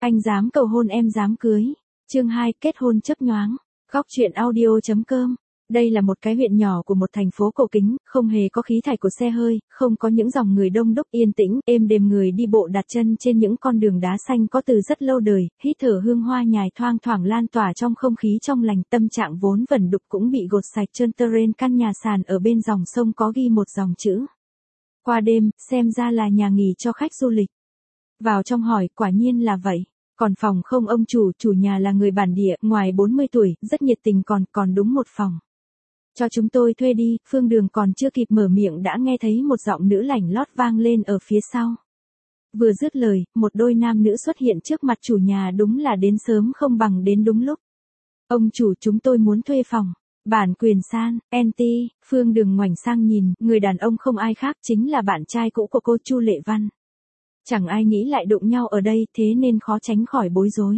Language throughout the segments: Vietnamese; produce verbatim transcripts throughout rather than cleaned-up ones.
Anh dám cầu hôn em dám cưới. Chương hai, kết hôn chớp nhoáng. Góc truyện audio.com. Đây là một cái huyện nhỏ của một thành phố cổ kính, không hề có khí thải của xe hơi, không có những dòng người đông đúc, yên tĩnh, êm đềm, người đi bộ đặt chân trên những con đường đá xanh có từ rất lâu đời, hít thở hương hoa nhài thoang thoảng lan tỏa trong không khí trong lành, tâm trạng vốn vẩn đục cũng bị gột sạch trơn tơ. Căn nhà sàn ở bên dòng sông có ghi một dòng chữ: qua đêm, xem ra là nhà nghỉ cho khách du lịch. Vào trong hỏi, quả nhiên là vậy. Còn phòng không ông chủ, chủ nhà là người bản địa, ngoài bốn mươi tuổi, rất nhiệt tình, còn, còn đúng một phòng. Cho chúng tôi thuê đi. Phương Đường còn chưa kịp mở miệng đã nghe thấy một giọng nữ lảnh lót vang lên ở phía sau. Vừa dứt lời, một đôi nam nữ xuất hiện trước mặt chủ nhà, đúng là đến sớm không bằng đến đúng lúc. Ông chủ, chúng tôi muốn thuê phòng. Bản quyền San, en tê. Phương Đường ngoảnh sang nhìn, người đàn ông không ai khác chính là bạn trai cũ của cô, Chu Lệ Văn. Chẳng ai nghĩ lại đụng nhau ở đây, thế nên khó tránh khỏi bối rối.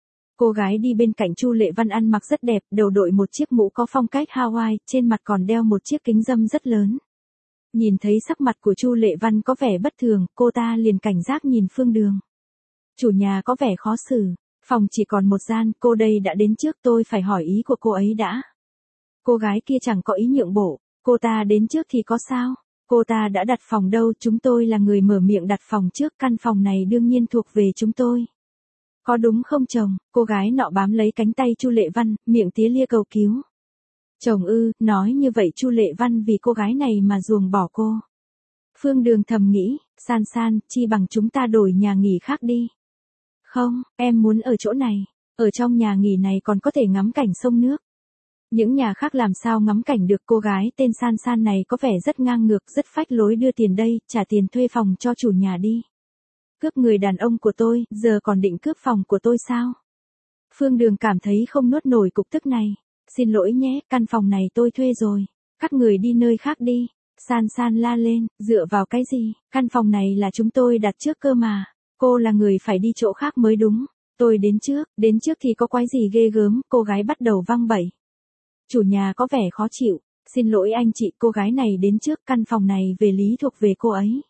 Cô gái đi bên cạnh Chu Lệ Văn ăn mặc rất đẹp, đầu đội một chiếc mũ có phong cách Hawaii, trên mặt còn đeo một chiếc kính râm rất lớn. Nhìn thấy sắc mặt của Chu Lệ Văn có vẻ bất thường, cô ta liền cảnh giác nhìn Phương Đường. Chủ nhà có vẻ khó xử. Phòng chỉ còn một gian, cô đây đã đến trước, tôi phải hỏi ý của cô ấy đã. Cô gái kia chẳng có ý nhượng bộ. Cô ta đến trước thì có sao? Cô ta đã đặt phòng đâu, chúng tôi là người mở miệng đặt phòng trước, căn phòng này đương nhiên thuộc về chúng tôi. Có đúng không chồng? Cô gái nọ bám lấy cánh tay Chu Lệ Văn, miệng tía lia cầu cứu. Chồng ư? Nói như vậy Chu Lệ Văn vì cô gái này mà ruồng bỏ cô. Phương Đường thầm nghĩ, San San, chi bằng chúng ta đổi nhà nghỉ khác đi. Không, em muốn ở chỗ này. Ở trong nhà nghỉ này còn có thể ngắm cảnh sông nước. Những nhà khác làm sao ngắm cảnh được. Cô gái tên San San này có vẻ rất ngang ngược, rất phách lối. Đưa tiền đây, trả tiền thuê phòng cho chủ nhà đi. Cướp người đàn ông của tôi, giờ còn định cướp phòng của tôi sao? Phương Đường cảm thấy không nuốt nổi cục tức này. Xin lỗi nhé, căn phòng này tôi thuê rồi. Các người đi nơi khác đi. San San la lên, dựa vào cái gì? Căn phòng này là chúng tôi đặt trước cơ mà. Cô là người phải đi chỗ khác mới đúng. Tôi đến trước, đến trước thì có quái gì ghê gớm. Cô gái bắt đầu văng bậy. Chủ nhà có vẻ khó chịu. Xin lỗi anh chị, cô gái này đến trước, căn phòng này về lý thuộc về cô ấy.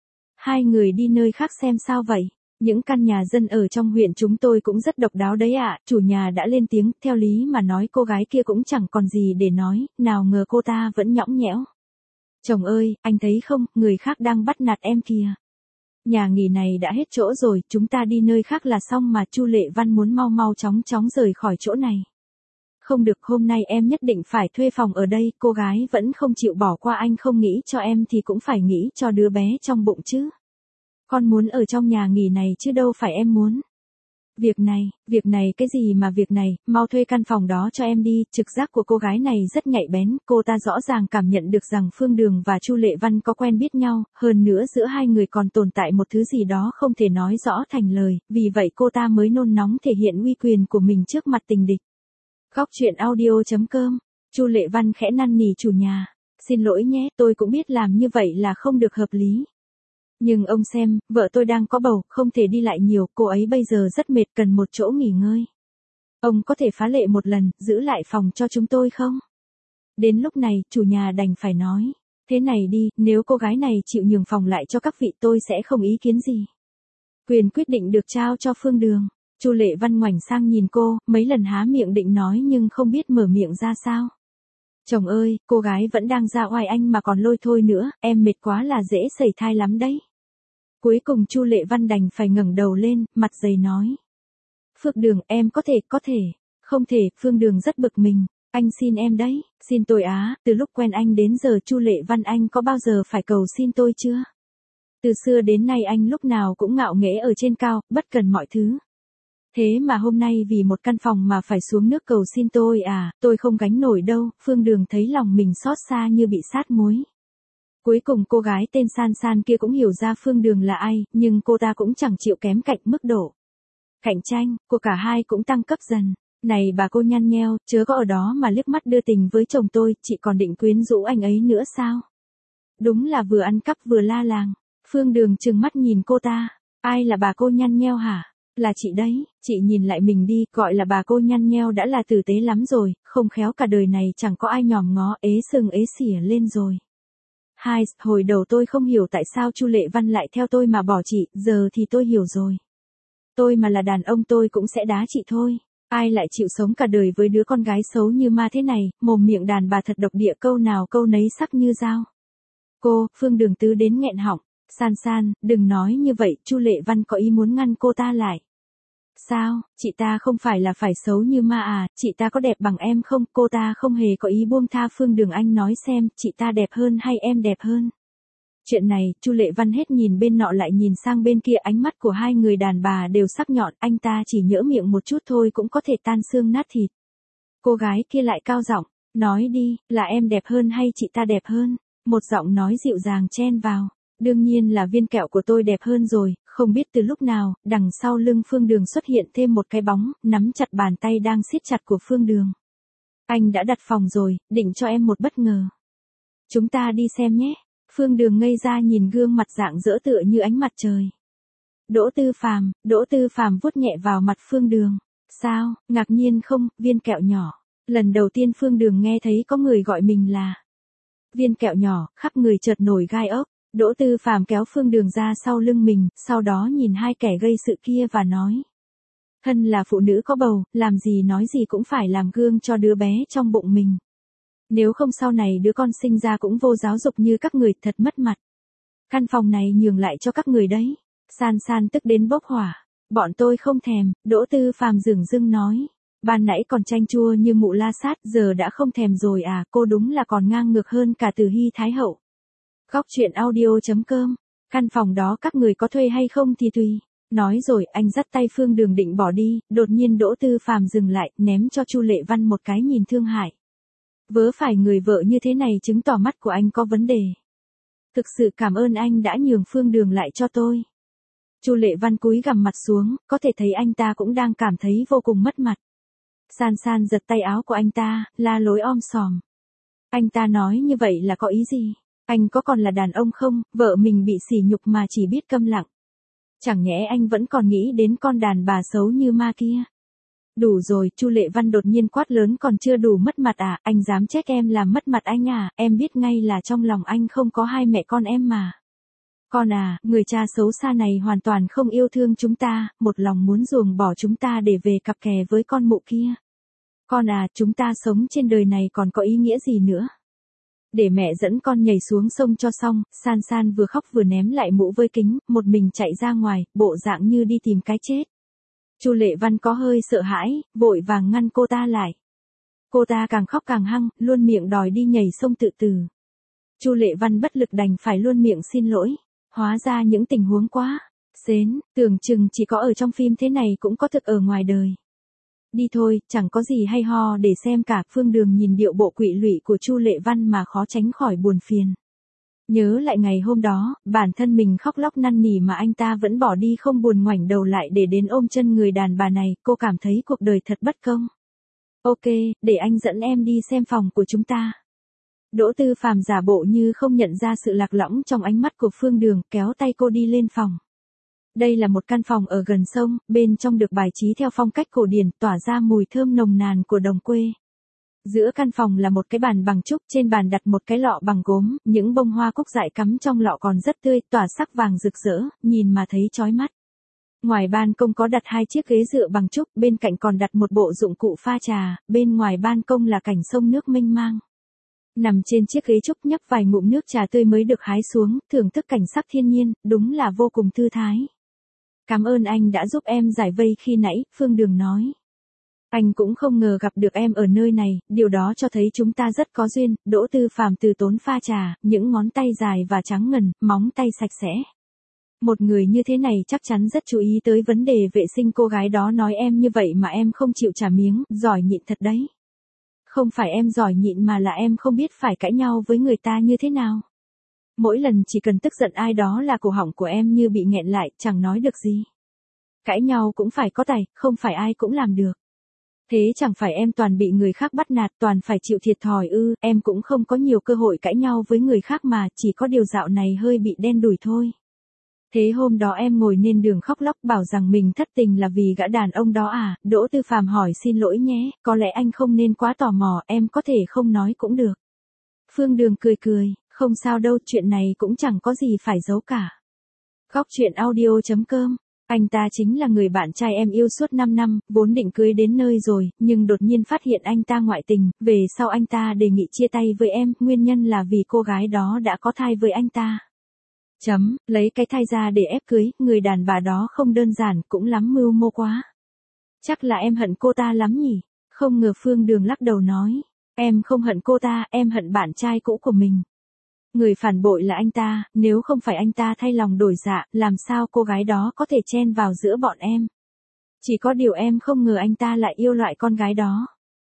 Hai người đi nơi khác xem sao vậy? Những căn nhà dân ở trong huyện chúng tôi cũng rất độc đáo đấy ạ. Chủ nhà đã lên tiếng, theo lý mà nói cô gái kia cũng chẳng còn gì để nói, nào ngờ cô ta vẫn nhõng nhẽo. Chồng ơi, anh thấy không, người khác đang bắt nạt em kìa. Nhà nghỉ này đã hết chỗ rồi, chúng ta đi nơi khác là xong mà. Chu Lệ Văn muốn mau mau chóng chóng rời khỏi chỗ này. Không được, hôm nay em nhất định phải thuê phòng ở đây. Cô gái vẫn không chịu bỏ qua anh, không nghĩ cho em thì cũng phải nghĩ cho đứa bé trong bụng chứ. Con muốn ở trong nhà nghỉ này chứ đâu phải em muốn. Việc này, việc này cái gì mà việc này, mau thuê căn phòng đó cho em đi. Trực giác của cô gái này rất nhạy bén, cô ta rõ ràng cảm nhận được rằng Phương Đường và Chu Lệ Văn có quen biết nhau, hơn nữa giữa hai người còn tồn tại một thứ gì đó không thể nói rõ thành lời, vì vậy cô ta mới nôn nóng thể hiện uy quyền của mình trước mặt tình địch. Góc truyện audio.com. Chu Lệ Văn khẽ năn nỉ chủ nhà. Xin lỗi nhé, tôi cũng biết làm như vậy là không được hợp lý. Nhưng ông xem, vợ tôi đang có bầu, không thể đi lại nhiều, cô ấy bây giờ rất mệt, cần một chỗ nghỉ ngơi. Ông có thể phá lệ một lần, giữ lại phòng cho chúng tôi không? Đến lúc này, chủ nhà đành phải nói. Thế này đi, nếu cô gái này chịu nhường phòng lại cho các vị tôi sẽ không ý kiến gì. Quyền quyết định được trao cho Phương Đường. Chu Lệ Văn ngoảnh sang nhìn cô, mấy lần há miệng định nói nhưng không biết mở miệng ra sao. Chồng ơi, cô gái vẫn đang ra oai anh mà còn lôi thôi nữa, em mệt quá là dễ sẩy thai lắm đấy. Cuối cùng Chu Lệ Văn đành phải ngẩng đầu lên, mặt dày nói. Phương Đường, em có thể, có thể. Không thể. Phương Đường rất bực mình. Anh xin em đấy, xin tôi á, từ lúc quen anh đến giờ Chu Lệ Văn anh có bao giờ phải cầu xin tôi chưa? Từ xưa đến nay anh lúc nào cũng ngạo nghễ ở trên cao, bất cần mọi thứ. Thế mà hôm nay vì một căn phòng mà phải xuống nước cầu xin tôi à, tôi không gánh nổi đâu. Phương Đường thấy lòng mình xót xa như bị sát muối. Cuối cùng cô gái tên San San kia cũng hiểu ra Phương Đường là ai, nhưng cô ta cũng chẳng chịu kém cạnh mức độ. Cạnh tranh, của cả hai cũng tăng cấp dần. Này bà cô nhăn nheo, chớ có ở đó mà liếc mắt đưa tình với chồng tôi, chị còn định quyến rũ anh ấy nữa sao? Đúng là vừa ăn cắp vừa la làng. Phương Đường trừng mắt nhìn cô ta. Ai là bà cô nhăn nheo hả? Là chị đấy, chị nhìn lại mình đi, gọi là bà cô nhăn nheo đã là tử tế lắm rồi, không khéo cả đời này chẳng có ai nhòm ngó, ế sừng ế xỉa lên rồi. Hai, hồi đầu tôi không hiểu tại sao Chu Lệ Văn lại theo tôi mà bỏ chị, giờ thì tôi hiểu rồi. tôi mà là đàn ông tôi cũng sẽ đá chị thôi. Ai lại chịu sống cả đời với đứa con gái xấu như ma thế này, mồm miệng đàn bà thật độc địa, câu nào câu nấy sắc như dao. Cô, Phương Đường Tứ đến nghẹn họng. San San, đừng nói như vậy, Chu Lệ Văn có ý muốn ngăn cô ta lại. Sao, chị ta không phải là phải xấu như ma à, chị ta có đẹp bằng em không? Cô ta không hề có ý buông tha Phương Đường, anh nói xem, chị ta đẹp hơn hay em đẹp hơn? Chuyện này, Chu Lệ Văn hết nhìn bên nọ lại nhìn sang bên kia, ánh mắt của hai người đàn bà đều sắc nhọn, anh ta chỉ nhỡ miệng một chút thôi cũng có thể tan xương nát thịt. Cô gái kia lại cao giọng, nói đi, là em đẹp hơn hay chị ta đẹp hơn? Một giọng nói dịu dàng chen vào. Đương nhiên là viên kẹo của tôi đẹp hơn rồi. Không biết từ lúc nào, đằng sau lưng Phương Đường xuất hiện thêm một cái bóng, nắm chặt bàn tay đang siết chặt của Phương Đường. Anh đã đặt phòng rồi, định cho em một bất ngờ. Chúng ta đi xem nhé. Phương Đường ngây ra nhìn gương mặt rạng rỡ tựa như ánh mặt trời. Đỗ Tư Phàm, Đỗ Tư Phàm vuốt nhẹ vào mặt Phương Đường. Sao, ngạc nhiên không, viên kẹo nhỏ. Lần đầu tiên Phương Đường nghe thấy có người gọi mình là viên kẹo nhỏ, khắp người chợt nổi gai ốc. Đỗ Tư Phàm kéo Phương Đường ra sau lưng mình, sau đó nhìn hai kẻ gây sự kia và nói. Thân là phụ nữ có bầu, làm gì nói gì cũng phải làm gương cho đứa bé trong bụng mình. Nếu không sau này đứa con sinh ra cũng vô giáo dục như các người, thật mất mặt. Căn phòng này nhường lại cho các người đấy. San San tức đến bốc hỏa. Bọn tôi không thèm, Đỗ Tư Phàm dửng dưng nói. Ban nãy còn chanh chua như mụ la sát, giờ đã không thèm rồi à, cô đúng là còn ngang ngược hơn cả Từ Hy Thái Hậu. Góc truyện audio.com. Căn phòng đó các người có thuê hay không thì tùy. Nói rồi anh dắt tay Phương Đường định bỏ đi, đột nhiên Đỗ Tư Phàm dừng lại, ném cho Chu Lệ Văn một cái nhìn thương hại. Vớ phải người vợ như thế này chứng tỏ mắt của anh có vấn đề. Thực sự cảm ơn anh đã nhường Phương Đường lại cho tôi. Chu Lệ Văn cúi gằm mặt xuống, có thể thấy anh ta cũng đang cảm thấy vô cùng mất mặt. San San giật tay áo của anh ta, la lối om sòm. Anh ta nói như vậy là có ý gì? Anh có còn là đàn ông không? Vợ mình bị sỉ nhục mà chỉ biết câm lặng. Chẳng nhẽ anh vẫn còn nghĩ đến con đàn bà xấu như ma kia? Đủ rồi, Chu Lệ Văn đột nhiên quát lớn, còn chưa đủ mất mặt à? Anh dám trách em làm mất mặt anh à? Em biết ngay là trong lòng anh không có hai mẹ con em mà. Con à, người cha xấu xa này hoàn toàn không yêu thương chúng ta, một lòng muốn ruồng bỏ chúng ta để về cặp kè với con mụ kia. Con à, chúng ta sống trên đời này còn có ý nghĩa gì nữa? Để mẹ dẫn con nhảy xuống sông cho xong. San San vừa khóc vừa ném lại mũ với kính, một mình chạy ra ngoài, bộ dạng như đi tìm cái chết. Chu Lệ Văn có hơi sợ hãi, vội vàng ngăn cô ta lại. Cô ta càng khóc càng hăng, luôn miệng đòi đi nhảy sông tự tử. Chu Lệ Văn bất lực đành phải luôn miệng xin lỗi. Hóa ra những tình huống quá xến, tưởng chừng chỉ có ở trong phim thế này cũng có thực ở ngoài đời. Đi thôi, chẳng có gì hay ho để xem cả. Phương Đường nhìn điệu bộ quỵ lụy của Chu Lệ Văn mà khó tránh khỏi buồn phiền. Nhớ lại ngày hôm đó, bản thân mình khóc lóc năn nỉ mà anh ta vẫn bỏ đi không buồn ngoảnh đầu lại để đến ôm chân người đàn bà này, cô cảm thấy cuộc đời thật bất công. Ok, để anh dẫn em đi xem phòng của chúng ta. Đỗ Tư Phàm giả bộ như không nhận ra sự lạc lõng trong ánh mắt của Phương Đường, kéo tay cô đi lên phòng. Đây là một căn phòng ở gần sông, bên trong được bài trí theo phong cách cổ điển, tỏa ra mùi thơm nồng nàn của đồng quê. Giữa căn phòng là một cái bàn bằng trúc, trên bàn đặt một cái lọ bằng gốm, những bông hoa cúc dại cắm trong lọ còn rất tươi, tỏa sắc vàng rực rỡ, nhìn mà thấy chói mắt. Ngoài ban công có đặt hai chiếc ghế dựa bằng trúc, bên cạnh còn đặt một bộ dụng cụ pha trà, bên ngoài ban công là cảnh sông nước mênh mang. Nằm trên chiếc ghế trúc nhấp vài ngụm nước trà tươi mới được hái xuống, thưởng thức cảnh sắc thiên nhiên, đúng là vô cùng thư thái. Cảm ơn anh đã giúp em giải vây khi nãy, Phương Đường nói. Anh cũng không ngờ gặp được em ở nơi này, điều đó cho thấy chúng ta rất có duyên. Đỗ Tư Phàm từ tốn pha trà, những ngón tay dài và trắng ngần, móng tay sạch sẽ. Một người như thế này chắc chắn rất chú ý tới vấn đề vệ sinh. Cô gái đó nói em như vậy mà em không chịu trả miếng, giỏi nhịn thật đấy. Không phải em giỏi nhịn mà là em không biết phải cãi nhau với người ta như thế nào. Mỗi lần chỉ cần tức giận ai đó là cổ họng của em như bị nghẹn lại, chẳng nói được gì. Cãi nhau cũng phải có tài, không phải ai cũng làm được. Thế chẳng phải em toàn bị người khác bắt nạt, toàn phải chịu thiệt thòi ư? Em cũng không có nhiều cơ hội cãi nhau với người khác mà, chỉ có điều dạo này hơi bị đen đủi thôi. Thế hôm đó em ngồi nên đường khóc lóc bảo rằng mình thất tình là vì gã đàn ông đó à? Đỗ Tư Phàm hỏi xin lỗi nhé, có lẽ anh không nên quá tò mò, em có thể không nói cũng được. Phương Đường cười cười, không sao đâu, chuyện này cũng chẳng có gì phải giấu cả. Góc truyện audio chấm com Anh ta chính là người bạn trai em yêu suốt năm năm, vốn định cưới đến nơi rồi, nhưng đột nhiên phát hiện anh ta ngoại tình, về sau anh ta đề nghị chia tay với em, nguyên nhân là vì cô gái đó đã có thai với anh ta. Chấm, lấy cái thai ra để ép cưới, người đàn bà đó không đơn giản, cũng lắm mưu mô quá. Chắc là em hận cô ta lắm nhỉ? Không ngờ Phương Đường lắc đầu nói, em không hận cô ta, em hận bạn trai cũ của mình. Người phản bội là anh ta, nếu không phải anh ta thay lòng đổi dạ, làm sao cô gái đó có thể chen vào giữa bọn em. Chỉ có điều em không ngờ anh ta lại yêu loại con gái đó.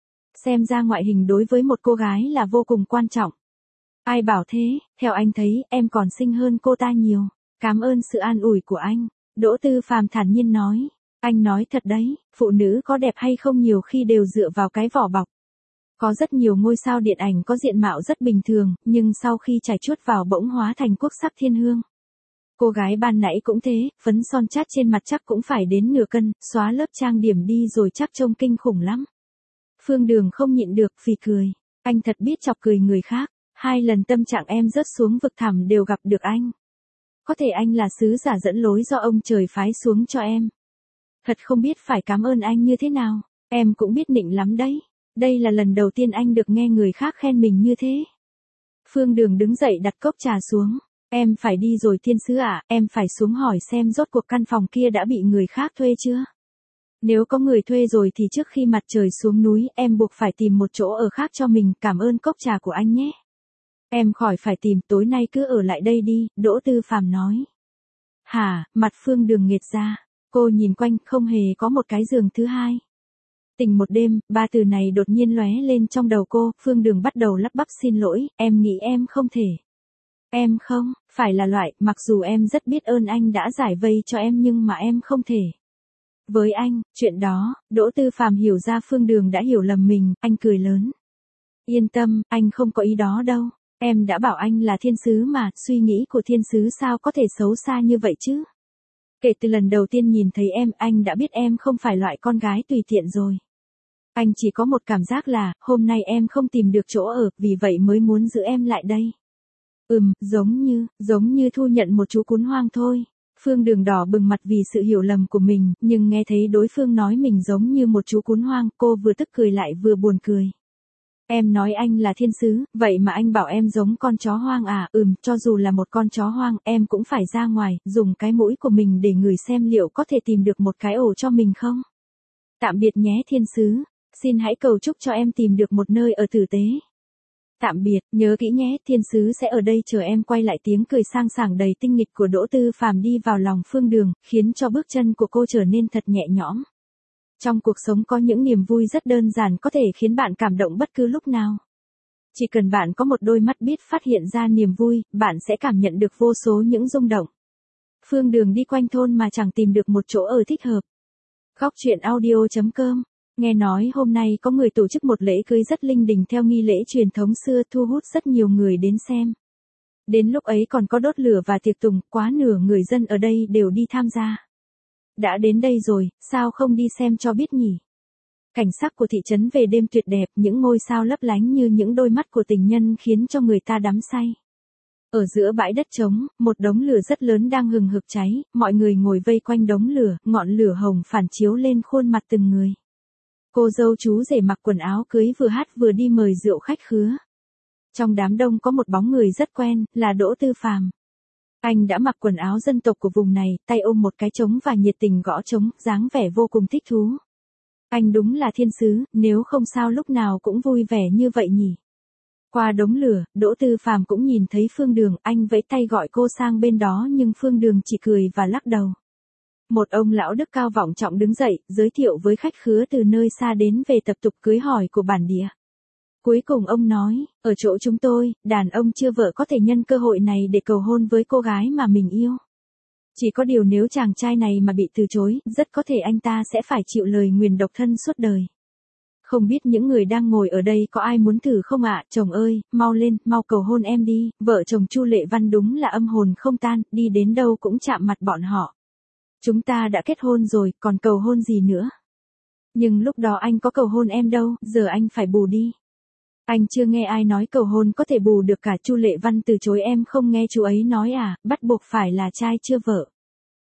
Xem ra ngoại hình đối với một cô gái là vô cùng quan trọng. Ai bảo thế, theo anh thấy, em còn xinh hơn cô ta nhiều. Cảm ơn sự an ủi của anh. Đỗ Tư Phàm thản nhiên nói. Anh nói thật đấy, phụ nữ có đẹp hay không nhiều khi đều dựa vào cái vỏ bọc. Có rất nhiều ngôi sao điện ảnh có diện mạo rất bình thường, nhưng sau khi trải chuốt vào bỗng hóa thành quốc sắc thiên hương. Cô gái ban nãy cũng thế, phấn son chát trên mặt chắc cũng phải đến nửa cân, xóa lớp trang điểm đi rồi chắc trông kinh khủng lắm. Phương Đường không nhịn được, phì cười. Anh thật biết chọc cười người khác. Hai lần tâm trạng em rớt xuống vực thẳm đều gặp được anh. Có thể anh là sứ giả dẫn lối do ông trời phái xuống cho em. Thật không biết phải cảm ơn anh như thế nào. Em cũng biết nịnh lắm đấy. Đây là lần đầu tiên anh được nghe người khác khen mình như thế. Phương Đường đứng dậy đặt cốc trà xuống. Em phải đi rồi thiên sứ ạ, à, em phải xuống hỏi xem rốt cuộc căn phòng kia đã bị người khác thuê chưa. Nếu có người thuê rồi thì trước khi mặt trời xuống núi em buộc phải tìm một chỗ ở khác cho mình, cảm ơn cốc trà của anh nhé. Em khỏi phải tìm, tối nay cứ ở lại đây đi, Đỗ Tư Phàm nói. Hả, mặt Phương Đường nghệt ra, cô nhìn quanh không hề có một cái giường thứ hai. Tình một đêm, ba từ này đột nhiên lóe lên trong đầu cô, Phương Đường bắt đầu lắp bắp xin lỗi, em nghĩ em không thể. Em không, phải là loại, mặc dù em rất biết ơn anh đã giải vây cho em nhưng mà em không thể. Với anh, chuyện đó, Đỗ Tư Phàm hiểu ra Phương Đường đã hiểu lầm mình, anh cười lớn. Yên tâm, anh không có ý đó đâu. Em đã bảo anh là thiên sứ mà, suy nghĩ của thiên sứ sao có thể xấu xa như vậy chứ? Kể từ lần đầu tiên nhìn thấy em, anh đã biết em không phải loại con gái tùy tiện rồi. Anh chỉ có một cảm giác là, hôm nay em không tìm được chỗ ở, vì vậy mới muốn giữ em lại đây. Ừm, giống như, giống như thu nhận một chú cún hoang thôi. Phương Đường đỏ bừng mặt vì sự hiểu lầm của mình, nhưng nghe thấy đối phương nói mình giống như một chú cún hoang, cô vừa tức cười lại vừa buồn cười. Em nói anh là thiên sứ, vậy mà anh bảo em giống con chó hoang à? Ừm, cho dù là một con chó hoang, em cũng phải ra ngoài, dùng cái mũi của mình để ngửi xem liệu có thể tìm được một cái ổ cho mình không? Tạm biệt nhé thiên sứ, xin hãy cầu chúc cho em tìm được một nơi ở tử tế. Tạm biệt, nhớ kỹ nhé, thiên sứ sẽ ở đây chờ em. Quay lại tiếng cười sang sảng đầy tinh nghịch của Đỗ Tư Phàm đi vào lòng Phương Đường, khiến cho bước chân của cô trở nên thật nhẹ nhõm. Trong cuộc sống có những niềm vui rất đơn giản có thể khiến bạn cảm động bất cứ lúc nào. Chỉ cần bạn có một đôi mắt biết phát hiện ra niềm vui, bạn sẽ cảm nhận được vô số những rung động. Phương Đường đi quanh thôn mà chẳng tìm được một chỗ ở thích hợp. Góc truyện audio chấm com. Nghe nói hôm nay có người tổ chức một lễ cưới rất linh đình theo nghi lễ truyền thống xưa, thu hút rất nhiều người đến xem. Đến lúc ấy còn có đốt lửa và tiệc tùng, quá nửa người dân ở đây đều đi tham gia. Đã đến đây rồi, sao không đi xem cho biết nhỉ? Cảnh sắc của thị trấn về đêm tuyệt đẹp, những ngôi sao lấp lánh như những đôi mắt của tình nhân khiến cho người ta đắm say. Ở giữa bãi đất trống, một đống lửa rất lớn đang hừng hực cháy, mọi người ngồi vây quanh đống lửa, ngọn lửa hồng phản chiếu lên khuôn mặt từng người. Cô dâu chú rể mặc quần áo cưới vừa hát vừa đi mời rượu khách khứa. Trong đám đông có một bóng người rất quen, là Đỗ Tư Phàm. Anh đã mặc quần áo dân tộc của vùng này, tay ôm một cái trống và nhiệt tình gõ trống, dáng vẻ vô cùng thích thú. Anh đúng là thiên sứ, nếu không sao lúc nào cũng vui vẻ như vậy nhỉ. Qua đống lửa, Đỗ Tư Phàm cũng nhìn thấy Phương Đường, anh vẫy tay gọi cô sang bên đó nhưng Phương Đường chỉ cười và lắc đầu. Một ông lão đức cao vọng trọng đứng dậy, giới thiệu với khách khứa từ nơi xa đến về tập tục cưới hỏi của bản địa. Cuối cùng ông nói, ở chỗ chúng tôi, đàn ông chưa vợ có thể nhân cơ hội này để cầu hôn với cô gái mà mình yêu. Chỉ có điều nếu chàng trai này mà bị từ chối, rất có thể anh ta sẽ phải chịu lời nguyền độc thân suốt đời. Không biết những người đang ngồi ở đây có ai muốn thử không ạ? Chồng ơi, mau lên, mau cầu hôn em đi. Vợ chồng Chu Lệ Văn đúng là âm hồn không tan, đi đến đâu cũng chạm mặt bọn họ. Chúng ta đã kết hôn rồi, còn cầu hôn gì nữa? Nhưng lúc đó anh có cầu hôn em đâu, giờ anh phải bù đi. Anh chưa nghe ai nói cầu hôn có thể bù được cả. Chu Lệ Văn từ chối em không nghe chú ấy nói à, bắt buộc phải là trai chưa vợ.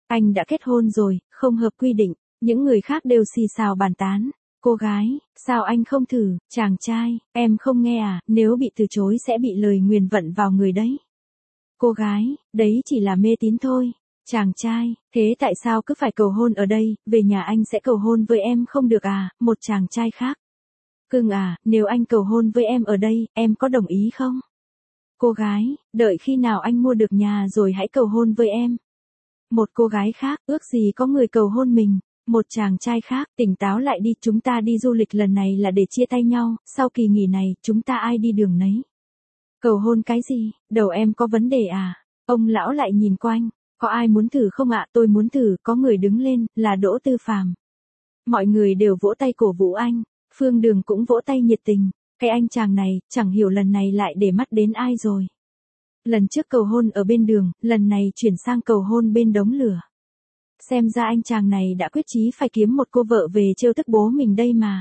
Anh đã kết hôn rồi, không hợp quy định. Những người khác đều xì xào bàn tán. Cô gái, sao anh không thử? Chàng trai, em không nghe à, nếu bị từ chối sẽ bị lời nguyền vận vào người đấy. Cô gái, đấy chỉ là mê tín thôi. Chàng trai, thế tại sao cứ phải cầu hôn ở đây, về nhà anh sẽ cầu hôn với em không được à? Một chàng trai khác. Cưng à, nếu anh cầu hôn với em ở đây, em có đồng ý không? Cô gái, đợi khi nào anh mua được nhà rồi hãy cầu hôn với em. Một cô gái khác, ước gì có người cầu hôn mình. Một chàng trai khác, tỉnh táo lại đi, chúng ta đi du lịch lần này là để chia tay nhau, sau kỳ nghỉ này, chúng ta ai đi đường nấy. Cầu hôn cái gì, đầu em có vấn đề à? Ông lão lại nhìn quanh, có ai muốn thử không ạ? Tôi muốn thử, có người đứng lên, là Đỗ Tư Phàm. Mọi người đều vỗ tay cổ vũ anh, Phương Đường cũng vỗ tay nhiệt tình, cái anh chàng này, chẳng hiểu lần này lại để mắt đến ai rồi. Lần trước cầu hôn ở bên đường, lần này chuyển sang cầu hôn bên đống lửa. Xem ra anh chàng này đã quyết chí phải kiếm một cô vợ về trêu tức bố mình đây mà.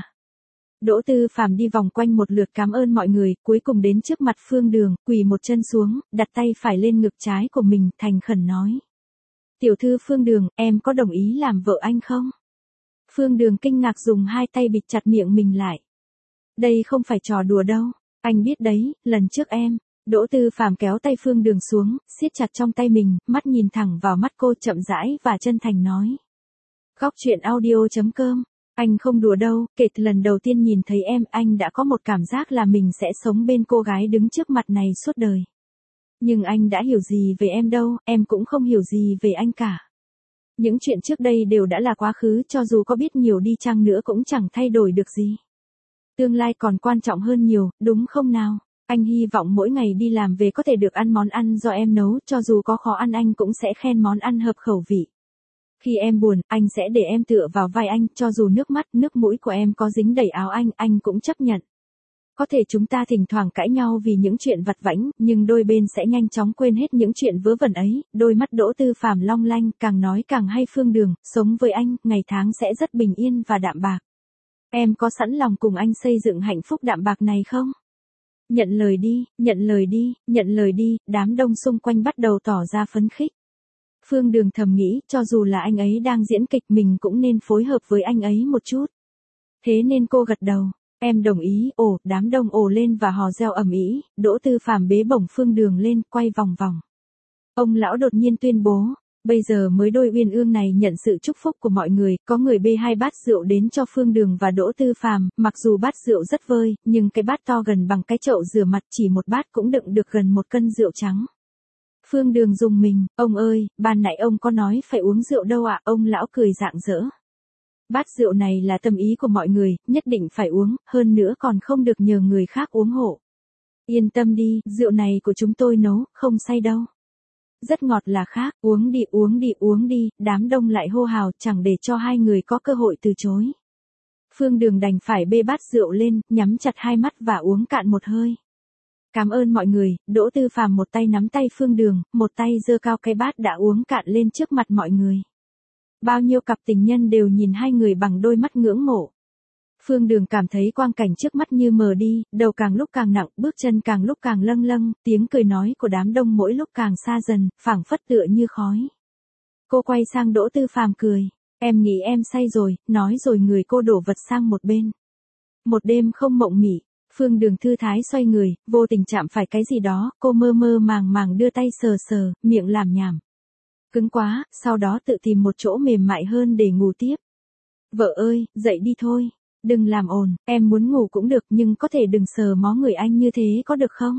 Đỗ Tư Phàm đi vòng quanh một lượt cảm ơn mọi người, cuối cùng đến trước mặt Phương Đường, quỳ một chân xuống, đặt tay phải lên ngực trái của mình, thành khẩn nói. Tiểu thư Phương Đường, em có đồng ý làm vợ anh không? Phương Đường kinh ngạc dùng hai tay bịt chặt miệng mình lại. Đây không phải trò đùa đâu, anh biết đấy, lần trước em. Đỗ Tư Phàm kéo tay Phương Đường xuống, siết chặt trong tay mình, mắt nhìn thẳng vào mắt cô chậm rãi và chân thành nói. Góc truyện audio chấm com, anh không đùa đâu, kể từ lần đầu tiên nhìn thấy em, anh đã có một cảm giác là mình sẽ sống bên cô gái đứng trước mặt này suốt đời. Nhưng anh đã hiểu gì về em đâu, em cũng không hiểu gì về anh cả. Những chuyện trước đây đều đã là quá khứ, cho dù có biết nhiều đi chăng nữa cũng chẳng thay đổi được gì. Tương lai còn quan trọng hơn nhiều, đúng không nào? Anh hy vọng mỗi ngày đi làm về có thể được ăn món ăn do em nấu, cho dù có khó ăn anh cũng sẽ khen món ăn hợp khẩu vị. Khi em buồn, anh sẽ để em tựa vào vai anh, cho dù nước mắt, nước mũi của em có dính đầy áo anh, anh cũng chấp nhận. Có thể chúng ta thỉnh thoảng cãi nhau vì những chuyện vặt vãnh, nhưng đôi bên sẽ nhanh chóng quên hết những chuyện vớ vẩn ấy. Đôi mắt Đỗ Tư Phàm long lanh, càng nói càng hay. Phương Đường, sống với anh, ngày tháng sẽ rất bình yên và đạm bạc. Em có sẵn lòng cùng anh xây dựng hạnh phúc đạm bạc này không? Nhận lời đi, nhận lời đi, nhận lời đi, đám đông xung quanh bắt đầu tỏ ra phấn khích. Phương Đường thầm nghĩ, cho dù là anh ấy đang diễn kịch mình cũng nên phối hợp với anh ấy một chút. Thế nên cô gật đầu, em đồng ý. Ồ, đám đông ồ lên và hò reo ầm ĩ. Đỗ Tư Phàm bế bổng Phương Đường lên, quay vòng vòng. Ông lão đột nhiên tuyên bố, bây giờ mới đôi uyên ương này nhận sự chúc phúc của mọi người, có người bê hai bát rượu đến cho Phương Đường và Đỗ Tư Phàm, mặc dù bát rượu rất vơi, nhưng cái bát to gần bằng cái chậu rửa mặt, chỉ một bát cũng đựng được gần một cân rượu trắng. Phương Đường rùng mình, ông ơi, ban nãy ông có nói phải uống rượu đâu ạ? Ông lão cười rạng rỡ. Bát rượu này là tâm ý của mọi người, nhất định phải uống, hơn nữa còn không được nhờ người khác uống hộ. Yên tâm đi, rượu này của chúng tôi nấu, không say đâu. Rất ngọt là khác, uống đi uống đi uống đi, đám đông lại hô hào, chẳng để cho hai người có cơ hội từ chối. Phương Đường đành phải bê bát rượu lên, nhắm chặt hai mắt và uống cạn một hơi. Cảm ơn mọi người. Đỗ Tư Phàm một tay nắm tay Phương Đường, một tay giơ cao cái bát đã uống cạn lên trước mặt mọi người. Bao nhiêu cặp tình nhân đều nhìn hai người bằng đôi mắt ngưỡng mộ. Phương Đường cảm thấy quang cảnh trước mắt như mờ đi, đầu càng lúc càng nặng, bước chân càng lúc càng lâng lâng, tiếng cười nói của đám đông mỗi lúc càng xa dần, phảng phất tựa như khói. Cô quay sang Đỗ Tư Phàm cười, em nghĩ em say rồi, nói rồi người cô đổ vật sang một bên. Một đêm không mộng mị, Phương Đường thư thái xoay người, vô tình chạm phải cái gì đó, cô mơ mơ màng màng đưa tay sờ sờ, miệng làm nhảm. Cứng quá, sau đó tự tìm một chỗ mềm mại hơn để ngủ tiếp. Vợ ơi, dậy đi thôi. Đừng làm ồn, em muốn ngủ cũng được nhưng có thể đừng sờ mó người anh như thế có được không?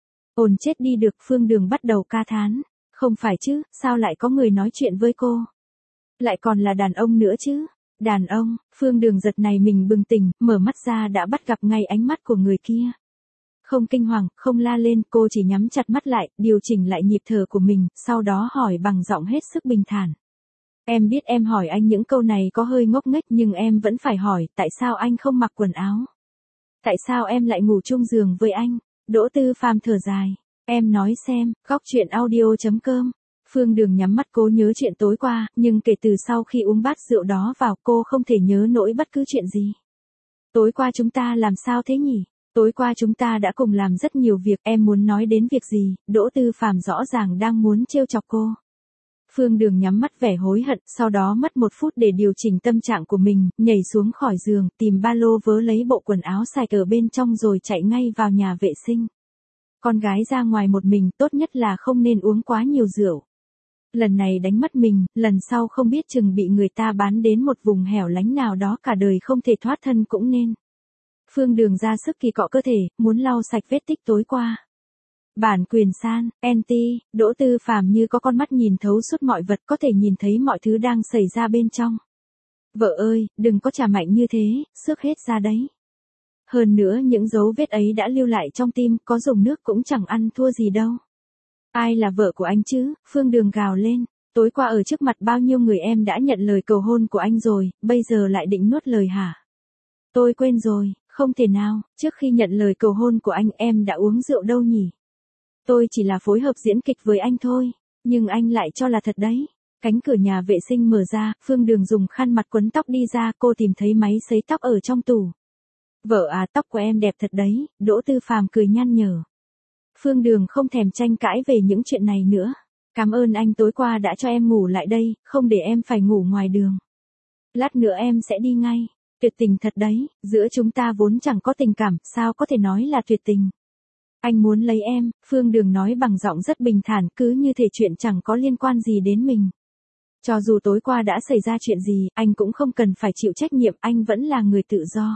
Ồn chết đi được. Phương Đường bắt đầu ca thán. Không phải chứ, sao lại có người nói chuyện với cô? Lại còn là đàn ông nữa chứ? Đàn ông. Phương Đường giật này mình bừng tỉnh, mở mắt ra đã bắt gặp ngay ánh mắt của người kia. Không kinh hoàng, không la lên, cô chỉ nhắm chặt mắt lại, điều chỉnh lại nhịp thở của mình, sau đó hỏi bằng giọng hết sức bình thản. Em biết em hỏi anh những câu này có hơi ngốc nghếch nhưng em vẫn phải hỏi, tại sao anh không mặc quần áo? Tại sao em lại ngủ chung giường với anh? Đỗ Tư Phàm thở dài. Em nói xem, góc truyện audio chấm com. Phương Đường nhắm mắt cố nhớ chuyện tối qua, nhưng kể từ sau khi uống bát rượu đó vào cô không thể nhớ nổi bất cứ chuyện gì. Tối qua chúng ta làm sao thế nhỉ? Tối qua chúng ta đã cùng làm rất nhiều việc, em muốn nói đến việc gì? Đỗ Tư Phàm rõ ràng đang muốn trêu chọc cô. Phương Đường nhắm mắt vẻ hối hận, sau đó mất một phút để điều chỉnh tâm trạng của mình, nhảy xuống khỏi giường, tìm ba lô vớ lấy bộ quần áo sạch ở bên trong rồi chạy ngay vào nhà vệ sinh. Con gái ra ngoài một mình, tốt nhất là không nên uống quá nhiều rượu. Lần này đánh mất mình, lần sau không biết chừng bị người ta bán đến một vùng hẻo lánh nào đó cả đời không thể thoát thân cũng nên. Phương Đường ra sức kỳ cọ cơ thể, muốn lau sạch vết tích tối qua. Bản quyền san, anti, Đỗ Tư Phàm như có con mắt nhìn thấu suốt mọi vật, có thể nhìn thấy mọi thứ đang xảy ra bên trong. Vợ ơi, đừng có chà mạnh như thế, xước hết ra đấy. Hơn nữa những dấu vết ấy đã lưu lại trong tim, có dùng nước cũng chẳng ăn thua gì đâu. Ai là vợ của anh chứ? Phương Đường gào lên. Tối qua ở trước mặt bao nhiêu người em đã nhận lời cầu hôn của anh rồi, bây giờ lại định nuốt lời hả? Tôi quên rồi, không thể nào, trước khi nhận lời cầu hôn của anh em đã uống rượu đâu nhỉ? Tôi chỉ là phối hợp diễn kịch với anh thôi, nhưng anh lại cho là thật đấy. Cánh cửa nhà vệ sinh mở ra, Phương Đường dùng khăn mặt quấn tóc đi ra, cô tìm thấy máy sấy tóc ở trong tủ. Vợ à, tóc của em đẹp thật đấy, Đỗ Tư Phàm cười nhăn nhở. Phương Đường không thèm tranh cãi về những chuyện này nữa. Cảm ơn anh tối qua đã cho em ngủ lại đây, không để em phải ngủ ngoài đường. Lát nữa em sẽ đi ngay. Tuyệt tình thật đấy, giữa chúng ta vốn chẳng có tình cảm, sao có thể nói là tuyệt tình. Anh muốn lấy em, Phương Đường nói bằng giọng rất bình thản, cứ như thể chuyện chẳng có liên quan gì đến mình. Cho dù tối qua đã xảy ra chuyện gì, anh cũng không cần phải chịu trách nhiệm, anh vẫn là người tự do.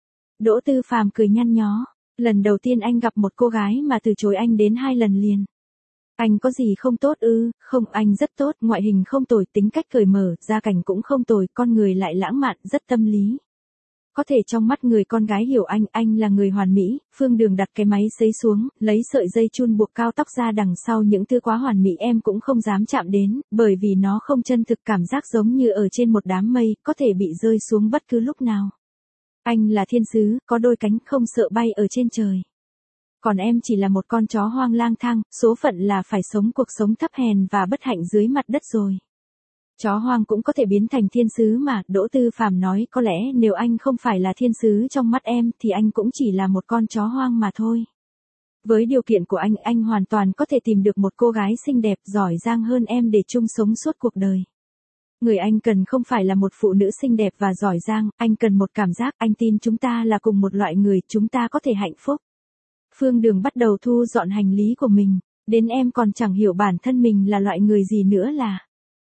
Đỗ Tư Phàm cười nhăn nhó. Lần đầu tiên anh gặp một cô gái mà từ chối anh đến hai lần liền. Anh có gì không tốt ư? Không, anh rất tốt, ngoại hình không tồi, tính cách cởi mở, gia cảnh cũng không tồi, con người lại lãng mạn, rất tâm lý. Có thể trong mắt người con gái hiểu anh, anh là người hoàn mỹ. Phương Đường đặt cái máy sấy xuống, lấy sợi dây chun buộc cao tóc ra, đằng sau những thứ quá hoàn mỹ em cũng không dám chạm đến, bởi vì nó không chân thực, cảm giác giống như ở trên một đám mây, có thể bị rơi xuống bất cứ lúc nào. Anh là thiên sứ, có đôi cánh, không sợ bay ở trên trời. Còn em chỉ là một con chó hoang lang thang, số phận là phải sống cuộc sống thấp hèn và bất hạnh dưới mặt đất rồi. Chó hoang cũng có thể biến thành thiên sứ mà, Đỗ Tư Phàm nói, có lẽ nếu anh không phải là thiên sứ trong mắt em thì anh cũng chỉ là một con chó hoang mà thôi. Với điều kiện của anh, anh hoàn toàn có thể tìm được một cô gái xinh đẹp, giỏi giang hơn em để chung sống suốt cuộc đời. Người anh cần không phải là một phụ nữ xinh đẹp và giỏi giang, anh cần một cảm giác, anh tin chúng ta là cùng một loại người, chúng ta có thể hạnh phúc. Phương Đường bắt đầu thu dọn hành lý của mình, đến em còn chẳng hiểu bản thân mình là loại người gì nữa là.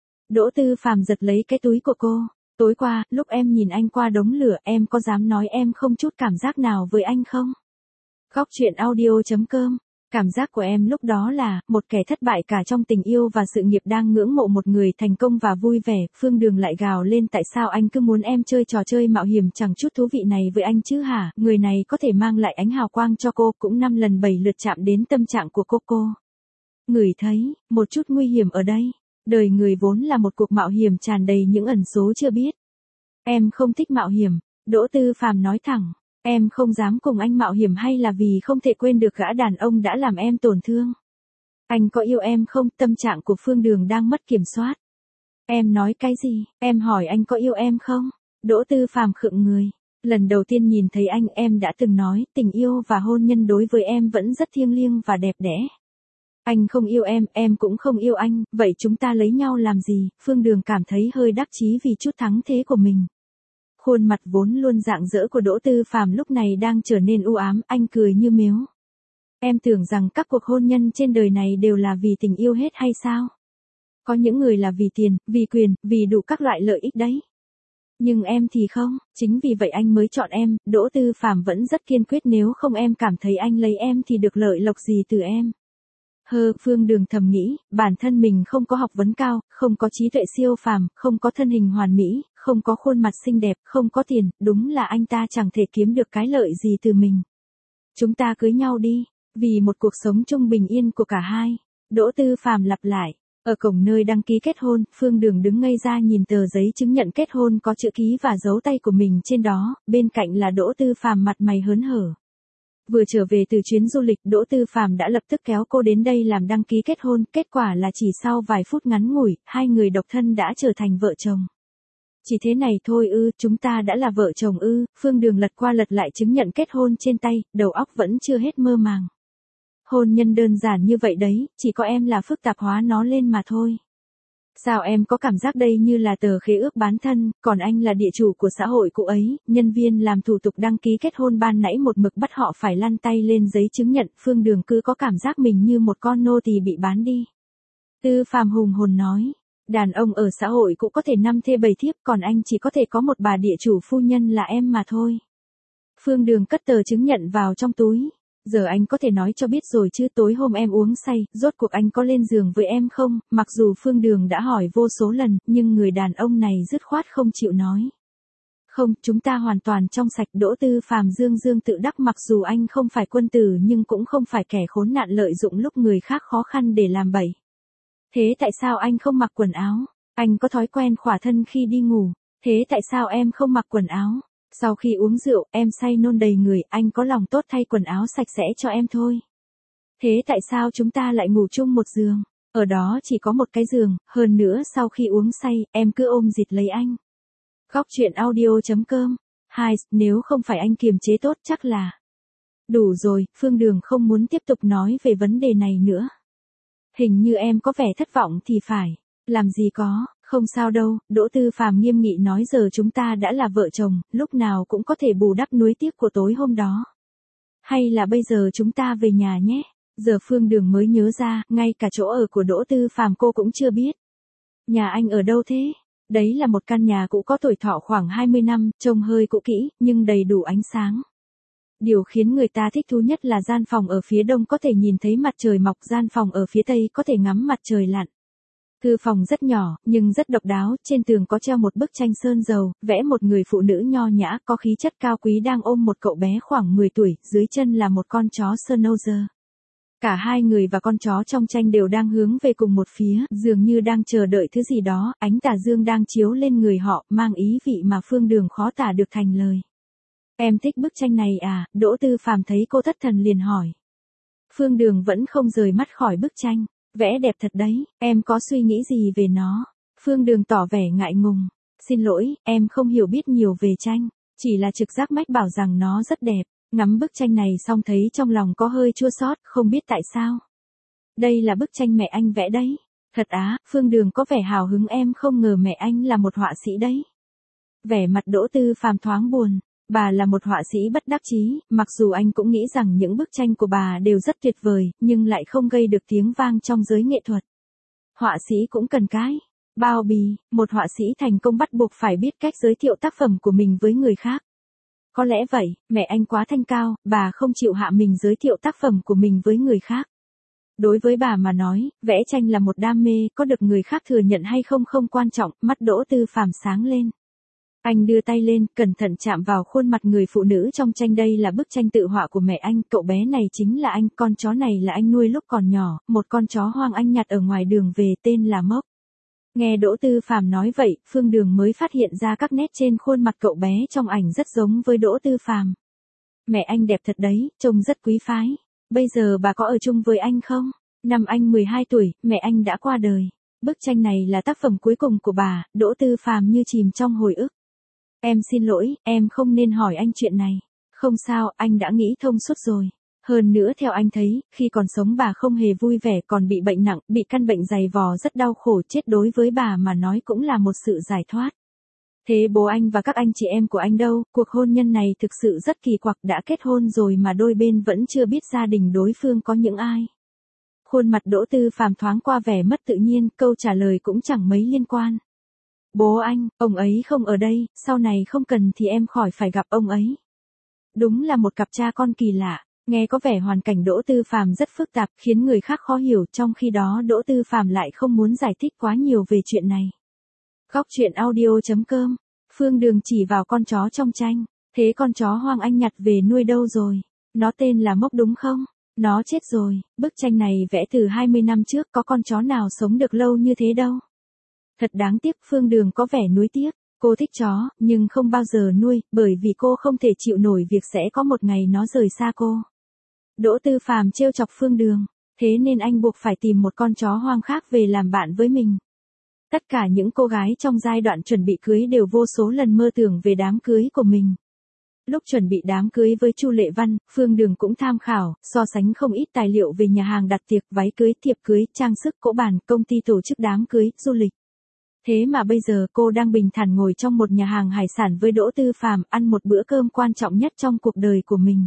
Đỗ Tư Phàm giật lấy cái túi của cô. Tối qua, lúc em nhìn anh qua đống lửa, em có dám nói em không chút cảm giác nào với anh không? Góc truyện audio chấm com. Cảm giác của em lúc đó là, một kẻ thất bại cả trong tình yêu và sự nghiệp đang ngưỡng mộ một người thành công và vui vẻ. Phương Đường lại gào lên, tại sao anh cứ muốn em chơi trò chơi mạo hiểm chẳng chút thú vị này với anh chứ hả? Người này có thể mang lại ánh hào quang cho cô, cũng năm lần bảy lượt chạm đến tâm trạng của cô cô. Ngửi thấy, một chút nguy hiểm ở đây. Đời người vốn là một cuộc mạo hiểm tràn đầy những ẩn số chưa biết. Em không thích mạo hiểm, Đỗ Tư Phàm nói thẳng. Em không dám cùng anh mạo hiểm hay là vì không thể quên được gã đàn ông đã làm em tổn thương? Anh có yêu em không? Tâm trạng của Phương Đường đang mất kiểm soát. Em nói cái gì? Em hỏi anh có yêu em không? Đỗ Tư Phàm khựng người. Lần đầu tiên nhìn thấy anh, em đã từng nói, tình yêu và hôn nhân đối với em vẫn rất thiêng liêng và đẹp đẽ. Anh không yêu em, em cũng không yêu anh, vậy chúng ta lấy nhau làm gì? Phương Đường cảm thấy hơi đắc chí vì chút thắng thế của mình. Khuôn mặt vốn luôn rạng rỡ của Đỗ Tư Phàm lúc này đang trở nên u ám, anh cười như mếu. Em tưởng rằng các cuộc hôn nhân trên đời này đều là vì tình yêu hết hay sao? Có những người là vì tiền, vì quyền, vì đủ các loại lợi ích đấy. Nhưng em thì không, chính vì vậy anh mới chọn em. Đỗ Tư Phàm vẫn rất kiên quyết, nếu không em cảm thấy anh lấy em thì được lợi lộc gì từ em. Hơ, Phương Đường thầm nghĩ, bản thân mình không có học vấn cao, không có trí tuệ siêu phàm, không có thân hình hoàn mỹ, không có khuôn mặt xinh đẹp, không có tiền, đúng là anh ta chẳng thể kiếm được cái lợi gì từ mình. Chúng ta cưới nhau đi, vì một cuộc sống chung bình yên của cả hai. Đỗ Tư Phàm lặp lại. Ở cổng nơi đăng ký kết hôn, Phương Đường đứng ngây ra nhìn tờ giấy chứng nhận kết hôn có chữ ký và dấu tay của mình trên đó, bên cạnh là Đỗ Tư Phàm mặt mày hớn hở. Vừa trở về từ chuyến du lịch, Đỗ Tư Phàm đã lập tức kéo cô đến đây làm đăng ký kết hôn, kết quả là chỉ sau vài phút ngắn ngủi, hai người độc thân đã trở thành vợ chồng. Chỉ thế này thôi ư, chúng ta đã là vợ chồng ư? Phương Đường lật qua lật lại chứng nhận kết hôn trên tay, đầu óc vẫn chưa hết mơ màng. Hôn nhân đơn giản như vậy đấy, chỉ có em là phức tạp hóa nó lên mà thôi. Sao em có cảm giác đây như là tờ khế ước bán thân, còn anh là địa chủ của xã hội cũ ấy, nhân viên làm thủ tục đăng ký kết hôn ban nãy một mực bắt họ phải lăn tay lên giấy chứng nhận, Phương Đường cứ có cảm giác mình như một con nô tỳ bị bán đi. Tư Phàm hùng hồn nói, đàn ông ở xã hội cũ có thể năm thê bảy thiếp, còn anh chỉ có thể có một bà địa chủ phu nhân là em mà thôi. Phương Đường cất tờ chứng nhận vào trong túi. Giờ anh có thể nói cho biết rồi chứ, tối hôm em uống say, rốt cuộc anh có lên giường với em không? Mặc dù Phương Đường đã hỏi vô số lần, nhưng người đàn ông này dứt khoát không chịu nói. Không, chúng ta hoàn toàn trong sạch. Đỗ Tư Phàm dương dương tự đắc, mặc dù anh không phải quân tử nhưng cũng không phải kẻ khốn nạn lợi dụng lúc người khác khó khăn để làm bậy. Thế tại sao anh không mặc quần áo? Anh có thói quen khỏa thân khi đi ngủ. Thế tại sao em không mặc quần áo? Sau khi uống rượu, em say nôn đầy người, anh có lòng tốt thay quần áo sạch sẽ cho em thôi. Thế tại sao chúng ta lại ngủ chung một giường? Ở đó chỉ có một cái giường, hơn nữa sau khi uống say, em cứ ôm dịt lấy anh. Góc truyện audio chấm com. Hai, nếu không phải anh kiềm chế tốt chắc là... Đủ rồi, Phương Đường không muốn tiếp tục nói về vấn đề này nữa. Hình như em có vẻ thất vọng thì phải. Làm gì có, không sao đâu, Đỗ Tư Phàm nghiêm nghị nói, giờ chúng ta đã là vợ chồng, lúc nào cũng có thể bù đắp nuối tiếc của tối hôm đó. Hay là bây giờ chúng ta về nhà nhé. Giờ Phương Đường mới nhớ ra, ngay cả chỗ ở của Đỗ Tư Phàm cô cũng chưa biết. Nhà anh ở đâu thế? Đấy là một căn nhà cũ có tuổi thọ khoảng hai mươi năm, trông hơi cũ kỹ, nhưng đầy đủ ánh sáng. Điều khiến người ta thích thú nhất là gian phòng ở phía đông có thể nhìn thấy mặt trời mọc, gian phòng ở phía tây có thể ngắm mặt trời lặn. Thư phòng rất nhỏ, nhưng rất độc đáo, trên tường có treo một bức tranh sơn dầu, vẽ một người phụ nữ nho nhã, có khí chất cao quý đang ôm một cậu bé khoảng mười tuổi, dưới chân là một con chó Schnauzer. Cả hai người và con chó trong tranh đều đang hướng về cùng một phía, dường như đang chờ đợi thứ gì đó, ánh tà dương đang chiếu lên người họ, mang ý vị mà Phương Đường khó tả được thành lời. Em thích bức tranh này à? Đỗ Tư Phàm thấy cô thất thần liền hỏi. Phương Đường vẫn không rời mắt khỏi bức tranh. Vẽ đẹp thật đấy, em có suy nghĩ gì về nó? Phương Đường tỏ vẻ ngại ngùng. Xin lỗi, em không hiểu biết nhiều về tranh, chỉ là trực giác mách bảo rằng nó rất đẹp. Ngắm bức tranh này xong thấy trong lòng có hơi chua xót, không biết tại sao. Đây là bức tranh mẹ anh vẽ đấy. Thật á? Phương Đường có vẻ hào hứng, em không ngờ mẹ anh là một họa sĩ đấy. Vẻ mặt Đỗ Tư Phàm thoáng buồn. Bà là một họa sĩ bất đắc chí, mặc dù anh cũng nghĩ rằng những bức tranh của bà đều rất tuyệt vời, nhưng lại không gây được tiếng vang trong giới nghệ thuật. Họa sĩ cũng cần cái bao bì, một họa sĩ thành công bắt buộc phải biết cách giới thiệu tác phẩm của mình với người khác. Có lẽ vậy, mẹ anh quá thanh cao, bà không chịu hạ mình giới thiệu tác phẩm của mình với người khác. Đối với bà mà nói, vẽ tranh là một đam mê, có được người khác thừa nhận hay không không quan trọng, mắt Đỗ Tư Phàm sáng lên. Anh đưa tay lên, cẩn thận chạm vào khuôn mặt người phụ nữ trong tranh. Đây là bức tranh tự họa của mẹ anh, cậu bé này chính là anh, con chó này là anh nuôi lúc còn nhỏ, một con chó hoang anh nhặt ở ngoài đường về, tên là Mốc. Nghe Đỗ Tư Phàm nói vậy, Phương Đường mới phát hiện ra các nét trên khuôn mặt cậu bé trong ảnh rất giống với Đỗ Tư Phàm. Mẹ anh đẹp thật đấy, trông rất quý phái. Bây giờ bà có ở chung với anh không? Năm anh mười hai tuổi, mẹ anh đã qua đời. Bức tranh này là tác phẩm cuối cùng của bà. Đỗ Tư Phàm như chìm trong hồi ức. Em xin lỗi, em không nên hỏi anh chuyện này. Không sao, anh đã nghĩ thông suốt rồi. Hơn nữa theo anh thấy, khi còn sống bà không hề vui vẻ, còn bị bệnh nặng, bị căn bệnh dày vò rất đau khổ, chết đối với bà mà nói cũng là một sự giải thoát. Thế bố anh và các anh chị em của anh đâu? Cuộc hôn nhân này thực sự rất kỳ quặc, đã kết hôn rồi mà đôi bên vẫn chưa biết gia đình đối phương có những ai. Khuôn mặt Đỗ Tư Phàm thoáng qua vẻ mất tự nhiên, câu trả lời cũng chẳng mấy liên quan. Bố anh, ông ấy không ở đây, sau này không cần thì em khỏi phải gặp ông ấy. Đúng là một cặp cha con kỳ lạ, nghe có vẻ hoàn cảnh Đỗ Tư Phàm rất phức tạp, khiến người khác khó hiểu, trong khi đó Đỗ Tư Phàm lại không muốn giải thích quá nhiều về chuyện này. Góc truyện audio chấm com. Phương Đường chỉ vào con chó trong tranh. Thế con chó hoang anh nhặt về nuôi đâu rồi? Nó tên là Mốc đúng không? Nó chết rồi, bức tranh này vẽ từ hai mươi năm trước, có con chó nào sống được lâu như thế đâu. Thật đáng tiếc, Phương Đường có vẻ nuối tiếc. Cô thích chó, nhưng không bao giờ nuôi, bởi vì cô không thể chịu nổi việc sẽ có một ngày nó rời xa cô. Đỗ Tư Phàm trêu chọc Phương Đường, thế nên anh buộc phải tìm một con chó hoang khác về làm bạn với mình. Tất cả những cô gái trong giai đoạn chuẩn bị cưới đều vô số lần mơ tưởng về đám cưới của mình. Lúc chuẩn bị đám cưới với Chu Lệ Văn, Phương Đường cũng tham khảo, so sánh không ít tài liệu về nhà hàng đặt tiệc, váy cưới, thiệp cưới, trang sức, cỗ bàn, công ty tổ chức đám cưới, du lịch. Thế mà bây giờ cô đang bình thản ngồi trong một nhà hàng hải sản với Đỗ Tư Phàm ăn một bữa cơm quan trọng nhất trong cuộc đời của mình.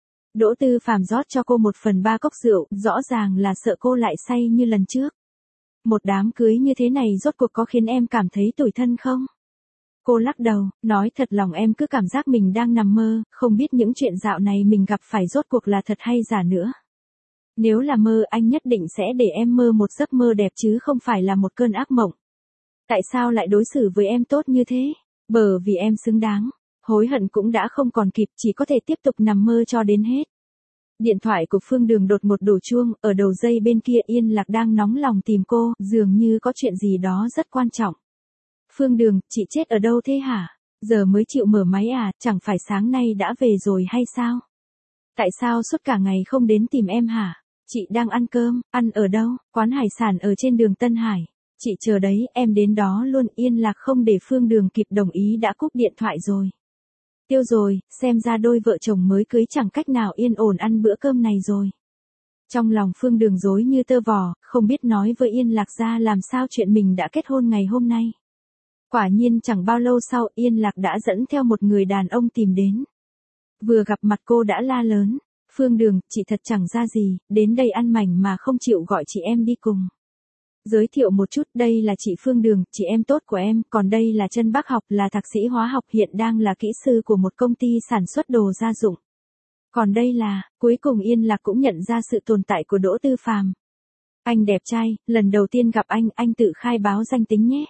Đỗ Tư Phàm rót cho cô một phần ba cốc rượu, rõ ràng là sợ cô lại say như lần trước. Một đám cưới như thế này rốt cuộc có khiến em cảm thấy tủi thân không? Cô lắc đầu, nói thật lòng em cứ cảm giác mình đang nằm mơ, không biết những chuyện dạo này mình gặp phải rốt cuộc là thật hay giả nữa. Nếu là mơ anh nhất định sẽ để em mơ một giấc mơ đẹp chứ không phải là một cơn ác mộng. Tại sao lại đối xử với em tốt như thế? Bởi vì em xứng đáng. Hối hận cũng đã không còn kịp, chỉ có thể tiếp tục nằm mơ cho đến hết. Điện thoại của Phương Đường đột ngột đổ chuông, ở đầu dây bên kia Yên Lạc đang nóng lòng tìm cô, dường như có chuyện gì đó rất quan trọng. Phương Đường, chị chết ở đâu thế hả? Giờ mới chịu mở máy à, chẳng phải sáng nay đã về rồi hay sao? Tại sao suốt cả ngày không đến tìm em hả? Chị đang ăn cơm, ăn ở đâu? Quán hải sản ở trên đường Tân Hải. Chị chờ đấy, em đến đó luôn. Yên Lạc không để Phương Đường kịp đồng ý đã cúp điện thoại rồi. Tiêu rồi, xem ra đôi vợ chồng mới cưới chẳng cách nào yên ổn ăn bữa cơm này rồi. Trong lòng Phương Đường rối như tơ vò, không biết nói với Yên Lạc ra làm sao chuyện mình đã kết hôn ngày hôm nay. Quả nhiên chẳng bao lâu sau Yên Lạc đã dẫn theo một người đàn ông tìm đến. Vừa gặp mặt cô đã la lớn. Phương Đường, chị thật chẳng ra gì, đến đây ăn mảnh mà không chịu gọi chị em đi cùng. Giới thiệu một chút, đây là chị Phương Đường, chị em tốt của em, còn đây là Trân Bác Học, là thạc sĩ hóa học, hiện đang là kỹ sư của một công ty sản xuất đồ gia dụng. Còn đây là, cuối cùng Yên Lạc cũng nhận ra sự tồn tại của Đỗ Tư Phàm. Anh đẹp trai, lần đầu tiên gặp anh, anh tự khai báo danh tính nhé.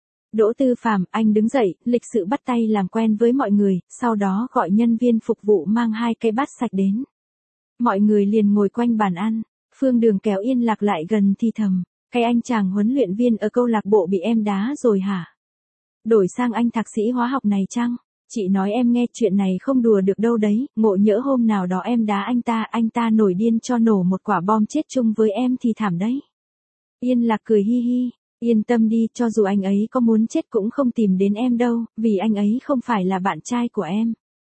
Đỗ Tư Phàm, anh đứng dậy, lịch sự bắt tay làm quen với mọi người, sau đó gọi nhân viên phục vụ mang hai cái bát sạch đến. Mọi người liền ngồi quanh bàn ăn, Phương Đường kéo Yên Lạc lại gần thì thầm. Cái anh chàng huấn luyện viên ở câu lạc bộ bị em đá rồi hả? Đổi sang anh thạc sĩ hóa học này chăng? Chị nói em nghe, chuyện này không đùa được đâu đấy, ngộ nhỡ hôm nào đó em đá anh ta, anh ta nổi điên cho nổ một quả bom chết chung với em thì thảm đấy. Yên Lạc cười hi hi, yên tâm đi, cho dù anh ấy có muốn chết cũng không tìm đến em đâu, vì anh ấy không phải là bạn trai của em.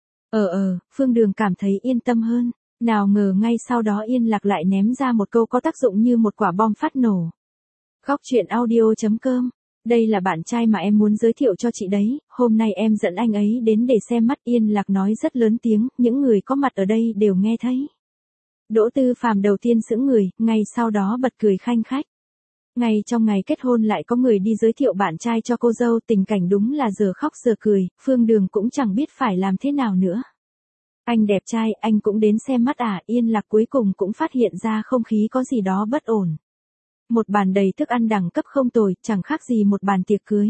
Ờ ờ, Phương Đường cảm thấy yên tâm hơn, nào ngờ ngay sau đó Yên Lạc lại ném ra một câu có tác dụng như một quả bom phát nổ. Góc truyện audio chấm com. Đây là bạn trai mà em muốn giới thiệu cho chị đấy, hôm nay em dẫn anh ấy đến để xem mắt. Yên Lạc nói rất lớn tiếng, những người có mặt ở đây đều nghe thấy. Đỗ Tư Phàm đầu tiên sững người, ngay sau đó bật cười khanh khách. Ngay trong ngày kết hôn lại có người đi giới thiệu bạn trai cho cô dâu, tình cảnh đúng là giờ khóc giờ cười, Phương Đường cũng chẳng biết phải làm thế nào nữa. Anh đẹp trai, anh cũng đến xem mắt à? Yên Lạc cuối cùng cũng phát hiện ra không khí có gì đó bất ổn. Một bàn đầy thức ăn đẳng cấp không tồi, chẳng khác gì một bàn tiệc cưới.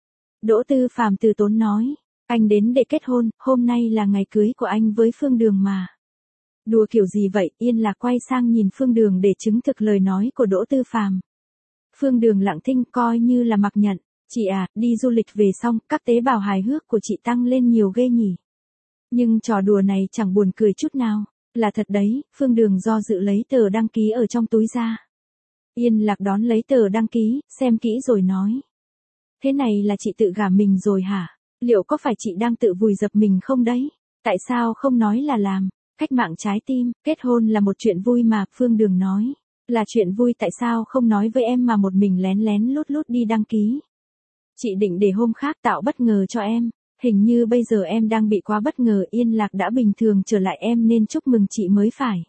Đỗ Tư Phàm từ tốn nói, anh đến để kết hôn, hôm nay là ngày cưới của anh với Phương Đường mà. Đùa kiểu gì vậy? Yên Lạc quay sang nhìn Phương Đường để chứng thực lời nói của Đỗ Tư Phàm. Phương Đường lặng thinh, coi như là mặc nhận. Chị à, đi du lịch về xong, các tế bào hài hước của chị tăng lên nhiều ghê nhỉ. Nhưng trò đùa này chẳng buồn cười chút nào. Là thật đấy. Phương Đường do dự lấy tờ đăng ký ở trong túi ra. Yên Lạc đón lấy tờ đăng ký, xem kỹ rồi nói. Thế này là chị tự gả mình rồi hả? Liệu có phải chị đang tự vùi dập mình không đấy? Tại sao không nói là làm? Cách mạng trái tim, kết hôn là một chuyện vui mà, Phương Đường nói. Là chuyện vui, tại sao không nói với em mà một mình lén lén lút lút đi đăng ký? Chị định để hôm khác tạo bất ngờ cho em. Hình như bây giờ em đang bị quá bất ngờ. Yên Lạc đã bình thường trở lại, em nên chúc mừng chị mới phải.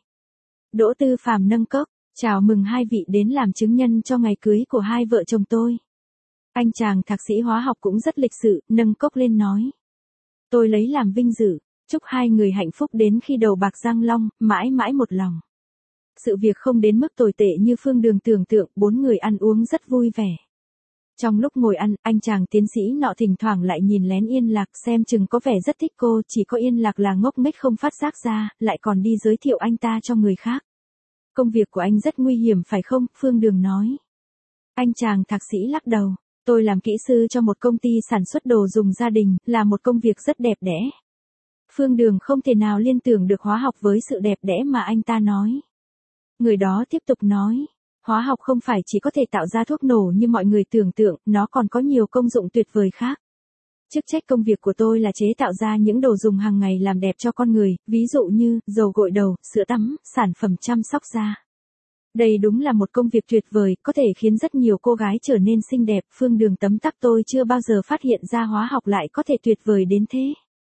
Đỗ Tư Phàm nâng cốc. Chào mừng hai vị đến làm chứng nhân cho ngày cưới của hai vợ chồng tôi. Anh chàng thạc sĩ hóa học cũng rất lịch sự, nâng cốc lên nói. Tôi lấy làm vinh dự, chúc hai người hạnh phúc đến khi đầu bạc răng long, mãi mãi một lòng. Sự việc không đến mức tồi tệ như Phương Đường tưởng tượng, bốn người ăn uống rất vui vẻ. Trong lúc ngồi ăn, anh chàng tiến sĩ nọ thỉnh thoảng lại nhìn lén Yên Lạc, xem chừng có vẻ rất thích cô, chỉ có Yên Lạc là ngốc nghếch không phát giác ra, lại còn đi giới thiệu anh ta cho người khác. Công việc của anh rất nguy hiểm phải không? Phương Đường nói. Anh chàng thạc sĩ lắc đầu. Tôi làm kỹ sư cho một công ty sản xuất đồ dùng gia đình, là một công việc rất đẹp đẽ. Phương Đường không thể nào liên tưởng được hóa học với sự đẹp đẽ mà anh ta nói. Người đó tiếp tục nói. Hóa học không phải chỉ có thể tạo ra thuốc nổ như mọi người tưởng tượng, nó còn có nhiều công dụng tuyệt vời khác. Chức trách công việc của tôi là chế tạo ra những đồ dùng hàng ngày làm đẹp cho con người, ví dụ như dầu gội đầu, sữa tắm, sản phẩm chăm sóc da. Đây đúng là một công việc tuyệt vời, có thể khiến rất nhiều cô gái trở nên xinh đẹp. Phương Đường tấm tắc, tôi chưa bao giờ phát hiện ra hóa học lại có thể tuyệt vời đến thế.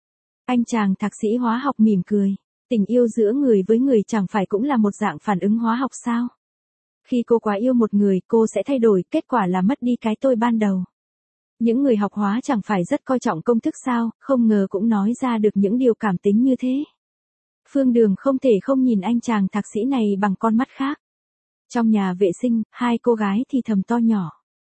Anh chàng thạc sĩ hóa học mỉm cười. Tình yêu giữa người với người chẳng phải cũng là một dạng phản ứng hóa học sao? Khi cô quá yêu một người, cô sẽ thay đổi, kết quả là mất đi cái tôi ban đầu. Những người học hóa chẳng phải rất coi trọng công thức sao, không ngờ cũng nói ra được những điều cảm tính như thế. Phương Đường không thể không nhìn anh chàng thạc sĩ này bằng con mắt khác. Trong nhà vệ sinh, hai cô gái thì thầm to nhỏ.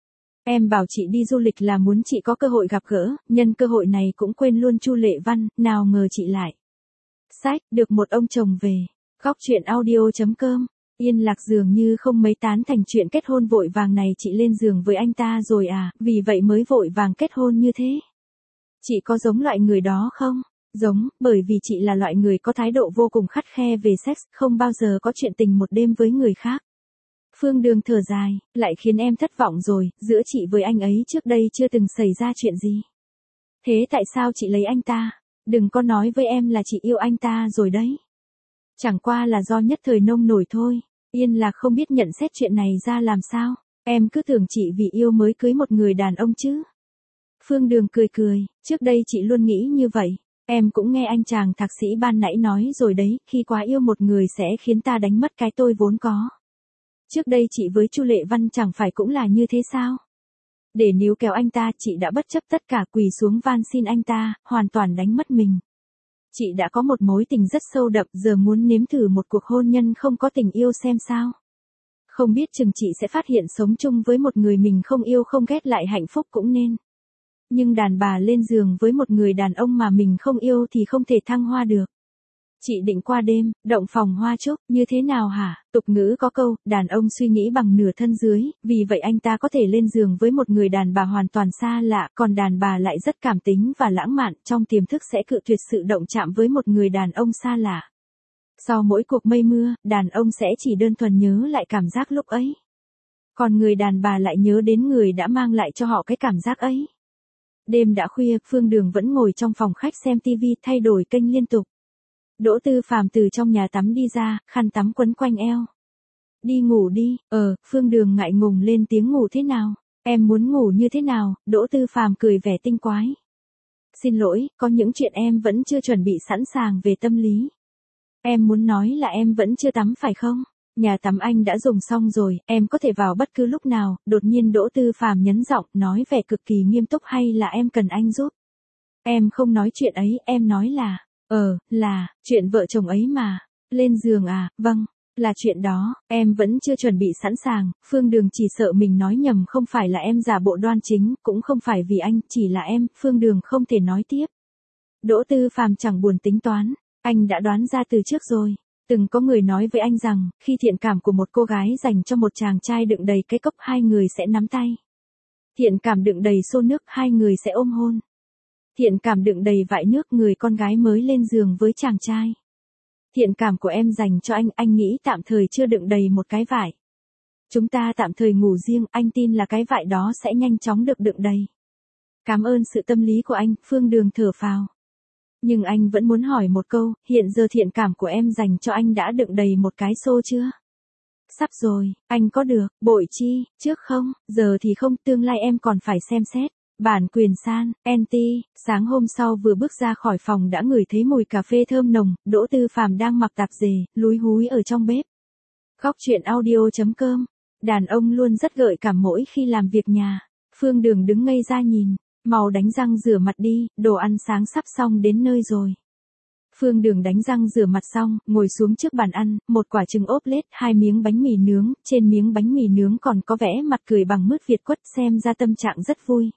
Em bảo chị đi du lịch là muốn chị có cơ hội gặp gỡ, nhân cơ hội này cũng quên luôn Chu Lệ Văn, nào ngờ chị lại. Sách, được một ông chồng về. Góc truyện audio chấm com. Yên Lạc dường như không mấy tán thành chuyện kết hôn vội vàng này, chị lên giường với anh ta rồi à, vì vậy mới vội vàng kết hôn như thế. Chị có giống loại người đó không? Giống, bởi vì chị là loại người có thái độ vô cùng khắt khe về sex, không bao giờ có chuyện tình một đêm với người khác. Phương Đường thở dài, lại khiến em thất vọng rồi, giữa chị với anh ấy trước đây chưa từng xảy ra chuyện gì. Thế tại sao chị lấy anh ta? Đừng có nói với em là chị yêu anh ta rồi đấy. Chẳng qua là do nhất thời nông nổi thôi. Yên Lạc không biết nhận xét chuyện này ra làm sao. Em cứ tưởng chị vì yêu mới cưới một người đàn ông chứ. Phương Đường cười cười, trước đây chị luôn nghĩ như vậy. Em cũng nghe anh chàng thạc sĩ ban nãy nói rồi đấy, khi quá yêu một người sẽ khiến ta đánh mất cái tôi vốn có. Trước đây chị với Chu Lệ Văn chẳng phải cũng là như thế sao? Để níu kéo anh ta, chị đã bất chấp tất cả quỳ xuống van xin anh ta, hoàn toàn đánh mất mình. Chị đã có một mối tình rất sâu đậm, giờ muốn nếm thử một cuộc hôn nhân không có tình yêu xem sao. Không biết chừng chị sẽ phát hiện sống chung với một người mình không yêu không ghét lại hạnh phúc cũng nên. Nhưng đàn bà lên giường với một người đàn ông mà mình không yêu thì không thể thăng hoa được. Chị định qua đêm, động phòng hoa chúc, như thế nào hả? Tục ngữ có câu, đàn ông suy nghĩ bằng nửa thân dưới, vì vậy anh ta có thể lên giường với một người đàn bà hoàn toàn xa lạ, còn đàn bà lại rất cảm tính và lãng mạn, trong tiềm thức sẽ cự tuyệt sự động chạm với một người đàn ông xa lạ. Sau mỗi cuộc mây mưa, đàn ông sẽ chỉ đơn thuần nhớ lại cảm giác lúc ấy. Còn người đàn bà lại nhớ đến người đã mang lại cho họ cái cảm giác ấy. Đêm đã khuya, Phương Đường vẫn ngồi trong phòng khách xem tivi, thay đổi kênh liên tục. Đỗ Tư Phàm từ trong nhà tắm đi ra, khăn tắm quấn quanh eo. Đi ngủ đi, ờ, Phương Đường ngại ngùng lên tiếng, ngủ thế nào? Em muốn ngủ như thế nào? Đỗ Tư Phàm cười vẻ tinh quái. Xin lỗi, có những chuyện em vẫn chưa chuẩn bị sẵn sàng về tâm lý. Em muốn nói là em vẫn chưa tắm phải không? Nhà tắm anh đã dùng xong rồi, em có thể vào bất cứ lúc nào. Đột nhiên Đỗ Tư Phàm nhấn giọng, nói vẻ cực kỳ nghiêm túc, hay là em cần anh giúp? Em không nói chuyện ấy, em nói là... Ờ, là, chuyện vợ chồng ấy mà. Lên giường à, vâng, là chuyện đó, em vẫn chưa chuẩn bị sẵn sàng. Phương Đường chỉ sợ mình nói nhầm, không phải là em giả bộ đoan chính, cũng không phải vì anh, chỉ là em. Phương Đường không thể nói tiếp. Đỗ Tư Phàm chẳng buồn tính toán, anh đã đoán ra từ trước rồi. Từng có người nói với anh rằng, khi thiện cảm của một cô gái dành cho một chàng trai đựng đầy cái cốc, hai người sẽ nắm tay. Thiện cảm đựng đầy xô nước, hai người sẽ ôm hôn. Thiện cảm đựng đầy vại nước, người con gái mới lên giường với chàng trai. Thiện cảm của em dành cho anh, anh nghĩ tạm thời chưa đựng đầy một cái vải. Chúng ta tạm thời ngủ riêng, anh tin là cái vải đó sẽ nhanh chóng được đựng đầy. Cảm ơn sự tâm lý của anh, Phương Đường thở phào. Nhưng anh vẫn muốn hỏi một câu, hiện giờ thiện cảm của em dành cho anh đã đựng đầy một cái xô chưa? Sắp rồi, anh có được, bội chi, trước không, giờ thì không, tương lai em còn phải xem xét. Bản quyền san, en tê, sáng hôm sau vừa bước ra khỏi phòng đã ngửi thấy mùi cà phê thơm nồng, Đỗ Tư Phàm đang mặc tạp dề, lúi húi ở trong bếp. Góc truyện audio chấm com. Đàn ông luôn rất gợi cảm mỗi khi làm việc nhà. Phương Đường đứng ngây ra nhìn, mau đánh răng rửa mặt đi, đồ ăn sáng sắp xong đến nơi rồi. Phương Đường đánh răng rửa mặt xong, ngồi xuống trước bàn ăn, một quả trứng ốp lết, hai miếng bánh mì nướng, trên miếng bánh mì nướng còn có vẽ mặt cười bằng mứt Việt quất, xem ra tâm trạng rất vui.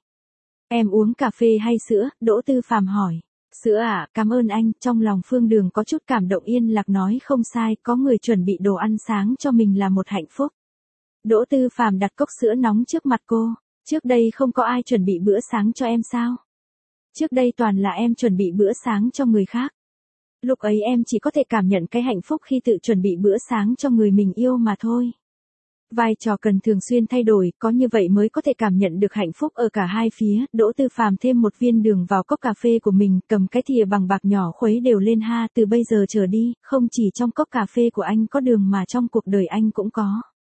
Em uống cà phê hay sữa? Đỗ Tư Phàm hỏi. Sữa à, cảm ơn anh. Trong lòng Phương Đường có chút cảm động, Yên Lạc nói không sai, có người chuẩn bị đồ ăn sáng cho mình là một hạnh phúc. Đỗ Tư Phàm đặt cốc sữa nóng trước mặt cô. Trước đây không có ai chuẩn bị bữa sáng cho em sao? Trước đây toàn là em chuẩn bị bữa sáng cho người khác. Lúc ấy em chỉ có thể cảm nhận cái hạnh phúc khi tự chuẩn bị bữa sáng cho người mình yêu mà thôi. Vai trò cần thường xuyên thay đổi, có như vậy mới có thể cảm nhận được hạnh phúc ở cả hai phía. Đỗ Tư Phàm thêm một viên đường vào cốc cà phê của mình, cầm cái thìa bằng bạc nhỏ khuấy đều lên ha, từ bây giờ trở đi, không chỉ trong cốc cà phê của anh có đường mà trong cuộc đời anh cũng có.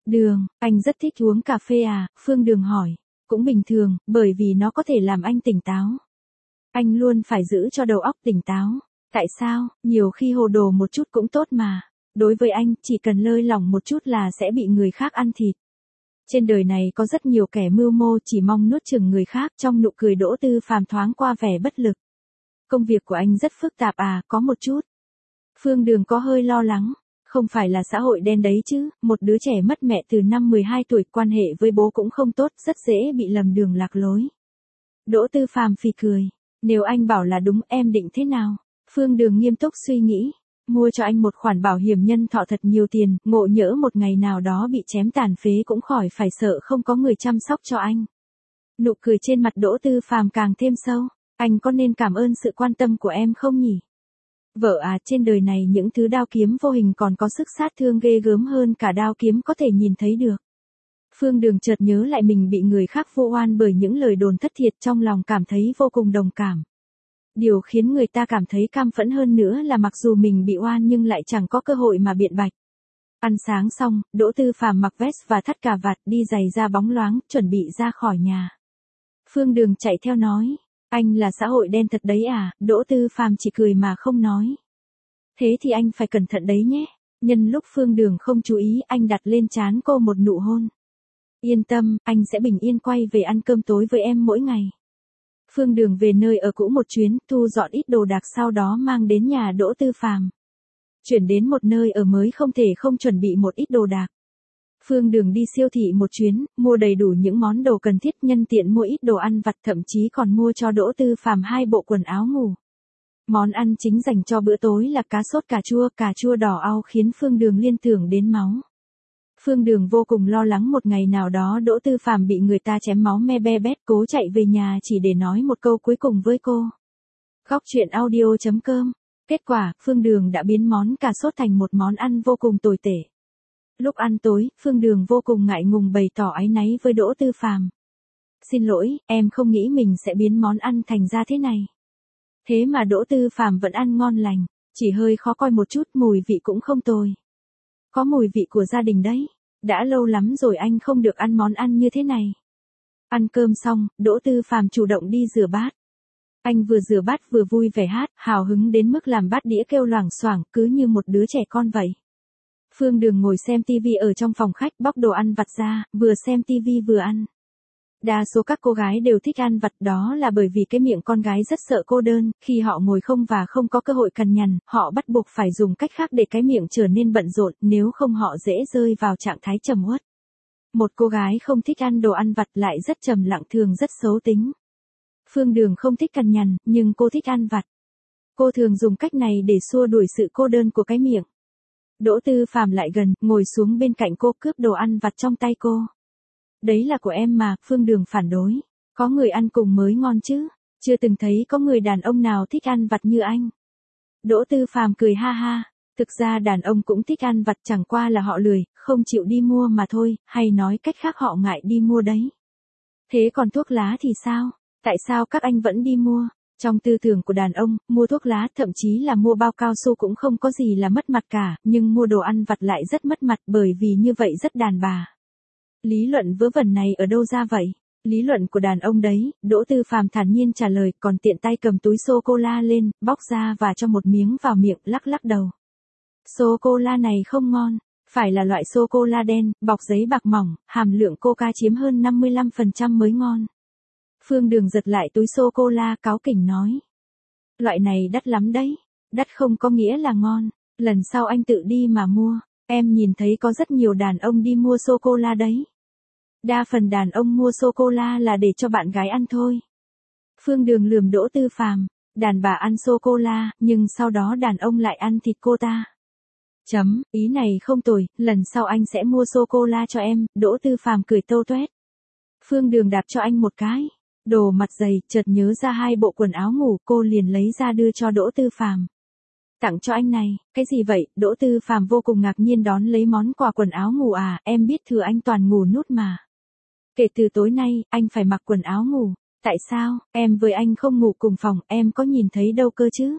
Đường, anh rất thích uống cà phê à, Phương Đường hỏi. Cũng bình thường, bởi vì nó có thể làm anh tỉnh táo. Anh luôn phải giữ cho đầu óc tỉnh táo. Tại sao, nhiều khi hồ đồ một chút cũng tốt mà. Đối với anh, chỉ cần lơi lỏng một chút là sẽ bị người khác ăn thịt. Trên đời này có rất nhiều kẻ mưu mô chỉ mong nuốt chửng người khác, trong nụ cười Đỗ Tư Phàm thoáng qua vẻ bất lực. Công việc của anh rất phức tạp à, có một chút. Phương Đường có hơi lo lắng. Không phải là xã hội đen đấy chứ, một đứa trẻ mất mẹ từ năm mười hai tuổi, quan hệ với bố cũng không tốt, rất dễ bị lầm đường lạc lối. Đỗ Tư Phàm phì cười. Nếu anh bảo là đúng, em định thế nào? Phương Đường nghiêm túc suy nghĩ. Mua cho anh một khoản bảo hiểm nhân thọ thật nhiều tiền, ngộ nhỡ một ngày nào đó bị chém tàn phế cũng khỏi phải sợ không có người chăm sóc cho anh. Nụ cười trên mặt Đỗ Tư Phàm càng thêm sâu. Anh có nên cảm ơn sự quan tâm của em không nhỉ? Vợ à, trên đời này những thứ đao kiếm vô hình còn có sức sát thương ghê gớm hơn cả đao kiếm có thể nhìn thấy được. Phương Đường chợt nhớ lại mình bị người khác vu oan bởi những lời đồn thất thiệt, trong lòng cảm thấy vô cùng đồng cảm. Điều khiến người ta cảm thấy cam phẫn hơn nữa là mặc dù mình bị oan nhưng lại chẳng có cơ hội mà biện bạch. Ăn sáng xong, Đỗ Tư Phàm mặc vest và thắt cà vạt, đi giày da bóng loáng, chuẩn bị ra khỏi nhà. Phương Đường chạy theo nói. Anh là xã hội đen thật đấy à, Đỗ Tư Phàm chỉ cười mà không nói. Thế thì anh phải cẩn thận đấy nhé. Nhân lúc Phương Đường không chú ý, anh đặt lên trán cô một nụ hôn. Yên tâm, anh sẽ bình yên quay về ăn cơm tối với em mỗi ngày. Phương Đường về nơi ở cũ một chuyến, thu dọn ít đồ đạc sau đó mang đến nhà Đỗ Tư Phàm. Chuyển đến một nơi ở mới không thể không chuẩn bị một ít đồ đạc. Phương Đường đi siêu thị một chuyến, mua đầy đủ những món đồ cần thiết, nhân tiện mua ít đồ ăn vặt, thậm chí còn mua cho Đỗ Tư Phàm hai bộ quần áo ngủ. Món ăn chính dành cho bữa tối là cá sốt cà chua, cà chua đỏ au khiến Phương Đường liên tưởng đến máu. Phương Đường vô cùng lo lắng một ngày nào đó Đỗ Tư Phàm bị người ta chém máu me be bét, cố chạy về nhà chỉ để nói một câu cuối cùng với cô. Góc truyện audio chấm com. Kết quả, Phương Đường đã biến món cà sốt thành một món ăn vô cùng tồi tệ. Lúc ăn tối, Phương Đường vô cùng ngại ngùng bày tỏ áy náy với Đỗ Tư Phàm. Xin lỗi, em không nghĩ mình sẽ biến món ăn thành ra thế này. Thế mà Đỗ Tư Phàm vẫn ăn ngon lành, chỉ hơi khó coi một chút, mùi vị cũng không tồi. Có mùi vị của gia đình đấy. Đã lâu lắm rồi anh không được ăn món ăn như thế này. Ăn cơm xong, Đỗ Tư Phàm chủ động đi rửa bát. Anh vừa rửa bát vừa vui vẻ hát, hào hứng đến mức làm bát đĩa kêu loảng xoảng, cứ như một đứa trẻ con vậy. Phương Đường ngồi xem tivi ở trong phòng khách, bóc đồ ăn vặt ra, vừa xem tivi vừa ăn. Đa số các cô gái đều thích ăn vặt, đó là bởi vì cái miệng con gái rất sợ cô đơn, khi họ ngồi không và không có cơ hội cằn nhằn, họ bắt buộc phải dùng cách khác để cái miệng trở nên bận rộn, nếu không họ dễ rơi vào trạng thái trầm uất. Một cô gái không thích ăn đồ ăn vặt lại rất trầm lặng, thường rất xấu tính. Phương Đường không thích cằn nhằn, nhưng cô thích ăn vặt. Cô thường dùng cách này để xua đuổi sự cô đơn của cái miệng. Đỗ Tư Phàm lại gần, ngồi xuống bên cạnh cô, cướp đồ ăn vặt trong tay cô. Đấy là của em mà, Phương Đường phản đối. Có người ăn cùng mới ngon chứ, chưa từng thấy có người đàn ông nào thích ăn vặt như anh. Đỗ Tư Phàm cười ha ha, thực ra đàn ông cũng thích ăn vặt, chẳng qua là họ lười, không chịu đi mua mà thôi, hay nói cách khác họ ngại đi mua đấy. Thế còn thuốc lá thì sao? Tại sao các anh vẫn đi mua? Trong tư tưởng của đàn ông, mua thuốc lá, thậm chí là mua bao cao su cũng không có gì là mất mặt cả, nhưng mua đồ ăn vặt lại rất mất mặt, bởi vì như vậy rất đàn bà. Lý luận vớ vẩn này ở đâu ra vậy? Lý luận của đàn ông đấy, Đỗ Tư Phàm thản nhiên trả lời, còn tiện tay cầm túi sô-cô-la lên, bóc ra và cho một miếng vào miệng, lắc lắc đầu. Sô-cô-la này không ngon, phải là loại sô-cô-la đen, bọc giấy bạc mỏng, hàm lượng coca chiếm hơn năm mươi lăm phần trăm mới ngon. Phương Đường giật lại túi sô-cô-la, cáu kỉnh nói. Loại này đắt lắm đấy, đắt không có nghĩa là ngon, lần sau anh tự đi mà mua, em nhìn thấy có rất nhiều đàn ông đi mua sô-cô-la đấy. Đa phần đàn ông mua sô-cô-la là để cho bạn gái ăn thôi. Phương Đường lườm Đỗ Tư Phàm, đàn bà ăn sô-cô-la, nhưng sau đó đàn ông lại ăn thịt cô ta. Chấm, ý này không tồi, lần sau anh sẽ mua sô-cô-la cho em, Đỗ Tư Phàm cười tâu tuét. Phương Đường đạp cho anh một cái. Đồ mặt dày, chợt nhớ ra hai bộ quần áo ngủ, cô liền lấy ra đưa cho Đỗ Tư Phàm. Tặng cho anh này, cái gì vậy? Đỗ Tư Phàm vô cùng ngạc nhiên đón lấy món quà quần áo ngủ à, em biết thừa anh toàn ngủ nút mà. Kể từ tối nay, anh phải mặc quần áo ngủ. Tại sao, em với anh không ngủ cùng phòng, em có nhìn thấy đâu cơ chứ?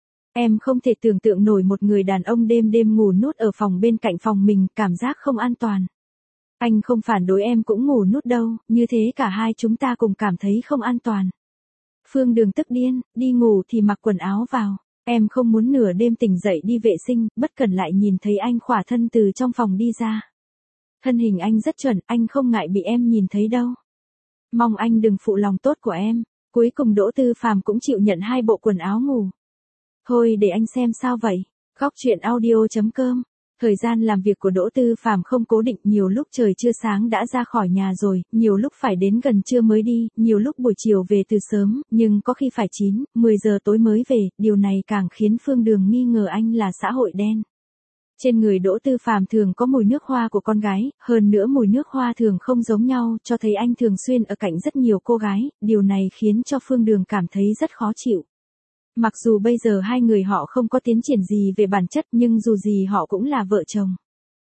Em không thể tưởng tượng nổi một người đàn ông đêm đêm ngủ nút ở phòng bên cạnh phòng mình, cảm giác không an toàn. Anh không phản đối em cũng ngủ nút đâu, như thế cả hai chúng ta cùng cảm thấy không an toàn. Phương Đường tức điên, đi ngủ thì mặc quần áo vào. Em không muốn nửa đêm tỉnh dậy đi vệ sinh, bất cần lại nhìn thấy anh khỏa thân từ trong phòng đi ra. Thân hình anh rất chuẩn, anh không ngại bị em nhìn thấy đâu. Mong anh đừng phụ lòng tốt của em. Cuối cùng Đỗ Tư Phàm cũng chịu nhận hai bộ quần áo ngủ. Thôi để anh xem sao vậy. Góc truyện audio chấm com. Thời gian làm việc của Đỗ Tư Phàm không cố định, nhiều lúc trời chưa sáng đã ra khỏi nhà rồi, nhiều lúc phải đến gần trưa mới đi, nhiều lúc buổi chiều về từ sớm, nhưng có khi phải chín, mười giờ tối mới về, điều này càng khiến Phương Đường nghi ngờ anh là xã hội đen. Trên người Đỗ Tư Phàm thường có mùi nước hoa của con gái, hơn nữa mùi nước hoa thường không giống nhau, cho thấy anh thường xuyên ở cạnh rất nhiều cô gái, điều này khiến cho Phương Đường cảm thấy rất khó chịu. Mặc dù bây giờ hai người họ không có tiến triển gì về bản chất nhưng dù gì họ cũng là vợ chồng.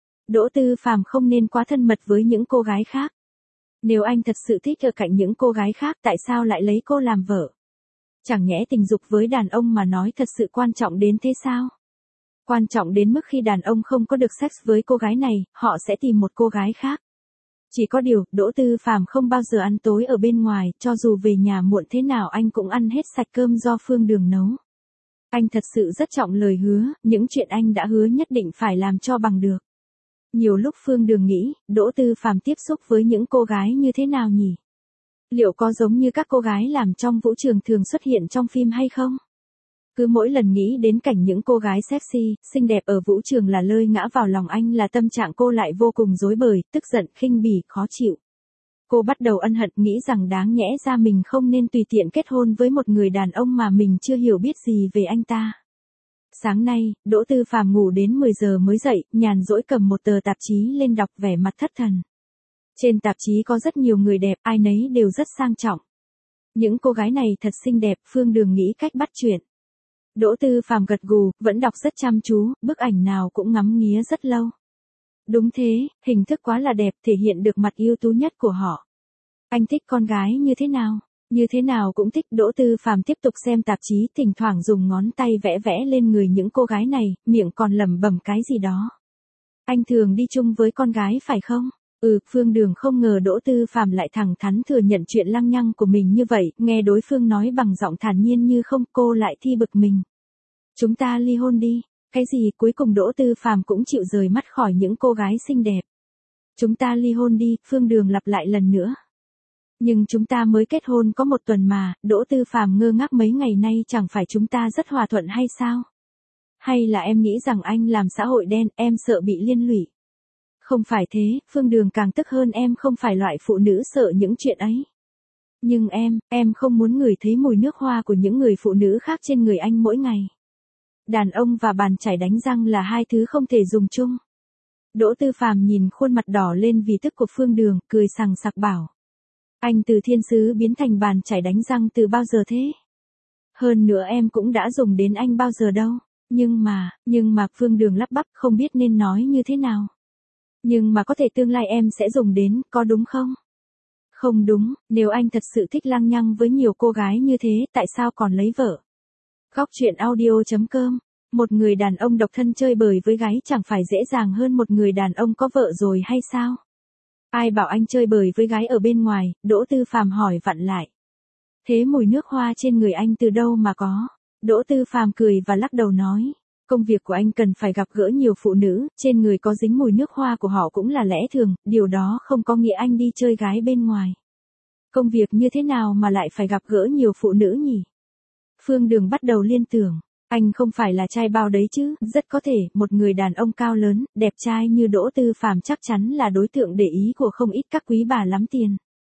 Đỗ Tư Phàm không nên quá thân mật với những cô gái khác. Nếu anh thật sự thích ở cạnh những cô gái khác tại sao lại lấy cô làm vợ? Chẳng nhẽ tình dục với đàn ông mà nói thật sự quan trọng đến thế sao? Quan trọng đến mức khi đàn ông không có được sex với cô gái này, họ sẽ tìm một cô gái khác. Chỉ có điều, Đỗ Tư Phàm không bao giờ ăn tối ở bên ngoài, cho dù về nhà muộn thế nào anh cũng ăn hết sạch cơm do Phương Đường nấu. Anh thật sự rất trọng lời hứa, những chuyện anh đã hứa nhất định phải làm cho bằng được. Nhiều lúc Phương Đường nghĩ, Đỗ Tư Phàm tiếp xúc với những cô gái như thế nào nhỉ? Liệu có giống như các cô gái làm trong vũ trường thường xuất hiện trong phim hay không? Cứ mỗi lần nghĩ đến cảnh những cô gái sexy, xinh đẹp ở vũ trường là lơi ngã vào lòng anh là tâm trạng cô lại vô cùng rối bời, tức giận, khinh bỉ, khó chịu. Cô bắt đầu ân hận nghĩ rằng đáng nhẽ ra mình không nên tùy tiện kết hôn với một người đàn ông mà mình chưa hiểu biết gì về anh ta. Sáng nay, Đỗ Tư Phàm ngủ đến mười giờ mới dậy, nhàn rỗi cầm một tờ tạp chí lên đọc vẻ mặt thất thần. Trên tạp chí có rất nhiều người đẹp, ai nấy đều rất sang trọng. Những cô gái này thật xinh đẹp, Phương Đường nghĩ cách bắt chuyện. Đỗ Tư Phàm gật gù, vẫn đọc rất chăm chú, bức ảnh nào cũng ngắm nghía rất lâu. Đúng thế, hình thức quá là đẹp, thể hiện được mặt ưu tú nhất của họ. Anh thích con gái như thế nào? Như thế nào cũng thích. Đỗ Tư Phàm tiếp tục xem tạp chí, thỉnh thoảng dùng ngón tay vẽ vẽ lên người những cô gái này, miệng còn lẩm bẩm cái gì đó. Anh thường đi chung với con gái phải không? Ừ, Phương Đường không ngờ Đỗ Tư Phàm lại thẳng thắn thừa nhận chuyện lăng nhăng của mình như vậy, nghe đối phương nói bằng giọng thản nhiên như không, cô lại thi bực mình. Chúng ta ly hôn đi. Cái gì? Cuối cùng Đỗ Tư Phàm cũng chịu rời mắt khỏi những cô gái xinh đẹp. Chúng ta ly hôn đi, Phương Đường lặp lại lần nữa. Nhưng chúng ta mới kết hôn có một tuần mà, Đỗ Tư Phàm ngơ ngác mấy ngày nay, chẳng phải chúng ta rất hòa thuận hay sao? Hay là em nghĩ rằng anh làm xã hội đen, em sợ bị liên lụy? Không phải thế, Phương Đường càng tức hơn, em không phải loại phụ nữ sợ những chuyện ấy. Nhưng em, em không muốn ngửi thấy mùi nước hoa của những người phụ nữ khác trên người anh mỗi ngày. Đàn ông và bàn chải đánh răng là hai thứ không thể dùng chung. Đỗ Tư Phàm nhìn khuôn mặt đỏ lên vì tức của Phương Đường, cười sằng sặc bảo. Anh từ thiên sứ biến thành bàn chải đánh răng từ bao giờ thế? Hơn nữa em cũng đã dùng đến anh bao giờ đâu. Nhưng mà, nhưng mà Phương Đường lắp bắp không biết nên nói như thế nào. Nhưng mà có thể tương lai em sẽ dùng đến, có đúng không? Không đúng, nếu anh thật sự thích lăng nhăng với nhiều cô gái như thế, tại sao còn lấy vợ? Góc truyện audio chấm com. Một người đàn ông độc thân chơi bời với gái chẳng phải dễ dàng hơn một người đàn ông có vợ rồi hay sao? Ai bảo anh chơi bời với gái ở bên ngoài? Đỗ Tư Phàm hỏi vặn lại. Thế mùi nước hoa trên người anh từ đâu mà có? Đỗ Tư Phàm cười và lắc đầu nói. Công việc của anh cần phải gặp gỡ nhiều phụ nữ, trên người có dính mùi nước hoa của họ cũng là lẽ thường, điều đó không có nghĩa anh đi chơi gái bên ngoài. Công việc như thế nào mà lại phải gặp gỡ nhiều phụ nữ nhỉ? Phương Đường bắt đầu liên tưởng, anh không phải là trai bao đấy chứ, rất có thể, một người đàn ông cao lớn, đẹp trai như Đỗ Tư Phàm chắc chắn là đối tượng để ý của không ít các quý bà lắm tiền.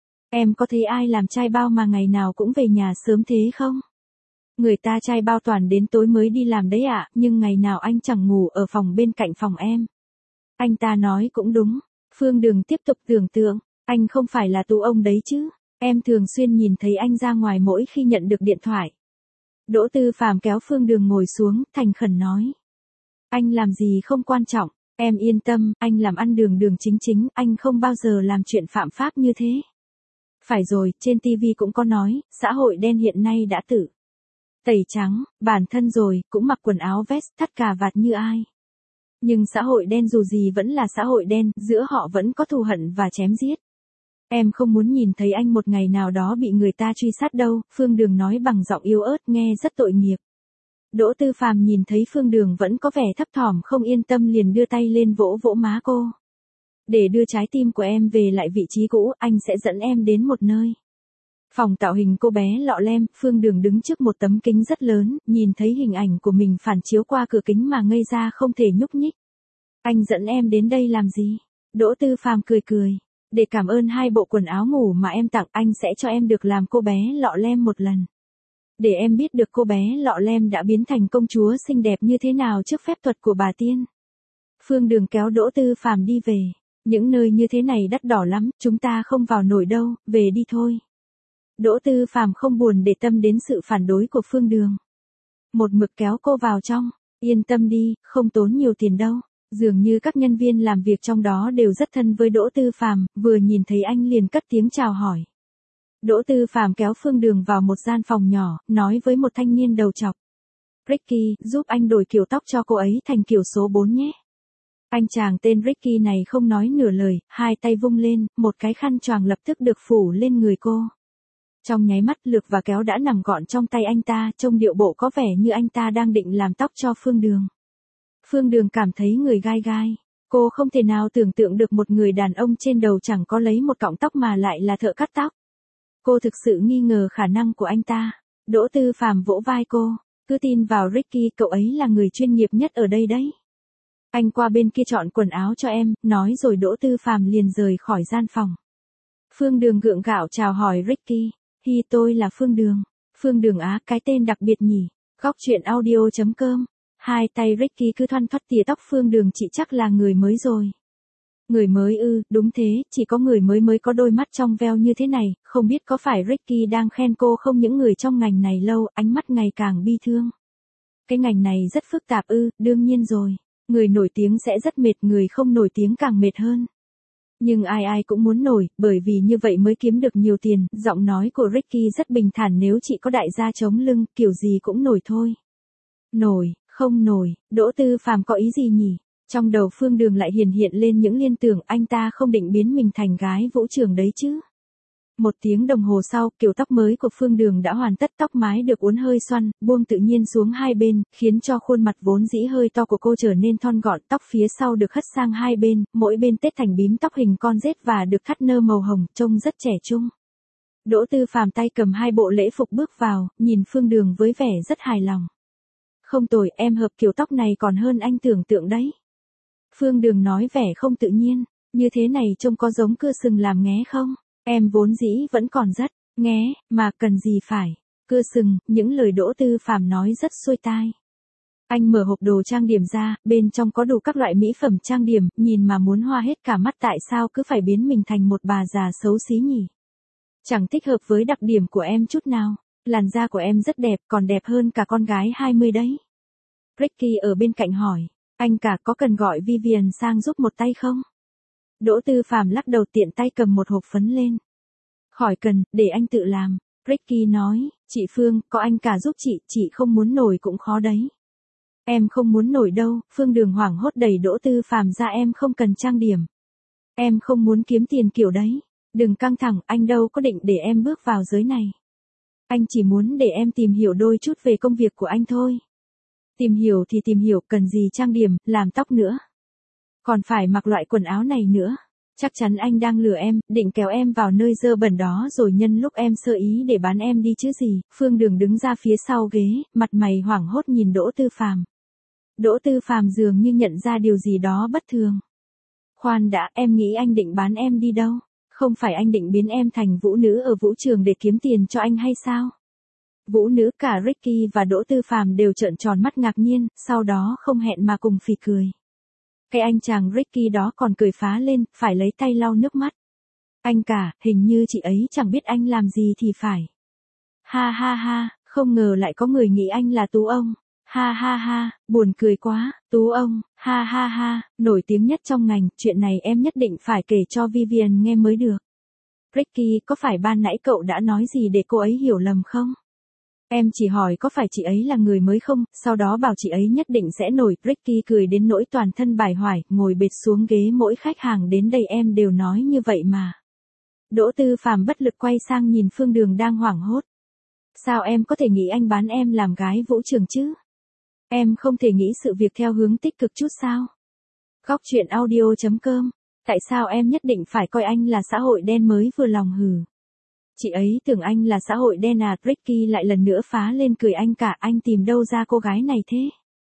Em có thấy ai làm trai bao mà ngày nào cũng về nhà sớm thế không? Người ta trai bao toàn đến tối mới đi làm đấy ạ, nhưng ngày nào anh chẳng ngủ ở phòng bên cạnh phòng em. Anh ta nói cũng đúng. Phương Đường tiếp tục tưởng tượng, anh không phải là tú ông đấy chứ, em thường xuyên nhìn thấy anh ra ngoài mỗi khi nhận được điện thoại. Đỗ Tư Phàm kéo Phương Đường ngồi xuống, thành khẩn nói. Anh làm gì không quan trọng, em yên tâm, anh làm ăn đường đường chính chính, anh không bao giờ làm chuyện phạm pháp như thế. Phải rồi, trên ti vi cũng có nói, xã hội đen hiện nay đã tự tẩy trắng, bản thân rồi, cũng mặc quần áo vest, thắt cà vạt như ai. Nhưng xã hội đen dù gì vẫn là xã hội đen, giữa họ vẫn có thù hận và chém giết. Em không muốn nhìn thấy anh một ngày nào đó bị người ta truy sát đâu, Phương Đường nói bằng giọng yếu ớt nghe rất tội nghiệp. Đỗ Tư Phàm nhìn thấy Phương Đường vẫn có vẻ thấp thỏm không yên tâm liền đưa tay lên vỗ vỗ má cô. Để đưa trái tim của em về lại vị trí cũ, anh sẽ dẫn em đến một nơi. Phòng tạo hình cô bé lọ lem, Phương Đường đứng trước một tấm kính rất lớn, nhìn thấy hình ảnh của mình phản chiếu qua cửa kính mà ngây ra không thể nhúc nhích. Anh dẫn em đến đây làm gì? Đỗ Tư Phàm cười cười. Để cảm ơn hai bộ quần áo ngủ mà em tặng, anh sẽ cho em được làm cô bé lọ lem một lần. Để em biết được cô bé lọ lem đã biến thành công chúa xinh đẹp như thế nào trước phép thuật của bà tiên. Phương Đường kéo Đỗ Tư Phàm đi về. Những nơi như thế này đắt đỏ lắm, chúng ta không vào nổi đâu, về đi thôi. Đỗ Tư Phàm không buồn để tâm đến sự phản đối của Phương Đường. Một mực kéo cô vào trong, yên tâm đi, không tốn nhiều tiền đâu. Dường như các nhân viên làm việc trong đó đều rất thân với Đỗ Tư Phàm, vừa nhìn thấy anh liền cất tiếng chào hỏi. Đỗ Tư Phàm kéo Phương Đường vào một gian phòng nhỏ, nói với một thanh niên đầu trọc. Ricky, giúp anh đổi kiểu tóc cho cô ấy thành kiểu số bốn nhé. Anh chàng tên Ricky này không nói nửa lời, hai tay vung lên, một cái khăn choàng lập tức được phủ lên người cô. Trong nháy mắt lược và kéo đã nằm gọn trong tay anh ta, trông điệu bộ có vẻ như anh ta đang định làm tóc cho Phương Đường. Phương Đường cảm thấy người gai gai. Cô không thể nào tưởng tượng được một người đàn ông trên đầu chẳng có lấy một cọng tóc mà lại là thợ cắt tóc. Cô thực sự nghi ngờ khả năng của anh ta. Đỗ Tư Phàm vỗ vai cô. Cứ tin vào Ricky, cậu ấy là người chuyên nghiệp nhất ở đây đấy. Anh qua bên kia chọn quần áo cho em, nói rồi Đỗ Tư Phàm liền rời khỏi gian phòng. Phương Đường gượng gạo chào hỏi Ricky. Hi, tôi là Phương Đường. Phương Đường á, cái tên đặc biệt nhỉ. Góc truyện audio chấm com. Hai tay Ricky cứ thoăn thoắt tỉa tóc Phương Đường, chị chắc là người mới rồi. Người mới ư, đúng thế, chỉ có người mới mới có đôi mắt trong veo như thế này, không biết có phải Ricky đang khen cô không? Những người trong ngành này lâu, ánh mắt ngày càng bi thương. Cái ngành này rất phức tạp ư, đương nhiên rồi. Người nổi tiếng sẽ rất mệt, người không nổi tiếng càng mệt hơn. Nhưng ai ai cũng muốn nổi, bởi vì như vậy mới kiếm được nhiều tiền. Giọng nói của Ricky rất bình thản, nếu chị có đại gia chống lưng, kiểu gì cũng nổi thôi. Nổi, không nổi, Đỗ Tư Phàm có ý gì nhỉ? Trong đầu Phương Đường lại hiển hiện lên những liên tưởng, anh ta không định biến mình thành gái vũ trường đấy chứ. Một tiếng đồng hồ sau, kiểu tóc mới của Phương Đường đã hoàn tất, tóc mái được uốn hơi xoăn, buông tự nhiên xuống hai bên, khiến cho khuôn mặt vốn dĩ hơi to của cô trở nên thon gọn, tóc phía sau được hất sang hai bên, mỗi bên tết thành bím tóc hình con rết và được thắt nơ màu hồng, trông rất trẻ trung. Đỗ Tư Phàm tay cầm hai bộ lễ phục bước vào, nhìn Phương Đường với vẻ rất hài lòng. Không tồi, em hợp kiểu tóc này còn hơn anh tưởng tượng đấy. Phương Đường nói vẻ không tự nhiên, như thế này trông có giống cưa sừng làm nghé không? Em vốn dĩ vẫn còn rất nghé, mà cần gì phải cưa sừng, những lời Đỗ Tư Phàm nói rất xuôi tai. Anh mở hộp đồ trang điểm ra, bên trong có đủ các loại mỹ phẩm trang điểm, nhìn mà muốn hoa hết cả mắt, tại sao cứ phải biến mình thành một bà già xấu xí nhỉ? Chẳng thích hợp với đặc điểm của em chút nào, làn da của em rất đẹp, còn đẹp hơn cả con gái hai mươi đấy. Ricky ở bên cạnh hỏi, anh cả có cần gọi Vivian sang giúp một tay không? Đỗ Tư Phàm lắc đầu, tiện tay cầm một hộp phấn lên. Khỏi cần, để anh tự làm. Ricky nói, chị Phương, có anh cả giúp chị, chị không muốn nổi cũng khó đấy. Em không muốn nổi đâu, Phương Đường hoảng hốt đẩy Đỗ Tư Phàm ra, em không cần trang điểm. Em không muốn kiếm tiền kiểu đấy. Đừng căng thẳng, anh đâu có định để em bước vào giới này. Anh chỉ muốn để em tìm hiểu đôi chút về công việc của anh thôi. Tìm hiểu thì tìm hiểu, cần gì trang điểm, làm tóc nữa. Còn phải mặc loại quần áo này nữa. Chắc chắn anh đang lừa em, định kéo em vào nơi dơ bẩn đó rồi nhân lúc em sơ ý để bán em đi chứ gì. Phương Đường đứng ra phía sau ghế, mặt mày hoảng hốt nhìn Đỗ Tư Phàm. Đỗ Tư Phàm dường như nhận ra điều gì đó bất thường. Khoan đã, em nghĩ anh định bán em đi đâu? Không phải anh định biến em thành vũ nữ ở vũ trường để kiếm tiền cho anh hay sao? Vũ nữ? Cả Ricky và Đỗ Tư Phàm đều trợn tròn mắt ngạc nhiên, sau đó không hẹn mà cùng phì cười. Cái anh chàng Ricky đó còn cười phá lên, phải lấy tay lau nước mắt. Anh cả, hình như chị ấy chẳng biết anh làm gì thì phải. Ha ha ha, không ngờ lại có người nghĩ anh là Tú ông. Ha ha ha, buồn cười quá, Tú ông, ha ha ha, nổi tiếng nhất trong ngành, chuyện này em nhất định phải kể cho Vivian nghe mới được. Ricky, có phải ban nãy cậu đã nói gì để cô ấy hiểu lầm không? Em chỉ hỏi có phải chị ấy là người mới không, sau đó bảo chị ấy nhất định sẽ nổi. Ricky cười đến nỗi toàn thân bài hoài, ngồi bệt xuống ghế. Mỗi khách hàng đến đây em đều nói như vậy mà. Đỗ Tư Phàm bất lực quay sang nhìn Phương Đường đang hoảng hốt. Sao em có thể nghĩ anh bán em làm gái vũ trường chứ? Em không thể nghĩ sự việc theo hướng tích cực chút sao? Góc truyện audio chấm com. Tại sao em nhất định phải coi anh là xã hội đen mới vừa lòng hừ? Chị ấy tưởng anh là xã hội đen à? Ricky lại lần nữa phá lên cười. Anh cả, anh tìm đâu ra cô gái này thế?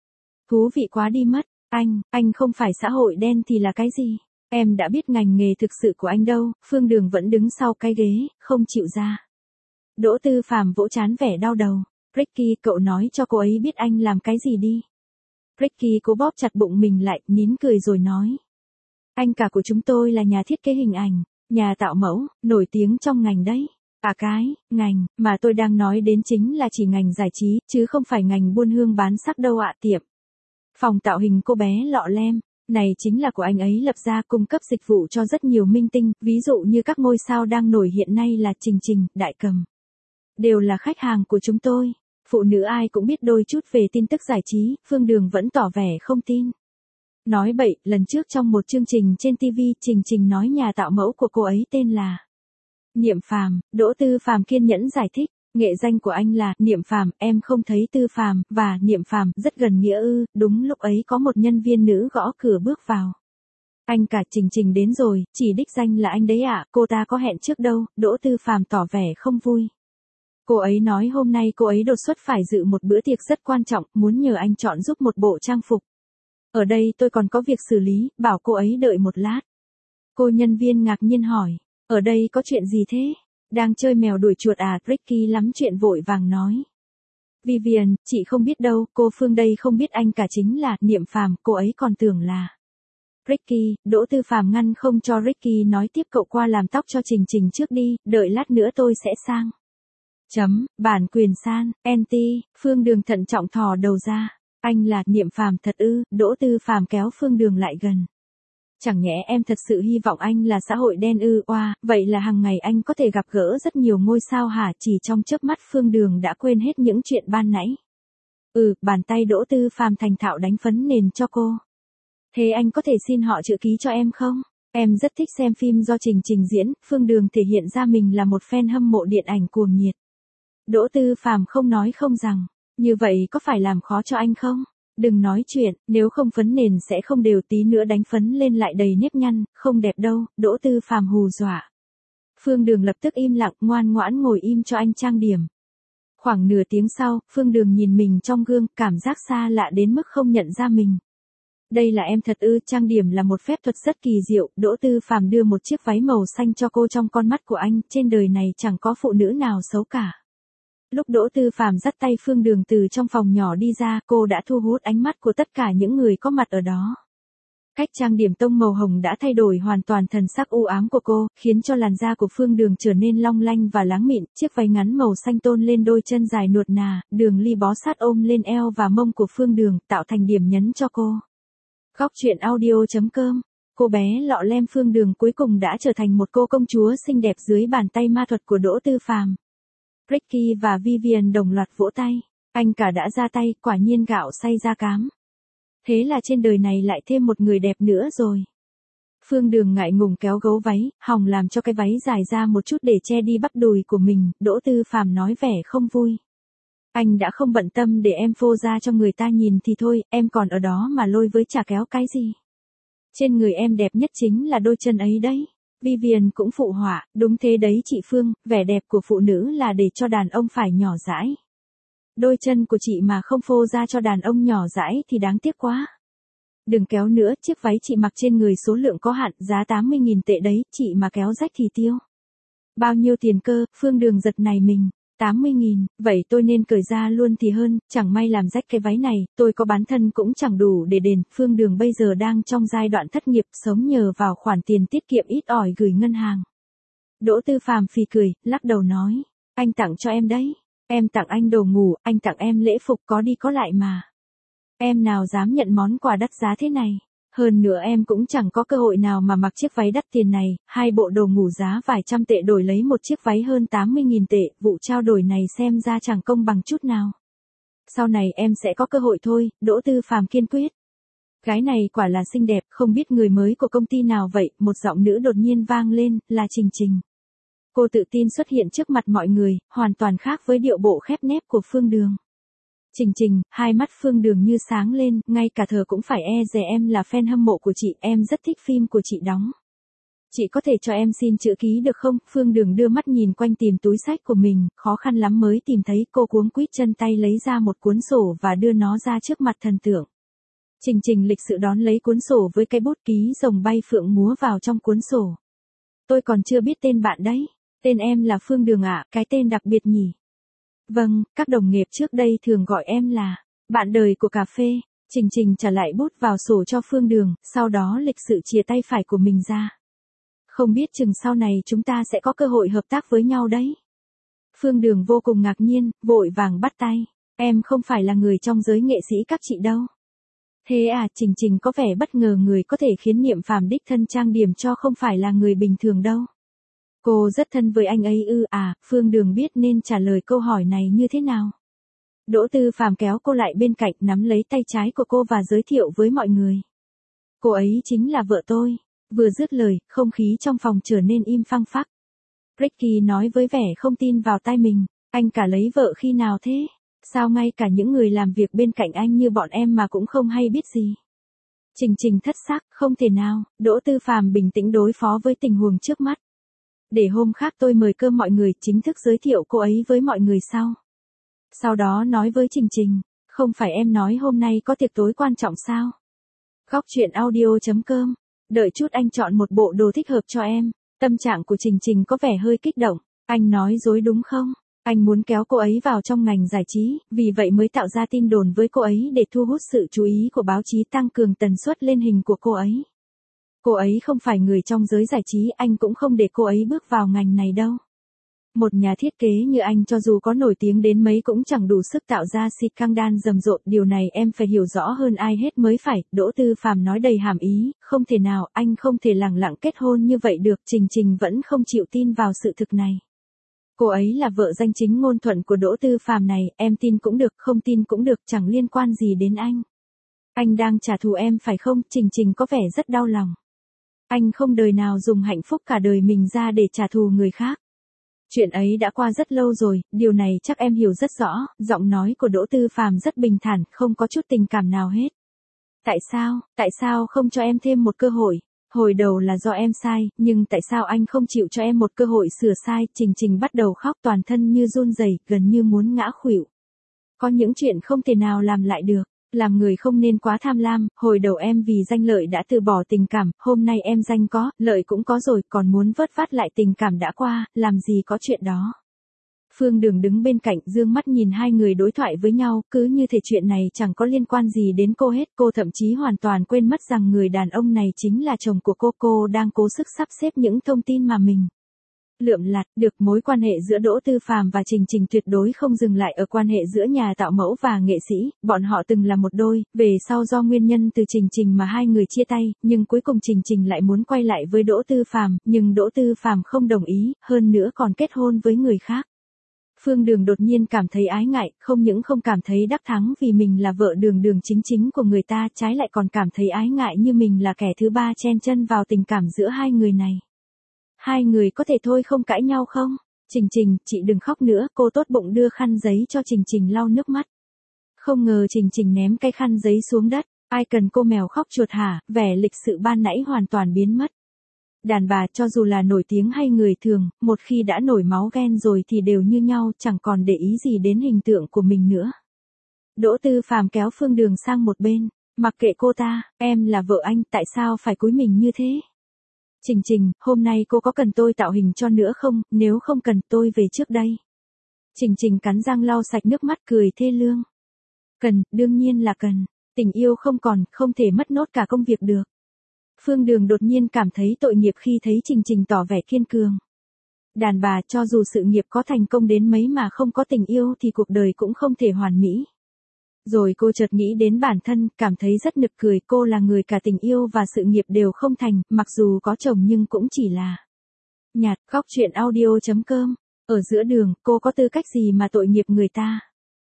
Thú vị quá đi mất. Anh, anh không phải xã hội đen thì là cái gì? Em đã biết ngành nghề thực sự của anh đâu. Phương Đường vẫn đứng sau cái ghế, không chịu ra. Đỗ Tư Phàm vỗ trán vẻ đau đầu. Ricky, cậu nói cho cô ấy biết anh làm cái gì đi. Ricky cố bóp chặt bụng mình lại, nín cười rồi nói. Anh cả của chúng tôi là nhà thiết kế hình ảnh, nhà tạo mẫu, nổi tiếng trong ngành đấy. À cái, ngành, mà tôi đang nói đến chính là chỉ ngành giải trí, chứ không phải ngành buôn hương bán sắc đâu ạ. Tiệm phòng tạo hình cô bé Lọ Lem, này chính là của anh ấy lập ra, cung cấp dịch vụ cho rất nhiều minh tinh, ví dụ như các ngôi sao đang nổi hiện nay là Trình Trình, Đại Cầm. Đều là khách hàng của chúng tôi. Phụ nữ ai cũng biết đôi chút về tin tức giải trí. Phương Đường vẫn tỏ vẻ không tin. Nói bậy, lần trước trong một chương trình trên ti vi, Trình Trình nói nhà tạo mẫu của cô ấy tên là Niệm Phàm. Đỗ Tư Phàm kiên nhẫn giải thích, nghệ danh của anh là Niệm Phàm, em không thấy Tư Phàm và Niệm Phàm rất gần nghĩa ư? Đúng lúc ấy có một nhân viên nữ gõ cửa bước vào. Anh cả, Trình Trình đến rồi, chỉ đích danh là anh đấy ạ. À? Cô ta có hẹn trước đâu? Đỗ Tư Phàm tỏ vẻ không vui. Cô ấy nói hôm nay cô ấy đột xuất phải dự một bữa tiệc rất quan trọng, muốn nhờ anh chọn giúp một bộ trang phục. Ở đây tôi còn có việc xử lý, bảo cô ấy đợi một lát. Cô nhân viên ngạc nhiên hỏi, ở đây có chuyện gì thế? Đang chơi mèo đuổi chuột à? Ricky lắm chuyện vội vàng nói. Vivian, chị không biết đâu, cô Phương đây không biết anh cả chính là Niệm Phàm, cô ấy còn tưởng là Ricky. Đỗ Tư Phàm ngăn không cho Ricky nói tiếp, cậu qua làm tóc cho Trình Trình trước đi, đợi lát nữa tôi sẽ sang. Chấm, bản quyền san, anti, Phương Đường thận trọng thò đầu ra. Anh là Niệm Phàm thật ư? Đỗ Tư Phàm kéo Phương Đường lại gần. Chẳng nhẽ em thật sự hy vọng anh là xã hội đen ư? Oa, vậy là hàng ngày anh có thể gặp gỡ rất nhiều ngôi sao hả? Chỉ trong chớp mắt Phương Đường đã quên hết những chuyện ban nãy. Ừ, bàn tay Đỗ Tư Phàm thành thạo đánh phấn nền cho cô. Thế anh có thể xin họ chữ ký cho em không? Em rất thích xem phim do Trình Trình diễn. Phương Đường thể hiện ra mình là một fan hâm mộ điện ảnh cuồng nhiệt. Đỗ Tư Phàm không nói không rằng, như vậy có phải làm khó cho anh không? Đừng nói chuyện, nếu không phấn nền sẽ không đều, tí nữa đánh phấn lên lại đầy nếp nhăn, không đẹp đâu. Đỗ Tư Phàm hù dọa. Phương Đường lập tức im lặng, ngoan ngoãn ngồi im cho anh trang điểm. Khoảng nửa tiếng sau, Phương Đường nhìn mình trong gương, cảm giác xa lạ đến mức không nhận ra mình. Đây là em thật ư? Trang điểm là một phép thuật rất kỳ diệu. Đỗ Tư Phàm đưa một chiếc váy màu xanh cho cô. Trong con mắt của anh, trên đời này chẳng có phụ nữ nào xấu cả. Lúc Đỗ Tư Phàm dắt tay Phương Đường từ trong phòng nhỏ đi ra, cô đã thu hút ánh mắt của tất cả những người có mặt ở đó. Cách trang điểm tông màu hồng đã thay đổi hoàn toàn thần sắc u ám của cô, khiến cho làn da của Phương Đường trở nên long lanh và láng mịn. Chiếc váy ngắn màu xanh tôn lên đôi chân dài nuột nà, đường ly bó sát ôm lên eo và mông của Phương Đường, tạo thành điểm nhấn cho cô. Góc truyện audio chấm com. Cô bé Lọ Lem Phương Đường cuối cùng đã trở thành một cô công chúa xinh đẹp dưới bàn tay ma thuật của Đỗ Tư Phàm. Ricky và Vivian đồng loạt vỗ tay. Anh cả đã ra tay, quả nhiên gạo xay ra cám. Thế là trên đời này lại thêm một người đẹp nữa rồi. Phương Đường ngại ngùng kéo gấu váy, hòng làm cho cái váy dài ra một chút để che đi bắp đùi của mình. Đỗ Tư Phàm nói vẻ không vui. Anh đã không bận tâm để em phô ra cho người ta nhìn thì thôi, em còn ở đó mà lôi với chả kéo cái gì. Trên người em đẹp nhất chính là đôi chân ấy đấy. Vivian cũng phụ họa, đúng thế đấy chị Phương, vẻ đẹp của phụ nữ là để cho đàn ông phải nhỏ dãi. Đôi chân của chị mà không phô ra cho đàn ông nhỏ dãi thì đáng tiếc quá. Đừng kéo nữa, chiếc váy chị mặc trên người số lượng có hạn, giá tám mươi nghìn tệ đấy, chị mà kéo rách thì tiêu. Bao nhiêu tiền cơ? Phương Đường giật nảy mình. tám mươi nghìn, vậy tôi nên cởi ra luôn thì hơn, chẳng may làm rách cái váy này, tôi có bán thân cũng chẳng đủ để đền. Phương Đường bây giờ đang trong giai đoạn thất nghiệp, sống nhờ vào khoản tiền tiết kiệm ít ỏi gửi ngân hàng. Đỗ Tư Phàm phì cười, lắc đầu nói, anh tặng cho em đấy, em tặng anh đồ ngủ, anh tặng em lễ phục có đi có lại mà. Em nào dám nhận món quà đắt giá thế này. Hơn nữa em cũng chẳng có cơ hội nào mà mặc chiếc váy đắt tiền này, hai bộ đồ ngủ giá vài trăm tệ đổi lấy một chiếc váy hơn tám mươi nghìn tệ, vụ trao đổi này xem ra chẳng công bằng chút nào. Sau này em sẽ có cơ hội thôi, Đỗ Tư Phàm kiên quyết. Gái này quả là xinh đẹp, không biết người mới của công ty nào vậy, một giọng nữ đột nhiên vang lên, là Trình Trình. Cô tự tin xuất hiện trước mặt mọi người, hoàn toàn khác với điệu bộ khép nép của Phương Đường. Trình Trình, hai mắt Phương Đường như sáng lên, ngay cả thờ cũng phải e dè, em là fan hâm mộ của chị, em rất thích phim của chị đóng. Chị có thể cho em xin chữ ký được không? Phương Đường đưa mắt nhìn quanh tìm túi sách của mình, khó khăn lắm mới tìm thấy, cô cuống quýt chân tay lấy ra một cuốn sổ và đưa nó ra trước mặt thần tượng. Trình Trình lịch sự đón lấy cuốn sổ với cái bút ký rồng bay phượng múa vào trong cuốn sổ. Tôi còn chưa biết tên bạn đấy. Tên em là Phương Đường ạ, à, cái tên đặc biệt nhỉ? Vâng, các đồng nghiệp trước đây thường gọi em là bạn đời của cà phê. Trình Trình trả lại bút vào sổ cho Phương Đường, sau đó lịch sự chìa tay phải của mình ra. Không biết chừng sau này chúng ta sẽ có cơ hội hợp tác với nhau đấy. Phương Đường vô cùng ngạc nhiên, vội vàng bắt tay. Em không phải là người trong giới nghệ sĩ các chị đâu. Thế à, Trình Trình có vẻ bất ngờ người có thể khiến Niệm Phàm đích thân trang điểm cho không phải là người bình thường đâu. Cô rất thân với anh ấy ư? À, Phương Đường biết nên trả lời câu hỏi này như thế nào. Đỗ Tư Phàm kéo cô lại bên cạnh, nắm lấy tay trái của cô và giới thiệu với mọi người. Cô ấy chính là vợ tôi. Vừa dứt lời, không khí trong phòng trở nên im phăng phắc. Ricky nói với vẻ không tin vào tai mình, anh cả lấy vợ khi nào thế? Sao ngay cả những người làm việc bên cạnh anh như bọn em mà cũng không hay biết gì? Trình Trình thất sắc, không thể nào. Đỗ Tư Phàm bình tĩnh đối phó với tình huống trước mắt. Để hôm khác tôi mời cơm mọi người, chính thức giới thiệu cô ấy với mọi người sau. Sau đó nói với Trình Trình, không phải em nói hôm nay có tiệc tối quan trọng sao? Góc truyện audio chấm com, đợi chút anh chọn một bộ đồ thích hợp cho em. Tâm trạng của Trình Trình có vẻ hơi kích động, anh nói dối đúng không? Anh muốn kéo cô ấy vào trong ngành giải trí, vì vậy mới tạo ra tin đồn với cô ấy để thu hút sự chú ý của báo chí, tăng cường tần suất lên hình của cô ấy. Cô ấy không phải người trong giới giải trí, anh cũng không để cô ấy bước vào ngành này đâu. Một nhà thiết kế như anh cho dù có nổi tiếng đến mấy cũng chẳng đủ sức tạo ra scandal rầm rộ, điều này em phải hiểu rõ hơn ai hết mới phải. Đỗ Tư Phàm nói đầy hàm ý, không thể nào, anh không thể lẳng lặng kết hôn như vậy được. Trình Trình vẫn không chịu tin vào sự thực này. Cô ấy là vợ danh chính ngôn thuận của Đỗ Tư Phàm này, em tin cũng được, không tin cũng được, chẳng liên quan gì đến anh. Anh đang trả thù em phải không? Trình Trình có vẻ rất đau lòng. Anh không đời nào dùng hạnh phúc cả đời mình ra để trả thù người khác. Chuyện ấy đã qua rất lâu rồi, điều này chắc em hiểu rất rõ. Giọng nói của Đỗ Tư Phàm rất bình thản, không có chút tình cảm nào hết. Tại sao, tại sao không cho em thêm một cơ hội? Hồi đầu là do em sai, nhưng tại sao anh không chịu cho em một cơ hội sửa sai? Trình Trình bắt đầu khóc, toàn thân như run rẩy, gần như muốn ngã khuỵu. Có những chuyện không thể nào làm lại được. Làm người không nên quá tham lam, hồi đầu em vì danh lợi đã từ bỏ tình cảm, hôm nay em danh có, lợi cũng có rồi, còn muốn vớt vát lại tình cảm đã qua, làm gì có chuyện đó. Phương Đường đứng bên cạnh, dương mắt nhìn hai người đối thoại với nhau, cứ như thể chuyện này chẳng có liên quan gì đến cô hết. Cô thậm chí hoàn toàn quên mất rằng người đàn ông này chính là chồng của cô. Cô đang cố sức sắp xếp những thông tin mà mình lượm lặt được. Mối quan hệ giữa Đỗ Tư Phàm và Trình Trình tuyệt đối không dừng lại ở quan hệ giữa nhà tạo mẫu và nghệ sĩ, bọn họ từng là một đôi, về sau do nguyên nhân từ Trình Trình mà hai người chia tay, nhưng cuối cùng Trình Trình lại muốn quay lại với Đỗ Tư Phàm, nhưng Đỗ Tư Phàm không đồng ý, hơn nữa còn kết hôn với người khác. Phương Đường đột nhiên cảm thấy ái ngại, không những không cảm thấy đắc thắng vì mình là vợ đường đường chính chính của người ta, trái lại còn cảm thấy ái ngại như mình là kẻ thứ ba chen chân vào tình cảm giữa hai người này. Hai người có thể thôi không cãi nhau không? Trình Trình, chị đừng khóc nữa, cô tốt bụng đưa khăn giấy cho Trình Trình lau nước mắt. Không ngờ Trình Trình ném cái khăn giấy xuống đất, ai cần cô mèo khóc chuột hả, vẻ lịch sự ban nãy hoàn toàn biến mất. Đàn bà cho dù là nổi tiếng hay người thường, một khi đã nổi máu ghen rồi thì đều như nhau, chẳng còn để ý gì đến hình tượng của mình nữa. Đỗ Tư Phàm kéo Phương Đường sang một bên, mặc kệ cô ta, em là vợ anh, tại sao phải cúi mình như thế? Trình Trình, hôm nay cô có cần tôi tạo hình cho nữa không? Nếu không cần, tôi về trước đây. Trình Trình cắn răng lau sạch nước mắt, cười thê lương. Cần, đương nhiên là cần. Tình yêu không còn, không thể mất nốt cả công việc được. Phương Đường đột nhiên cảm thấy tội nghiệp khi thấy Trình Trình tỏ vẻ kiên cường. Đàn bà cho dù sự nghiệp có thành công đến mấy mà không có tình yêu thì cuộc đời cũng không thể hoàn mỹ. Rồi cô chợt nghĩ đến bản thân, cảm thấy rất nực cười, cô là người cả tình yêu và sự nghiệp đều không thành, mặc dù có chồng nhưng cũng chỉ là nhạt. Khóc chuyện audio.com. Ở giữa đường, cô có tư cách gì mà tội nghiệp người ta?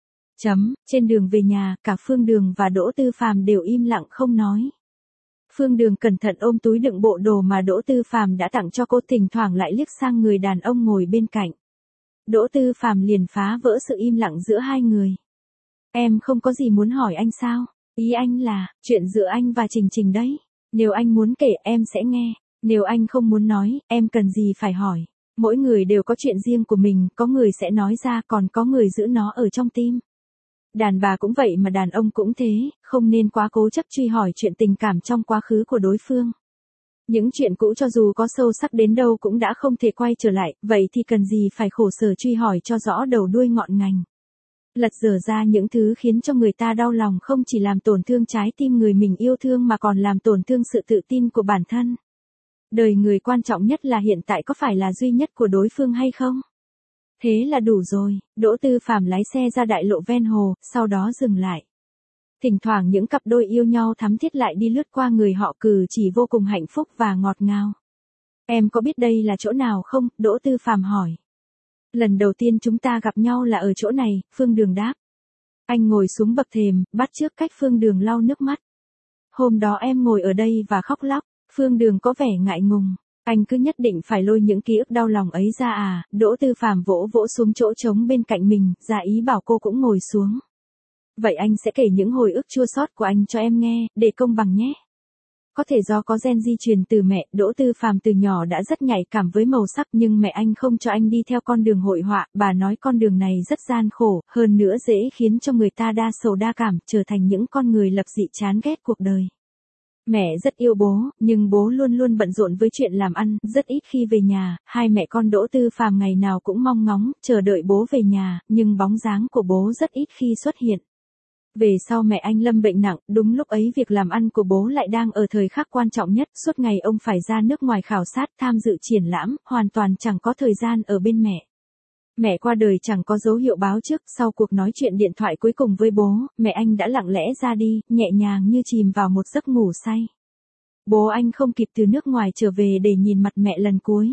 Chấm, trên đường về nhà, cả Phương Đường và Đỗ Tư Phàm đều im lặng không nói. Phương Đường cẩn thận ôm túi đựng bộ đồ mà Đỗ Tư Phàm đã tặng cho cô, thỉnh thoảng lại liếc sang người đàn ông ngồi bên cạnh. Đỗ Tư Phàm liền phá vỡ sự im lặng giữa hai người. Em không có gì muốn hỏi anh sao? Ý anh là, chuyện giữa anh và Trình Trình đấy. Nếu anh muốn kể em sẽ nghe. Nếu anh không muốn nói, em cần gì phải hỏi. Mỗi người đều có chuyện riêng của mình, có người sẽ nói ra còn có người giữ nó ở trong tim. Đàn bà cũng vậy mà đàn ông cũng thế, không nên quá cố chấp truy hỏi chuyện tình cảm trong quá khứ của đối phương. Những chuyện cũ cho dù có sâu sắc đến đâu cũng đã không thể quay trở lại, vậy thì cần gì phải khổ sở truy hỏi cho rõ đầu đuôi ngọn ngành. Lật dở ra những thứ khiến cho người ta đau lòng không chỉ làm tổn thương trái tim người mình yêu thương mà còn làm tổn thương sự tự tin của bản thân. Đời người quan trọng nhất là hiện tại có phải là duy nhất của đối phương hay không? Thế là đủ rồi. Đỗ Tư Phàm lái xe ra đại lộ ven hồ, sau đó dừng lại. Thỉnh thoảng những cặp đôi yêu nhau thắm thiết lại đi lướt qua người họ, cử chỉ vô cùng hạnh phúc và ngọt ngào. Em có biết đây là chỗ nào không? Đỗ Tư Phàm hỏi. Lần đầu tiên chúng ta gặp nhau là ở chỗ này, Phương Đường đáp. Anh ngồi xuống bậc thềm, bắt chước cách Phương Đường lau nước mắt. Hôm đó em ngồi ở đây và khóc lóc. Phương Đường có vẻ ngại ngùng. Anh cứ nhất định phải lôi những ký ức đau lòng ấy ra à? Đỗ Tư Phàm vỗ vỗ xuống chỗ trống bên cạnh mình, ra ý bảo cô cũng ngồi xuống. Vậy anh sẽ kể những hồi ức chua xót của anh cho em nghe, để công bằng nhé. Có thể do có gen di truyền từ mẹ, Đỗ Tư Phàm từ nhỏ đã rất nhạy cảm với màu sắc, nhưng mẹ anh không cho anh đi theo con đường hội họa, bà nói con đường này rất gian khổ, hơn nữa dễ khiến cho người ta đa sầu đa cảm, trở thành những con người lập dị chán ghét cuộc đời. Mẹ rất yêu bố, nhưng bố luôn luôn bận rộn với chuyện làm ăn, rất ít khi về nhà, hai mẹ con Đỗ Tư Phàm ngày nào cũng mong ngóng, chờ đợi bố về nhà, nhưng bóng dáng của bố rất ít khi xuất hiện. Về sau mẹ anh lâm bệnh nặng, đúng lúc ấy việc làm ăn của bố lại đang ở thời khắc quan trọng nhất, suốt ngày ông phải ra nước ngoài khảo sát, tham dự triển lãm, hoàn toàn chẳng có thời gian ở bên mẹ. Mẹ qua đời chẳng có dấu hiệu báo trước, sau cuộc nói chuyện điện thoại cuối cùng với bố, mẹ anh đã lặng lẽ ra đi, nhẹ nhàng như chìm vào một giấc ngủ say. Bố anh không kịp từ nước ngoài trở về để nhìn mặt mẹ lần cuối.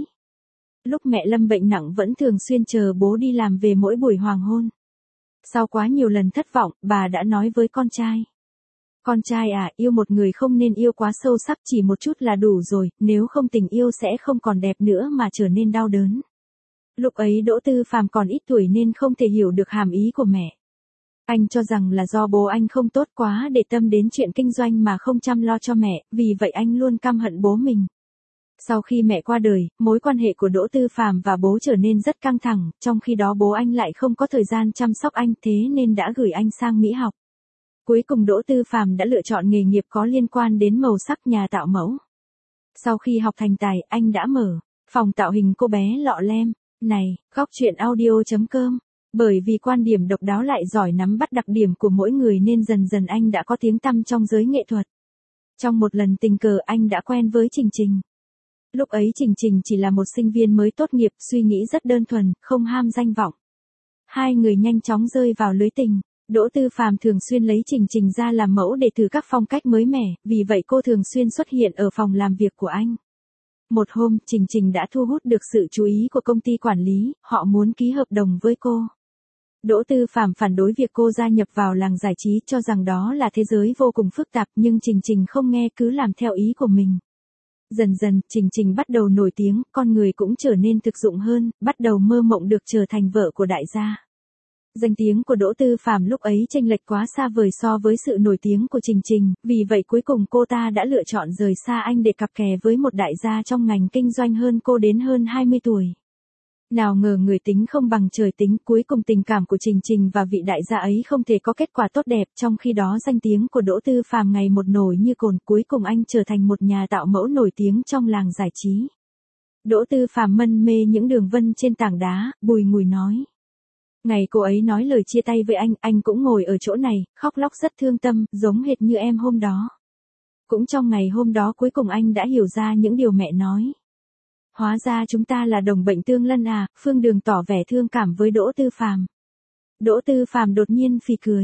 Lúc mẹ lâm bệnh nặng vẫn thường xuyên chờ bố đi làm về mỗi buổi hoàng hôn. Sau quá nhiều lần thất vọng, bà đã nói với con trai. Con trai à, yêu một người không nên yêu quá sâu sắc, chỉ một chút là đủ rồi, nếu không tình yêu sẽ không còn đẹp nữa mà trở nên đau đớn. Lúc ấy Đỗ Tư Phàm còn ít tuổi nên không thể hiểu được hàm ý của mẹ. Anh cho rằng là do bố anh không tốt quá để tâm đến chuyện kinh doanh mà không chăm lo cho mẹ, vì vậy anh luôn căm hận bố mình. Sau khi mẹ qua đời, mối quan hệ của Đỗ Tư Phàm và bố trở nên rất căng thẳng, trong khi đó bố anh lại không có thời gian chăm sóc anh, thế nên đã gửi anh sang Mỹ học. Cuối cùng Đỗ Tư Phàm đã lựa chọn nghề nghiệp có liên quan đến màu sắc, nhà tạo mẫu. Sau khi học thành tài, anh đã mở phòng tạo hình cô bé lọ lem. Này, khóc chuyện audio.com. Bởi vì quan điểm độc đáo lại giỏi nắm bắt đặc điểm của mỗi người nên dần dần anh đã có tiếng tăm trong giới nghệ thuật. Trong một lần tình cờ anh đã quen với Trình Trình. Lúc ấy Trình Trình chỉ là một sinh viên mới tốt nghiệp, suy nghĩ rất đơn thuần, không ham danh vọng. Hai người nhanh chóng rơi vào lưới tình. Đỗ Tư Phàm thường xuyên lấy Trình Trình ra làm mẫu để thử các phong cách mới mẻ, vì vậy cô thường xuyên xuất hiện ở phòng làm việc của anh. Một hôm, Trình Trình đã thu hút được sự chú ý của công ty quản lý, họ muốn ký hợp đồng với cô. Đỗ Tư Phàm phản đối việc cô gia nhập vào làng giải trí, cho rằng đó là thế giới vô cùng phức tạp, nhưng Trình Trình không nghe, cứ làm theo ý của mình. Dần dần, Trình Trình bắt đầu nổi tiếng, con người cũng trở nên thực dụng hơn, bắt đầu mơ mộng được trở thành vợ của đại gia. Danh tiếng của Đỗ Tư Phàm lúc ấy chênh lệch quá xa vời so với sự nổi tiếng của Trình Trình, vì vậy cuối cùng cô ta đã lựa chọn rời xa anh để cặp kè với một đại gia trong ngành kinh doanh hơn cô đến hơn hai mươi tuổi. Nào ngờ người tính không bằng trời tính, cuối cùng tình cảm của Trình Trình và vị đại gia ấy không thể có kết quả tốt đẹp, trong khi đó danh tiếng của Đỗ Tư Phàm ngày một nổi như cồn, cuối cùng anh trở thành một nhà tạo mẫu nổi tiếng trong làng giải trí. Đỗ Tư Phàm mân mê những đường vân trên tảng đá, bùi ngùi nói. Ngày cô ấy nói lời chia tay với anh, anh cũng ngồi ở chỗ này, khóc lóc rất thương tâm, giống hệt như em hôm đó. Cũng trong ngày hôm đó cuối cùng anh đã hiểu ra những điều mẹ nói. Hóa ra chúng ta là đồng bệnh tương lân à, Phương Đường tỏ vẻ thương cảm với Đỗ Tư Phàm. Đỗ Tư Phàm đột nhiên phì cười.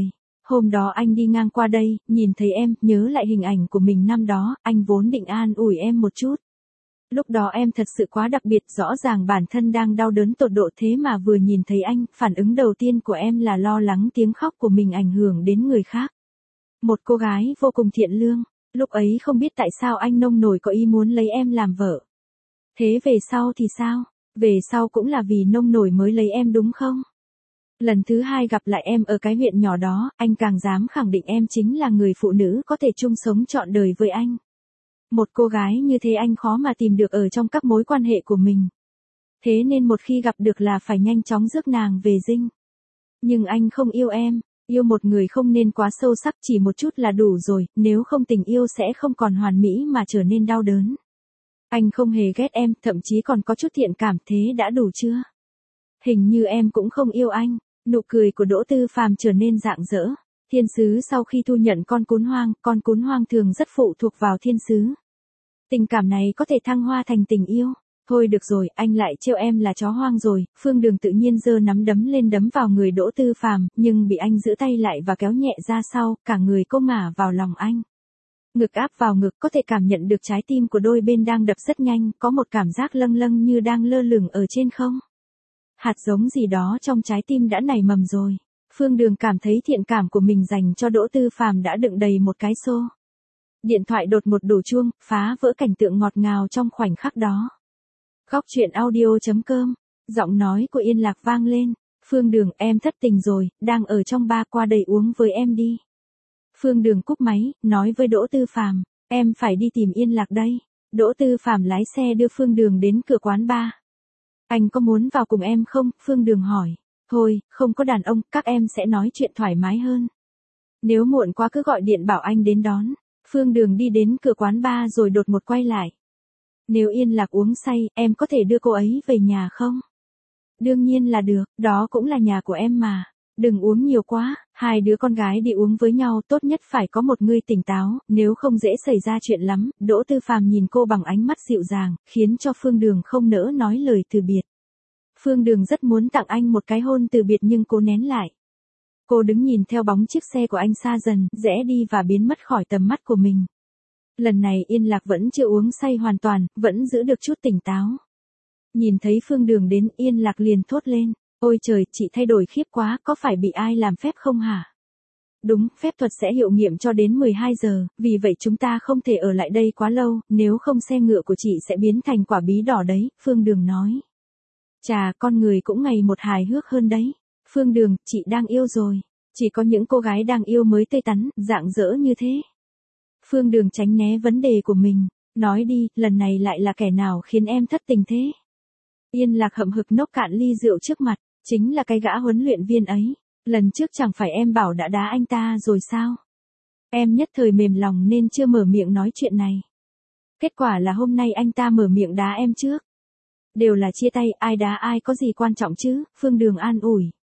Hôm đó anh đi ngang qua đây, nhìn thấy em, nhớ lại hình ảnh của mình năm đó, anh vốn định an ủi em một chút. Lúc đó em thật sự quá đặc biệt, rõ ràng bản thân đang đau đớn tột độ thế mà vừa nhìn thấy anh, phản ứng đầu tiên của em là lo lắng tiếng khóc của mình ảnh hưởng đến người khác. Một cô gái vô cùng thiện lương, lúc ấy không biết tại sao anh nông nổi có ý muốn lấy em làm vợ. Thế về sau thì sao? Về sau cũng là vì nông nổi mới lấy em đúng không? Lần thứ hai gặp lại em ở cái huyện nhỏ đó, anh càng dám khẳng định em chính là người phụ nữ có thể chung sống trọn đời với anh. Một cô gái như thế anh khó mà tìm được ở trong các mối quan hệ của mình. Thế nên một khi gặp được là phải nhanh chóng rước nàng về dinh. Nhưng anh không yêu em, yêu một người không nên quá sâu sắc, chỉ một chút là đủ rồi, nếu không tình yêu sẽ không còn hoàn mỹ mà trở nên đau đớn. Anh không hề ghét em, thậm chí còn có chút thiện cảm, thế đã đủ chưa? Hình như em cũng không yêu anh. Nụ cười của Đỗ Tư Phàm trở nên rạng rỡ. Thiên sứ sau khi thu nhận con cún hoang, con cún hoang thường rất phụ thuộc vào thiên sứ. Tình cảm này có thể thăng hoa thành tình yêu. Thôi được rồi, anh lại trêu em là chó hoang rồi. Phương Đường tự nhiên giơ nắm đấm lên đấm vào người Đỗ Tư Phàm, nhưng bị anh giữ tay lại và kéo nhẹ ra sau, cả người cô ngả vào lòng anh. Ngực áp vào ngực, có thể cảm nhận được trái tim của đôi bên đang đập rất nhanh, có một cảm giác lâng lâng như đang lơ lửng ở trên không. Hạt giống gì đó trong trái tim đã nảy mầm rồi. Phương Đường cảm thấy thiện cảm của mình dành cho Đỗ Tư Phàm đã đựng đầy một cái xô. Điện thoại đột một đổ chuông, phá vỡ cảnh tượng ngọt ngào trong khoảnh khắc đó. Góc truyện audio chấm com, giọng nói của Yên Lạc vang lên. Phương Đường, em thất tình rồi, đang ở trong bar, qua đây uống với em đi. Phương Đường cúp máy, nói với Đỗ Tư Phàm, em phải đi tìm Yên Lạc đây. Đỗ Tư Phàm lái xe đưa Phương Đường đến cửa quán bar. Anh có muốn vào cùng em không? Phương Đường hỏi. Thôi, không có đàn ông, các em sẽ nói chuyện thoải mái hơn. Nếu muộn quá cứ gọi điện bảo anh đến đón. Phương Đường đi đến cửa quán bar rồi đột một quay lại. Nếu Yên Lạc uống say, em có thể đưa cô ấy về nhà không? Đương nhiên là được, đó cũng là nhà của em mà. Đừng uống nhiều quá, hai đứa con gái đi uống với nhau, tốt nhất phải có một người tỉnh táo, nếu không dễ xảy ra chuyện lắm. Đỗ Tư Phàm nhìn cô bằng ánh mắt dịu dàng, khiến cho Phương Đường không nỡ nói lời từ biệt. Phương Đường rất muốn tặng anh một cái hôn từ biệt nhưng cô nén lại. Cô đứng nhìn theo bóng chiếc xe của anh xa dần, rẽ đi và biến mất khỏi tầm mắt của mình. Lần này Yên Lạc vẫn chưa uống say hoàn toàn, vẫn giữ được chút tỉnh táo. Nhìn thấy Phương Đường đến, Yên Lạc liền thốt lên. Ôi trời, chị thay đổi khiếp quá, có phải bị ai làm phép không hả? Đúng, phép thuật sẽ hiệu nghiệm cho đến mười hai giờ, vì vậy chúng ta không thể ở lại đây quá lâu, nếu không xe ngựa của chị sẽ biến thành quả bí đỏ đấy, Phương Đường nói. Chà, con người cũng ngày một hài hước hơn đấy. Phương Đường, chị đang yêu rồi. Chỉ có những cô gái đang yêu mới tươi tắn, rạng rỡ như thế. Phương Đường tránh né vấn đề của mình. Nói đi, lần này lại là kẻ nào khiến em thất tình thế? Yên Lạc hậm hực nốc cạn ly rượu trước mặt. Chính là cái gã huấn luyện viên ấy. Lần trước chẳng phải em bảo đã đá anh ta rồi sao? Em nhất thời mềm lòng nên chưa mở miệng nói chuyện này. Kết quả là hôm nay anh ta mở miệng đá em trước. Đều là chia tay, ai đá ai có gì quan trọng chứ, Phương Đường an ủi.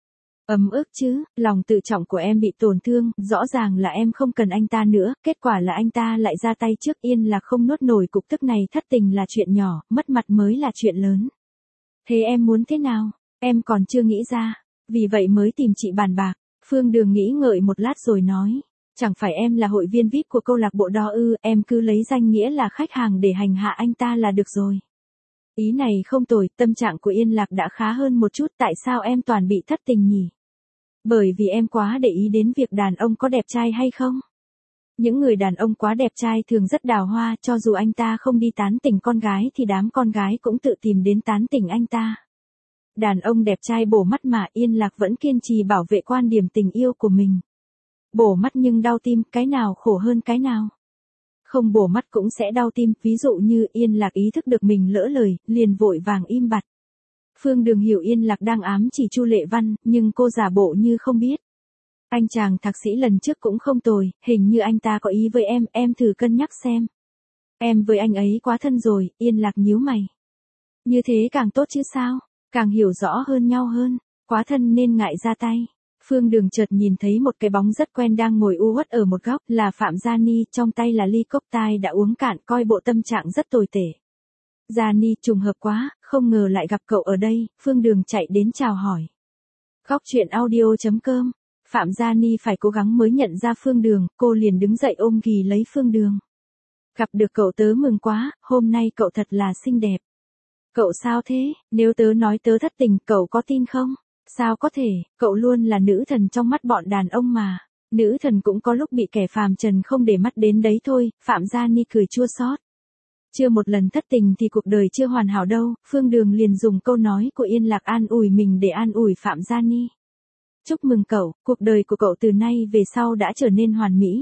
Ấm ức chứ, lòng tự trọng của em bị tổn thương, rõ ràng là em không cần anh ta nữa, kết quả là anh ta lại ra tay trước. Yên Lạc không nuốt nổi cục tức này, thất tình là chuyện nhỏ, mất mặt mới là chuyện lớn. Thế em muốn thế nào? Em còn chưa nghĩ ra, vì vậy mới tìm chị bàn bạc. Phương Đường nghĩ ngợi một lát rồi nói, chẳng phải em là hội viên vi ai pi của câu lạc bộ đó ư, em cứ lấy danh nghĩa là khách hàng để hành hạ anh ta là được rồi. Ý này không tồi, tâm trạng của Yên Lạc đã khá hơn một chút, tại sao em toàn bị thất tình nhỉ? Bởi vì em quá để ý đến việc đàn ông có đẹp trai hay không? Những người đàn ông quá đẹp trai thường rất đào hoa, cho dù anh ta không đi tán tỉnh con gái thì đám con gái cũng tự tìm đến tán tỉnh anh ta. Đàn ông đẹp trai bổ mắt mà, Yên Lạc vẫn kiên trì bảo vệ quan điểm tình yêu của mình. Bổ mắt nhưng đau tim, cái nào khổ hơn cái nào? Không bổ mắt cũng sẽ đau tim, ví dụ như Yên Lạc ý thức được mình lỡ lời, liền vội vàng im bặt. Phương Đường hiểu Yên Lạc đang ám chỉ Chu Lệ Văn, nhưng cô giả bộ như không biết. Anh chàng thạc sĩ lần trước cũng không tồi, hình như anh ta có ý với em, em thử cân nhắc xem. Em với anh ấy quá thân rồi, Yên Lạc nhíu mày. Như thế càng tốt chứ sao, càng hiểu rõ hơn nhau hơn, quá thân nên ngại ra tay. Phương Đường chợt nhìn thấy một cái bóng rất quen đang ngồi u uất ở một góc, là Phạm Gia Ni, trong tay là ly cốc tai đã uống cạn, coi bộ tâm trạng rất tồi tệ. Gia Ni, trùng hợp quá, không ngờ lại gặp cậu ở đây. Phương Đường chạy đến chào hỏi. Góc truyện audio chấm com Phạm Gia Ni phải cố gắng mới nhận ra Phương Đường, cô liền đứng dậy ôm ghì lấy Phương Đường. Gặp được cậu tớ mừng quá, hôm nay cậu thật là xinh đẹp. Cậu sao thế, nếu tớ nói tớ thất tình, cậu có tin không? Sao có thể, cậu luôn là nữ thần trong mắt bọn đàn ông mà. Nữ thần cũng có lúc bị kẻ phàm trần không để mắt đến đấy thôi, Phạm Gia Ni cười chua xót. Chưa một lần thất tình thì cuộc đời chưa hoàn hảo đâu, Phương Đường liền dùng câu nói của Yên Lạc an ủi mình để an ủi Phạm Gia Ni. Chúc mừng cậu, cuộc đời của cậu từ nay về sau đã trở nên hoàn mỹ.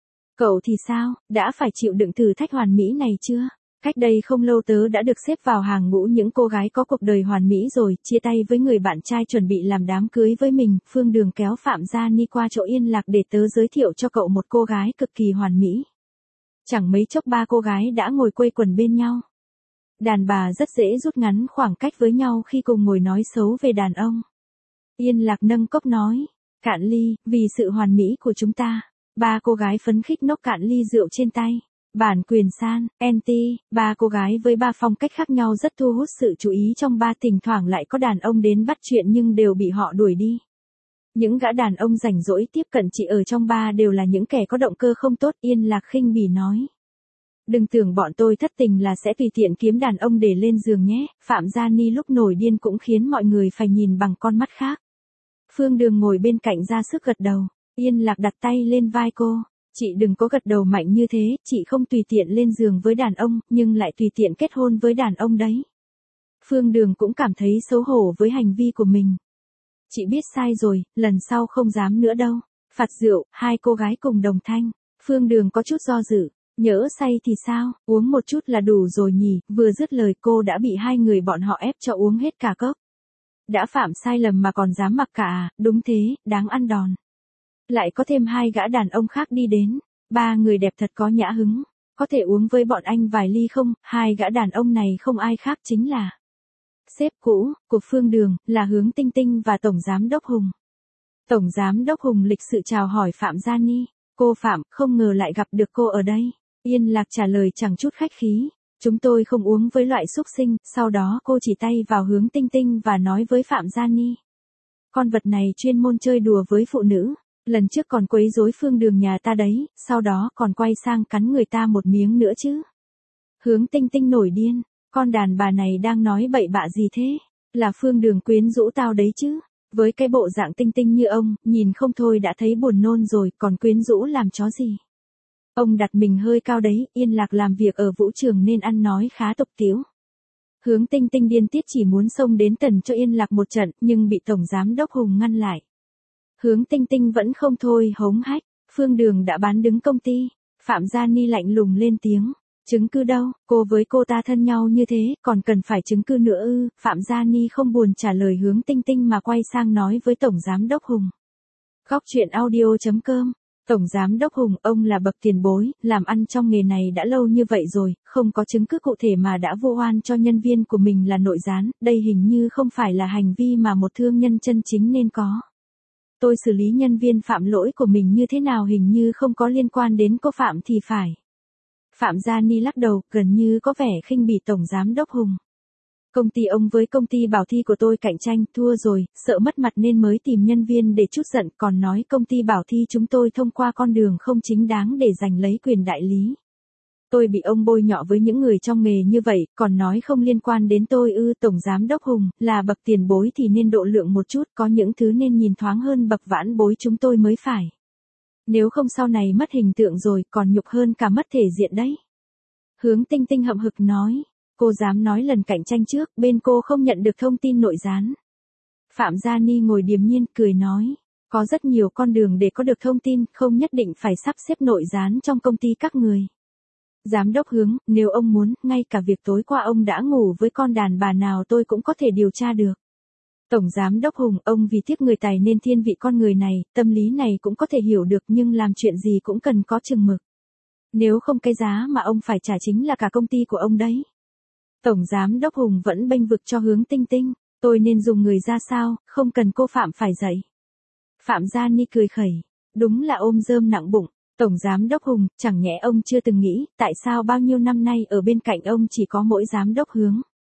Cậu thì sao, đã phải chịu đựng thử thách hoàn mỹ này chưa? Cách đây không lâu tớ đã được xếp vào hàng ngũ những cô gái có cuộc đời hoàn mỹ rồi, chia tay với người bạn trai chuẩn bị làm đám cưới với mình, Phương Đường kéo Phạm Gia Ni qua chỗ Yên Lạc để tớ giới thiệu cho cậu một cô gái cực kỳ hoàn mỹ. Chẳng mấy chốc ba cô gái đã ngồi quây quần bên nhau. Đàn bà rất dễ rút ngắn khoảng cách với nhau khi cùng ngồi nói xấu về đàn ông. Yên Lạc nâng cốc nói, cạn ly, vì sự hoàn mỹ của chúng ta. Ba cô gái phấn khích nốc cạn ly rượu trên tay. Bản quyền san, anti, ba cô gái với ba phong cách khác nhau rất thu hút sự chú ý trong ba, thỉnh thoảng lại có đàn ông đến bắt chuyện nhưng đều bị họ đuổi đi. Những gã đàn ông rảnh rỗi tiếp cận chị ở trong ba đều là những kẻ có động cơ không tốt, Yên Lạc khinh bỉ nói. Đừng tưởng bọn tôi thất tình là sẽ tùy tiện kiếm đàn ông để lên giường nhé, Phạm Gia Ni lúc nổi điên cũng khiến mọi người phải nhìn bằng con mắt khác. Phương Đường ngồi bên cạnh ra sức gật đầu, Yên Lạc đặt tay lên vai cô. Chị đừng có gật đầu mạnh như thế, chị không tùy tiện lên giường với đàn ông, nhưng lại tùy tiện kết hôn với đàn ông đấy. Phương Đường cũng cảm thấy xấu hổ với hành vi của mình. Chị biết sai rồi, lần sau không dám nữa đâu. Phạt rượu, hai cô gái cùng đồng thanh. Phương Đường có chút do dự. Nhỡ say thì sao, uống một chút là đủ rồi nhỉ, vừa dứt lời cô đã bị hai người bọn họ ép cho uống hết cả cốc. Đã phạm sai lầm mà còn dám mặc cả à, đúng thế, đáng ăn đòn. Lại có thêm hai gã đàn ông khác đi đến. Ba người đẹp thật có nhã hứng. Có thể uống với bọn anh vài ly không? Hai gã đàn ông này không ai khác chính là sếp cũ của Phương Đường, là Hướng Tinh Tinh và Tổng Giám Đốc Hùng. Tổng Giám Đốc Hùng lịch sự chào hỏi Phạm Gia Ni. Cô Phạm, không ngờ lại gặp được cô ở đây. Yên Lạc trả lời chẳng chút khách khí. Chúng tôi không uống với loại xúc sinh. Sau đó cô chỉ tay vào Hướng Tinh Tinh và nói với Phạm Gia Ni. Con vật này chuyên môn chơi đùa với phụ nữ. Lần trước còn quấy rối Phương Đường nhà ta đấy, sau đó còn quay sang cắn người ta một miếng nữa chứ. Hướng Tinh Tinh nổi điên, con đàn bà này đang nói bậy bạ gì thế? Là Phương Đường quyến rũ tao đấy chứ. Với cái bộ dạng tinh tinh như ông, nhìn không thôi đã thấy buồn nôn rồi, còn quyến rũ làm chó gì. Ông đặt mình hơi cao đấy, Yên Lạc làm việc ở vũ trường nên ăn nói khá tục tĩu. Hướng Tinh Tinh điên tiết chỉ muốn xông đến tần cho Yên Lạc một trận, nhưng bị Tổng Giám Đốc Hùng ngăn lại. Hướng Tinh Tinh vẫn không thôi hống hách, Phương Đường đã bán đứng công ty. Phạm Gia Ni lạnh lùng lên tiếng, chứng cứ đâu, cô với cô ta thân nhau như thế, còn cần phải chứng cứ nữa ư? Phạm Gia Ni không buồn trả lời Hướng Tinh Tinh mà quay sang nói với Tổng Giám Đốc Hùng. Góc truyện audio chấm com. Tổng Giám Đốc Hùng, ông là bậc tiền bối, làm ăn trong nghề này đã lâu như vậy rồi, không có chứng cứ cụ thể mà đã vu oan cho nhân viên của mình là nội gián, đây hình như không phải là hành vi mà một thương nhân chân chính nên có. Tôi xử lý nhân viên phạm lỗi của mình như thế nào hình như không có liên quan đến cô Phạm thì phải. Phạm Gia Ni lắc đầu, gần như có vẻ khinh bỉ Tổng Giám Đốc Hùng. Công ty ông với công ty bảo thi của tôi cạnh tranh, thua rồi, sợ mất mặt nên mới tìm nhân viên để trút giận, còn nói công ty bảo thi chúng tôi thông qua con đường không chính đáng để giành lấy quyền đại lý. Tôi bị ông bôi nhọ với những người trong nghề như vậy, còn nói không liên quan đến tôi ư? Tổng Giám Đốc Hùng, là bậc tiền bối thì nên độ lượng một chút, có những thứ nên nhìn thoáng hơn bậc vãn bối chúng tôi mới phải. Nếu không sau này mất hình tượng rồi, còn nhục hơn cả mất thể diện đấy. Hướng Tinh Tinh hậm hực nói, cô dám nói lần cạnh tranh trước, bên cô không nhận được thông tin nội gián. Phạm Gia Ni ngồi điềm nhiên, cười nói, có rất nhiều con đường để có được thông tin, không nhất định phải sắp xếp nội gián trong công ty các người. Giám đốc Hướng, nếu ông muốn, ngay cả việc tối qua ông đã ngủ với con đàn bà nào tôi cũng có thể điều tra được. Tổng Giám Đốc Hùng, ông vì tiếc người tài nên thiên vị con người này, tâm lý này cũng có thể hiểu được nhưng làm chuyện gì cũng cần có chừng mực. Nếu không cái giá mà ông phải trả chính là cả công ty của ông đấy. Tổng Giám Đốc Hùng vẫn bênh vực cho Hướng Tinh Tinh, tôi nên dùng người ra sao, không cần cô Phạm phải dạy. Phạm Gia Ni cười khẩy, đúng là ôm rơm nặng bụng. Tổng Giám Đốc Hùng, chẳng nhẽ ông chưa từng nghĩ, tại sao bao nhiêu năm nay ở bên cạnh ông chỉ có mỗi Giám Đốc Hướng.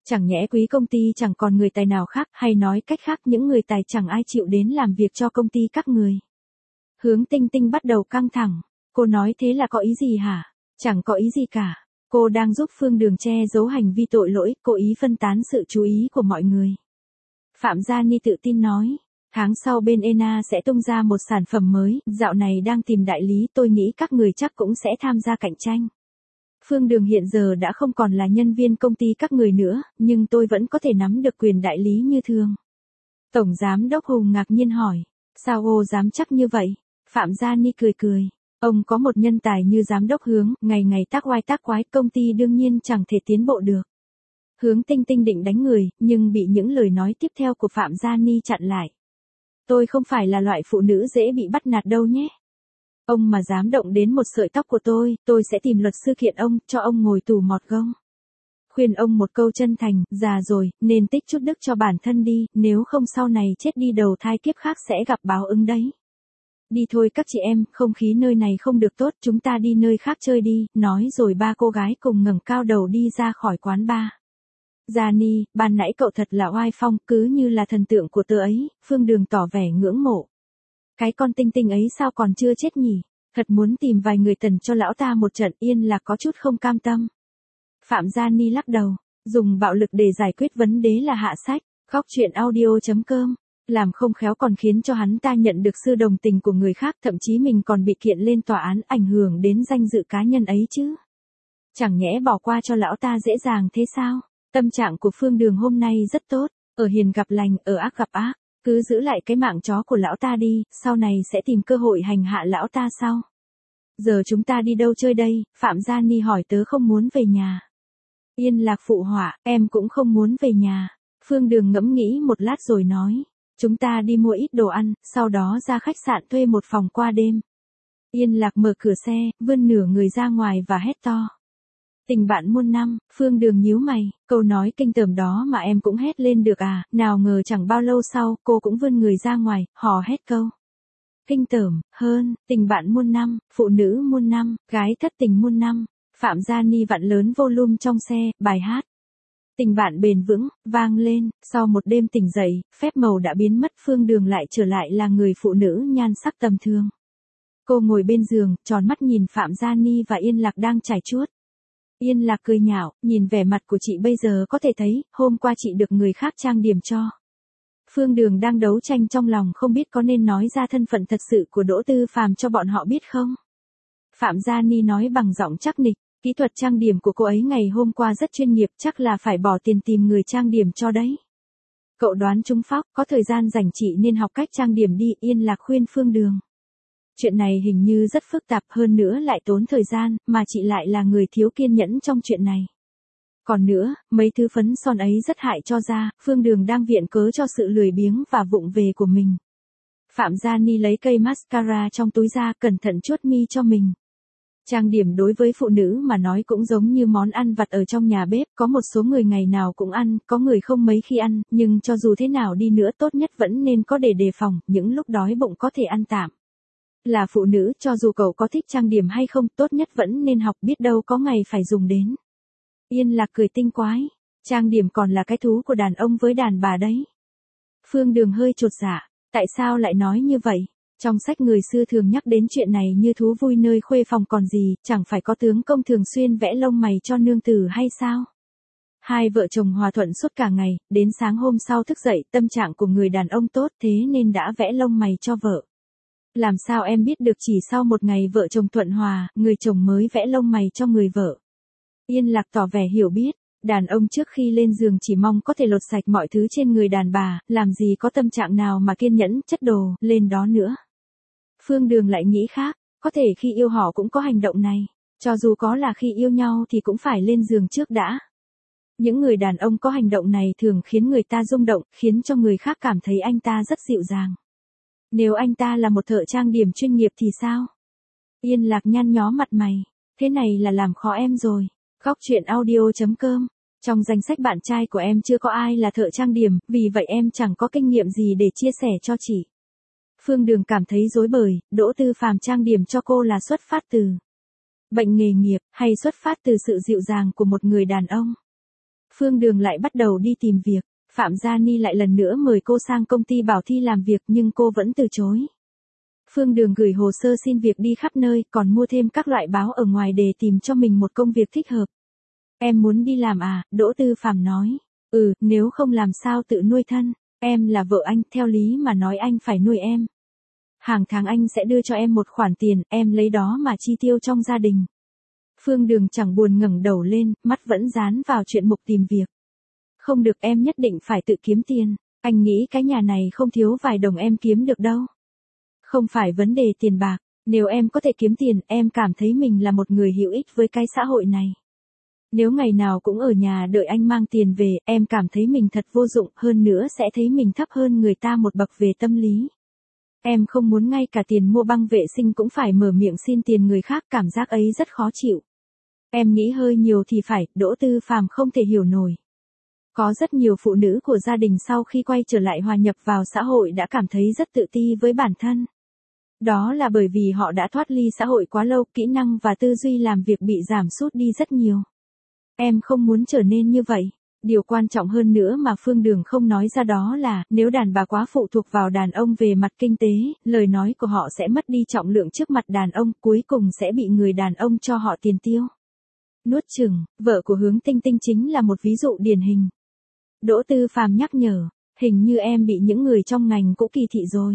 Chẳng nhẽ quý công ty chẳng còn người tài nào khác, hay nói cách khác những người tài chẳng ai chịu đến làm việc cho công ty các người. Hướng Tinh Tinh bắt đầu căng thẳng. Cô nói thế là có ý gì hả? Chẳng có ý gì cả. Cô đang giúp Phương Đường che giấu hành vi tội lỗi, cố ý phân tán sự chú ý của mọi người. Phạm Gia Ni tự tin nói. Tháng sau bên e en a sẽ tung ra một sản phẩm mới, dạo này đang tìm đại lý, tôi nghĩ các người chắc cũng sẽ tham gia cạnh tranh. Phương Đường hiện giờ đã không còn là nhân viên công ty các người nữa, nhưng tôi vẫn có thể nắm được quyền đại lý như thường. Tổng Giám đốc Hùng ngạc nhiên hỏi. Sao ô dám chắc như vậy? Phạm Gia Ni cười cười. Ông có một nhân tài như Giám đốc Hướng, ngày ngày tác oai tác quái, công ty đương nhiên chẳng thể tiến bộ được. Hướng Tinh Tinh định đánh người, nhưng bị những lời nói tiếp theo của Phạm Gia Ni chặn lại. Tôi không phải là loại phụ nữ dễ bị bắt nạt đâu nhé. Ông mà dám động đến một sợi tóc của tôi, tôi sẽ tìm luật sư kiện ông, cho ông ngồi tù mọt gông. Khuyên ông một câu chân thành, già rồi, nên tích chút đức cho bản thân đi, nếu không sau này chết đi đầu thai kiếp khác sẽ gặp báo ứng đấy. Đi thôi các chị em, không khí nơi này không được tốt, chúng ta đi nơi khác chơi đi, nói rồi ba cô gái cùng ngẩng cao đầu đi ra khỏi quán bar. Gia Ni, ban nãy cậu thật là oai phong, cứ như là thần tượng của tớ ấy, Phương Đường tỏ vẻ ngưỡng mộ. Cái con Tinh Tinh ấy sao còn chưa chết nhỉ? Thật muốn tìm vài người tần cho lão ta một trận. Yên Lạc có chút không cam tâm. Phạm Gia Ni lắc đầu, dùng bạo lực để giải quyết vấn đề là hạ sách. Góc truyện audio chấm com. Làm không khéo còn khiến cho hắn ta nhận được sự đồng tình của người khác, thậm chí mình còn bị kiện lên tòa án, ảnh hưởng đến danh dự cá nhân ấy chứ. Chẳng nhẽ bỏ qua cho lão ta dễ dàng thế sao? Tâm trạng của Phương Đường hôm nay rất tốt, ở hiền gặp lành, ở ác gặp ác. Cứ giữ lại cái mạng chó của lão ta đi, sau này sẽ tìm cơ hội hành hạ lão ta sau. Giờ chúng ta đi đâu chơi đây? Phạm Gia Ni hỏi. Tớ không muốn về nhà. Yên Lạc phụ họa, em cũng không muốn về nhà. Phương Đường ngẫm nghĩ một lát rồi nói. Chúng ta đi mua ít đồ ăn, sau đó ra khách sạn thuê một phòng qua đêm. Yên Lạc mở cửa xe, vươn nửa người ra ngoài và hét to. Tình bạn muôn năm. Phương Đường nhíu mày, câu nói kinh tởm đó mà em cũng hét lên được à? Nào ngờ chẳng bao lâu sau, cô cũng vươn người ra ngoài, hò hét câu. Kinh tởm, hơn, tình bạn muôn năm, phụ nữ muôn năm, gái thất tình muôn năm. Phạm Gia Ni vặn lớn volume trong xe, bài hát. Tình bạn bền vững, vang lên, sau một đêm tỉnh dậy, phép màu đã biến mất, Phương Đường lại trở lại là người phụ nữ nhan sắc tầm thường. Cô ngồi bên giường, tròn mắt nhìn Phạm Gia Ni và Yên Lạc đang chải chuốt. Yên Lạc cười nhạo, nhìn vẻ mặt của chị bây giờ có thể thấy, hôm qua chị được người khác trang điểm cho. Phương Đường đang đấu tranh trong lòng không biết có nên nói ra thân phận thật sự của Đỗ Tư Phàm cho bọn họ biết không. Phạm Gia Ni nói bằng giọng chắc nịch, kỹ thuật trang điểm của cô ấy ngày hôm qua rất chuyên nghiệp, chắc là phải bỏ tiền tìm người trang điểm cho đấy. Cậu đoán trúng phóc, có thời gian rảnh chị nên học cách trang điểm đi, Yên Lạc khuyên Phương Đường. Chuyện này hình như rất phức tạp, hơn nữa lại tốn thời gian, mà chị lại là người thiếu kiên nhẫn trong chuyện này. Còn nữa, mấy thứ phấn son ấy rất hại cho da, Phương Đường đang viện cớ cho sự lười biếng và vụng về của mình. Phạm Gia Ni lấy cây mascara trong túi ra, cẩn thận chuốt mi cho mình. Trang điểm đối với phụ nữ mà nói cũng giống như món ăn vặt ở trong nhà bếp, có một số người ngày nào cũng ăn, có người không mấy khi ăn, nhưng cho dù thế nào đi nữa tốt nhất vẫn nên có để đề phòng, những lúc đói bụng có thể ăn tạm. Là phụ nữ, cho dù cậu có thích trang điểm hay không, tốt nhất vẫn nên học, biết đâu có ngày phải dùng đến. Yên Lạc cười tinh quái. Trang điểm còn là cái thú của đàn ông với đàn bà đấy. Phương Đường hơi chột dạ. Tại sao lại nói như vậy? Trong sách người xưa thường nhắc đến chuyện này như thú vui nơi khuê phòng còn gì, chẳng phải có tướng công thường xuyên vẽ lông mày cho nương tử hay sao? Hai vợ chồng hòa thuận suốt cả ngày, đến sáng hôm sau thức dậy, tâm trạng của người đàn ông tốt thế nên đã vẽ lông mày cho vợ. Làm sao em biết được chỉ sau một ngày vợ chồng thuận hòa, người chồng mới vẽ lông mày cho người vợ? Yên Lạc tỏ vẻ hiểu biết, đàn ông trước khi lên giường chỉ mong có thể lột sạch mọi thứ trên người đàn bà, làm gì có tâm trạng nào mà kiên nhẫn chất đồ lên đó nữa. Phương Đường lại nghĩ khác, có thể khi yêu họ cũng có hành động này, cho dù có là khi yêu nhau thì cũng phải lên giường trước đã. Những người đàn ông có hành động này thường khiến người ta rung động, khiến cho người khác cảm thấy anh ta rất dịu dàng. Nếu anh ta là một thợ trang điểm chuyên nghiệp thì sao? Yên Lạc nhăn nhó mặt mày, thế này là làm khó em rồi. Góc truyện audio chấm com. Trong danh sách bạn trai của em chưa có ai là thợ trang điểm, vì vậy em chẳng có kinh nghiệm gì để chia sẻ cho chị. Phương Đường cảm thấy rối bời, Đỗ Tư Phàm trang điểm cho cô là xuất phát từ bệnh nghề nghiệp, hay xuất phát từ sự dịu dàng của một người đàn ông? Phương Đường lại bắt đầu đi tìm việc. Phạm Gia Ni lại lần nữa mời cô sang công ty Bảo Thi làm việc nhưng cô vẫn từ chối. Phương Đường gửi hồ sơ xin việc đi khắp nơi, còn mua thêm các loại báo ở ngoài để tìm cho mình một công việc thích hợp. Em muốn đi làm à? Đỗ Tư Phàm nói. Ừ, nếu không làm sao tự nuôi thân. Em là vợ anh, theo lý mà nói anh phải nuôi em. Hàng tháng anh sẽ đưa cho em một khoản tiền, em lấy đó mà chi tiêu trong gia đình. Phương Đường chẳng buồn ngẩng đầu lên, mắt vẫn dán vào chuyện mục tìm việc. Không được, em nhất định phải tự kiếm tiền. Anh nghĩ cái nhà này không thiếu vài đồng em kiếm được đâu. Không phải vấn đề tiền bạc, nếu em có thể kiếm tiền, em cảm thấy mình là một người hữu ích với cái xã hội này. Nếu ngày nào cũng ở nhà đợi anh mang tiền về, em cảm thấy mình thật vô dụng, hơn nữa sẽ thấy mình thấp hơn người ta một bậc về tâm lý. Em không muốn ngay cả tiền mua băng vệ sinh cũng phải mở miệng xin tiền người khác, cảm giác ấy rất khó chịu. Em nghĩ hơi nhiều thì phải, Đỗ Tư Phàm không thể hiểu nổi. Có rất nhiều phụ nữ của gia đình sau khi quay trở lại hòa nhập vào xã hội đã cảm thấy rất tự ti với bản thân. Đó là bởi vì họ đã thoát ly xã hội quá lâu, kỹ năng và tư duy làm việc bị giảm sút đi rất nhiều. Em không muốn trở nên như vậy. Điều quan trọng hơn nữa mà Phương Đường không nói ra đó là, nếu đàn bà quá phụ thuộc vào đàn ông về mặt kinh tế, lời nói của họ sẽ mất đi trọng lượng trước mặt đàn ông, cuối cùng sẽ bị người đàn ông cho họ tiền tiêu. Nuốt chửng, vợ của Hướng Tinh Tinh chính là một ví dụ điển hình. Đỗ Tư Phàm nhắc nhở, hình như em bị những người trong ngành cũ kỳ thị rồi.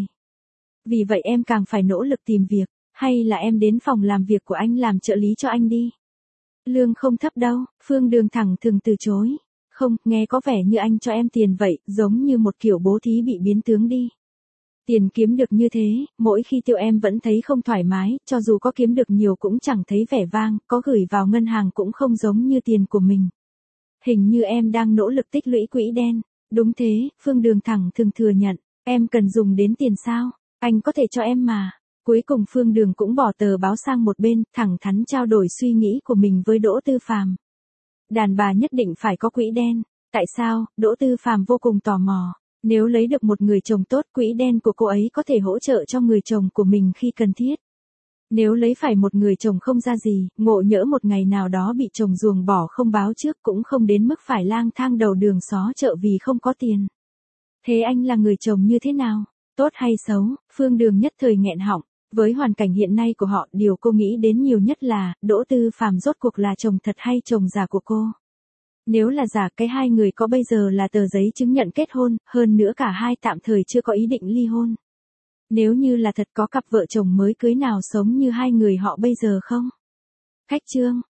Vì vậy em càng phải nỗ lực tìm việc, hay là em đến phòng làm việc của anh làm trợ lý cho anh đi. Lương không thấp đâu, Phương Đường thẳng thừng từ chối. Không, nghe có vẻ như anh cho em tiền vậy, giống như một kiểu bố thí bị biến tướng đi. Tiền kiếm được như thế, mỗi khi tiêu em vẫn thấy không thoải mái, cho dù có kiếm được nhiều cũng chẳng thấy vẻ vang, có gửi vào ngân hàng cũng không giống như tiền của mình. Hình như em đang nỗ lực tích lũy quỹ đen. Đúng thế, Phương Đường thẳng thừng thừa nhận. Em cần dùng đến tiền sao? Anh có thể cho em mà. Cuối cùng Phương Đường cũng bỏ tờ báo sang một bên, thẳng thắn trao đổi suy nghĩ của mình với Đỗ Tư Phàm. Đàn bà nhất định phải có quỹ đen. Tại sao? Đỗ Tư Phàm vô cùng tò mò. Nếu lấy được một người chồng tốt, quỹ đen của cô ấy có thể hỗ trợ cho người chồng của mình khi cần thiết. Nếu lấy phải một người chồng không ra gì, ngộ nhỡ một ngày nào đó bị chồng ruồng bỏ không báo trước cũng không đến mức phải lang thang đầu đường xó chợ vì không có tiền. Thế anh là người chồng như thế nào? Tốt hay xấu? Phương Đường nhất thời nghẹn họng. Với hoàn cảnh hiện nay của họ, điều cô nghĩ đến nhiều nhất là, Đỗ Tư Phàm rốt cuộc là chồng thật hay chồng giả của cô. Nếu là giả, cái hai người có bây giờ là tờ giấy chứng nhận kết hôn, hơn nữa cả hai tạm thời chưa có ý định ly hôn. Nếu như là thật, có cặp vợ chồng mới cưới nào sống như hai người họ bây giờ không? Khách chương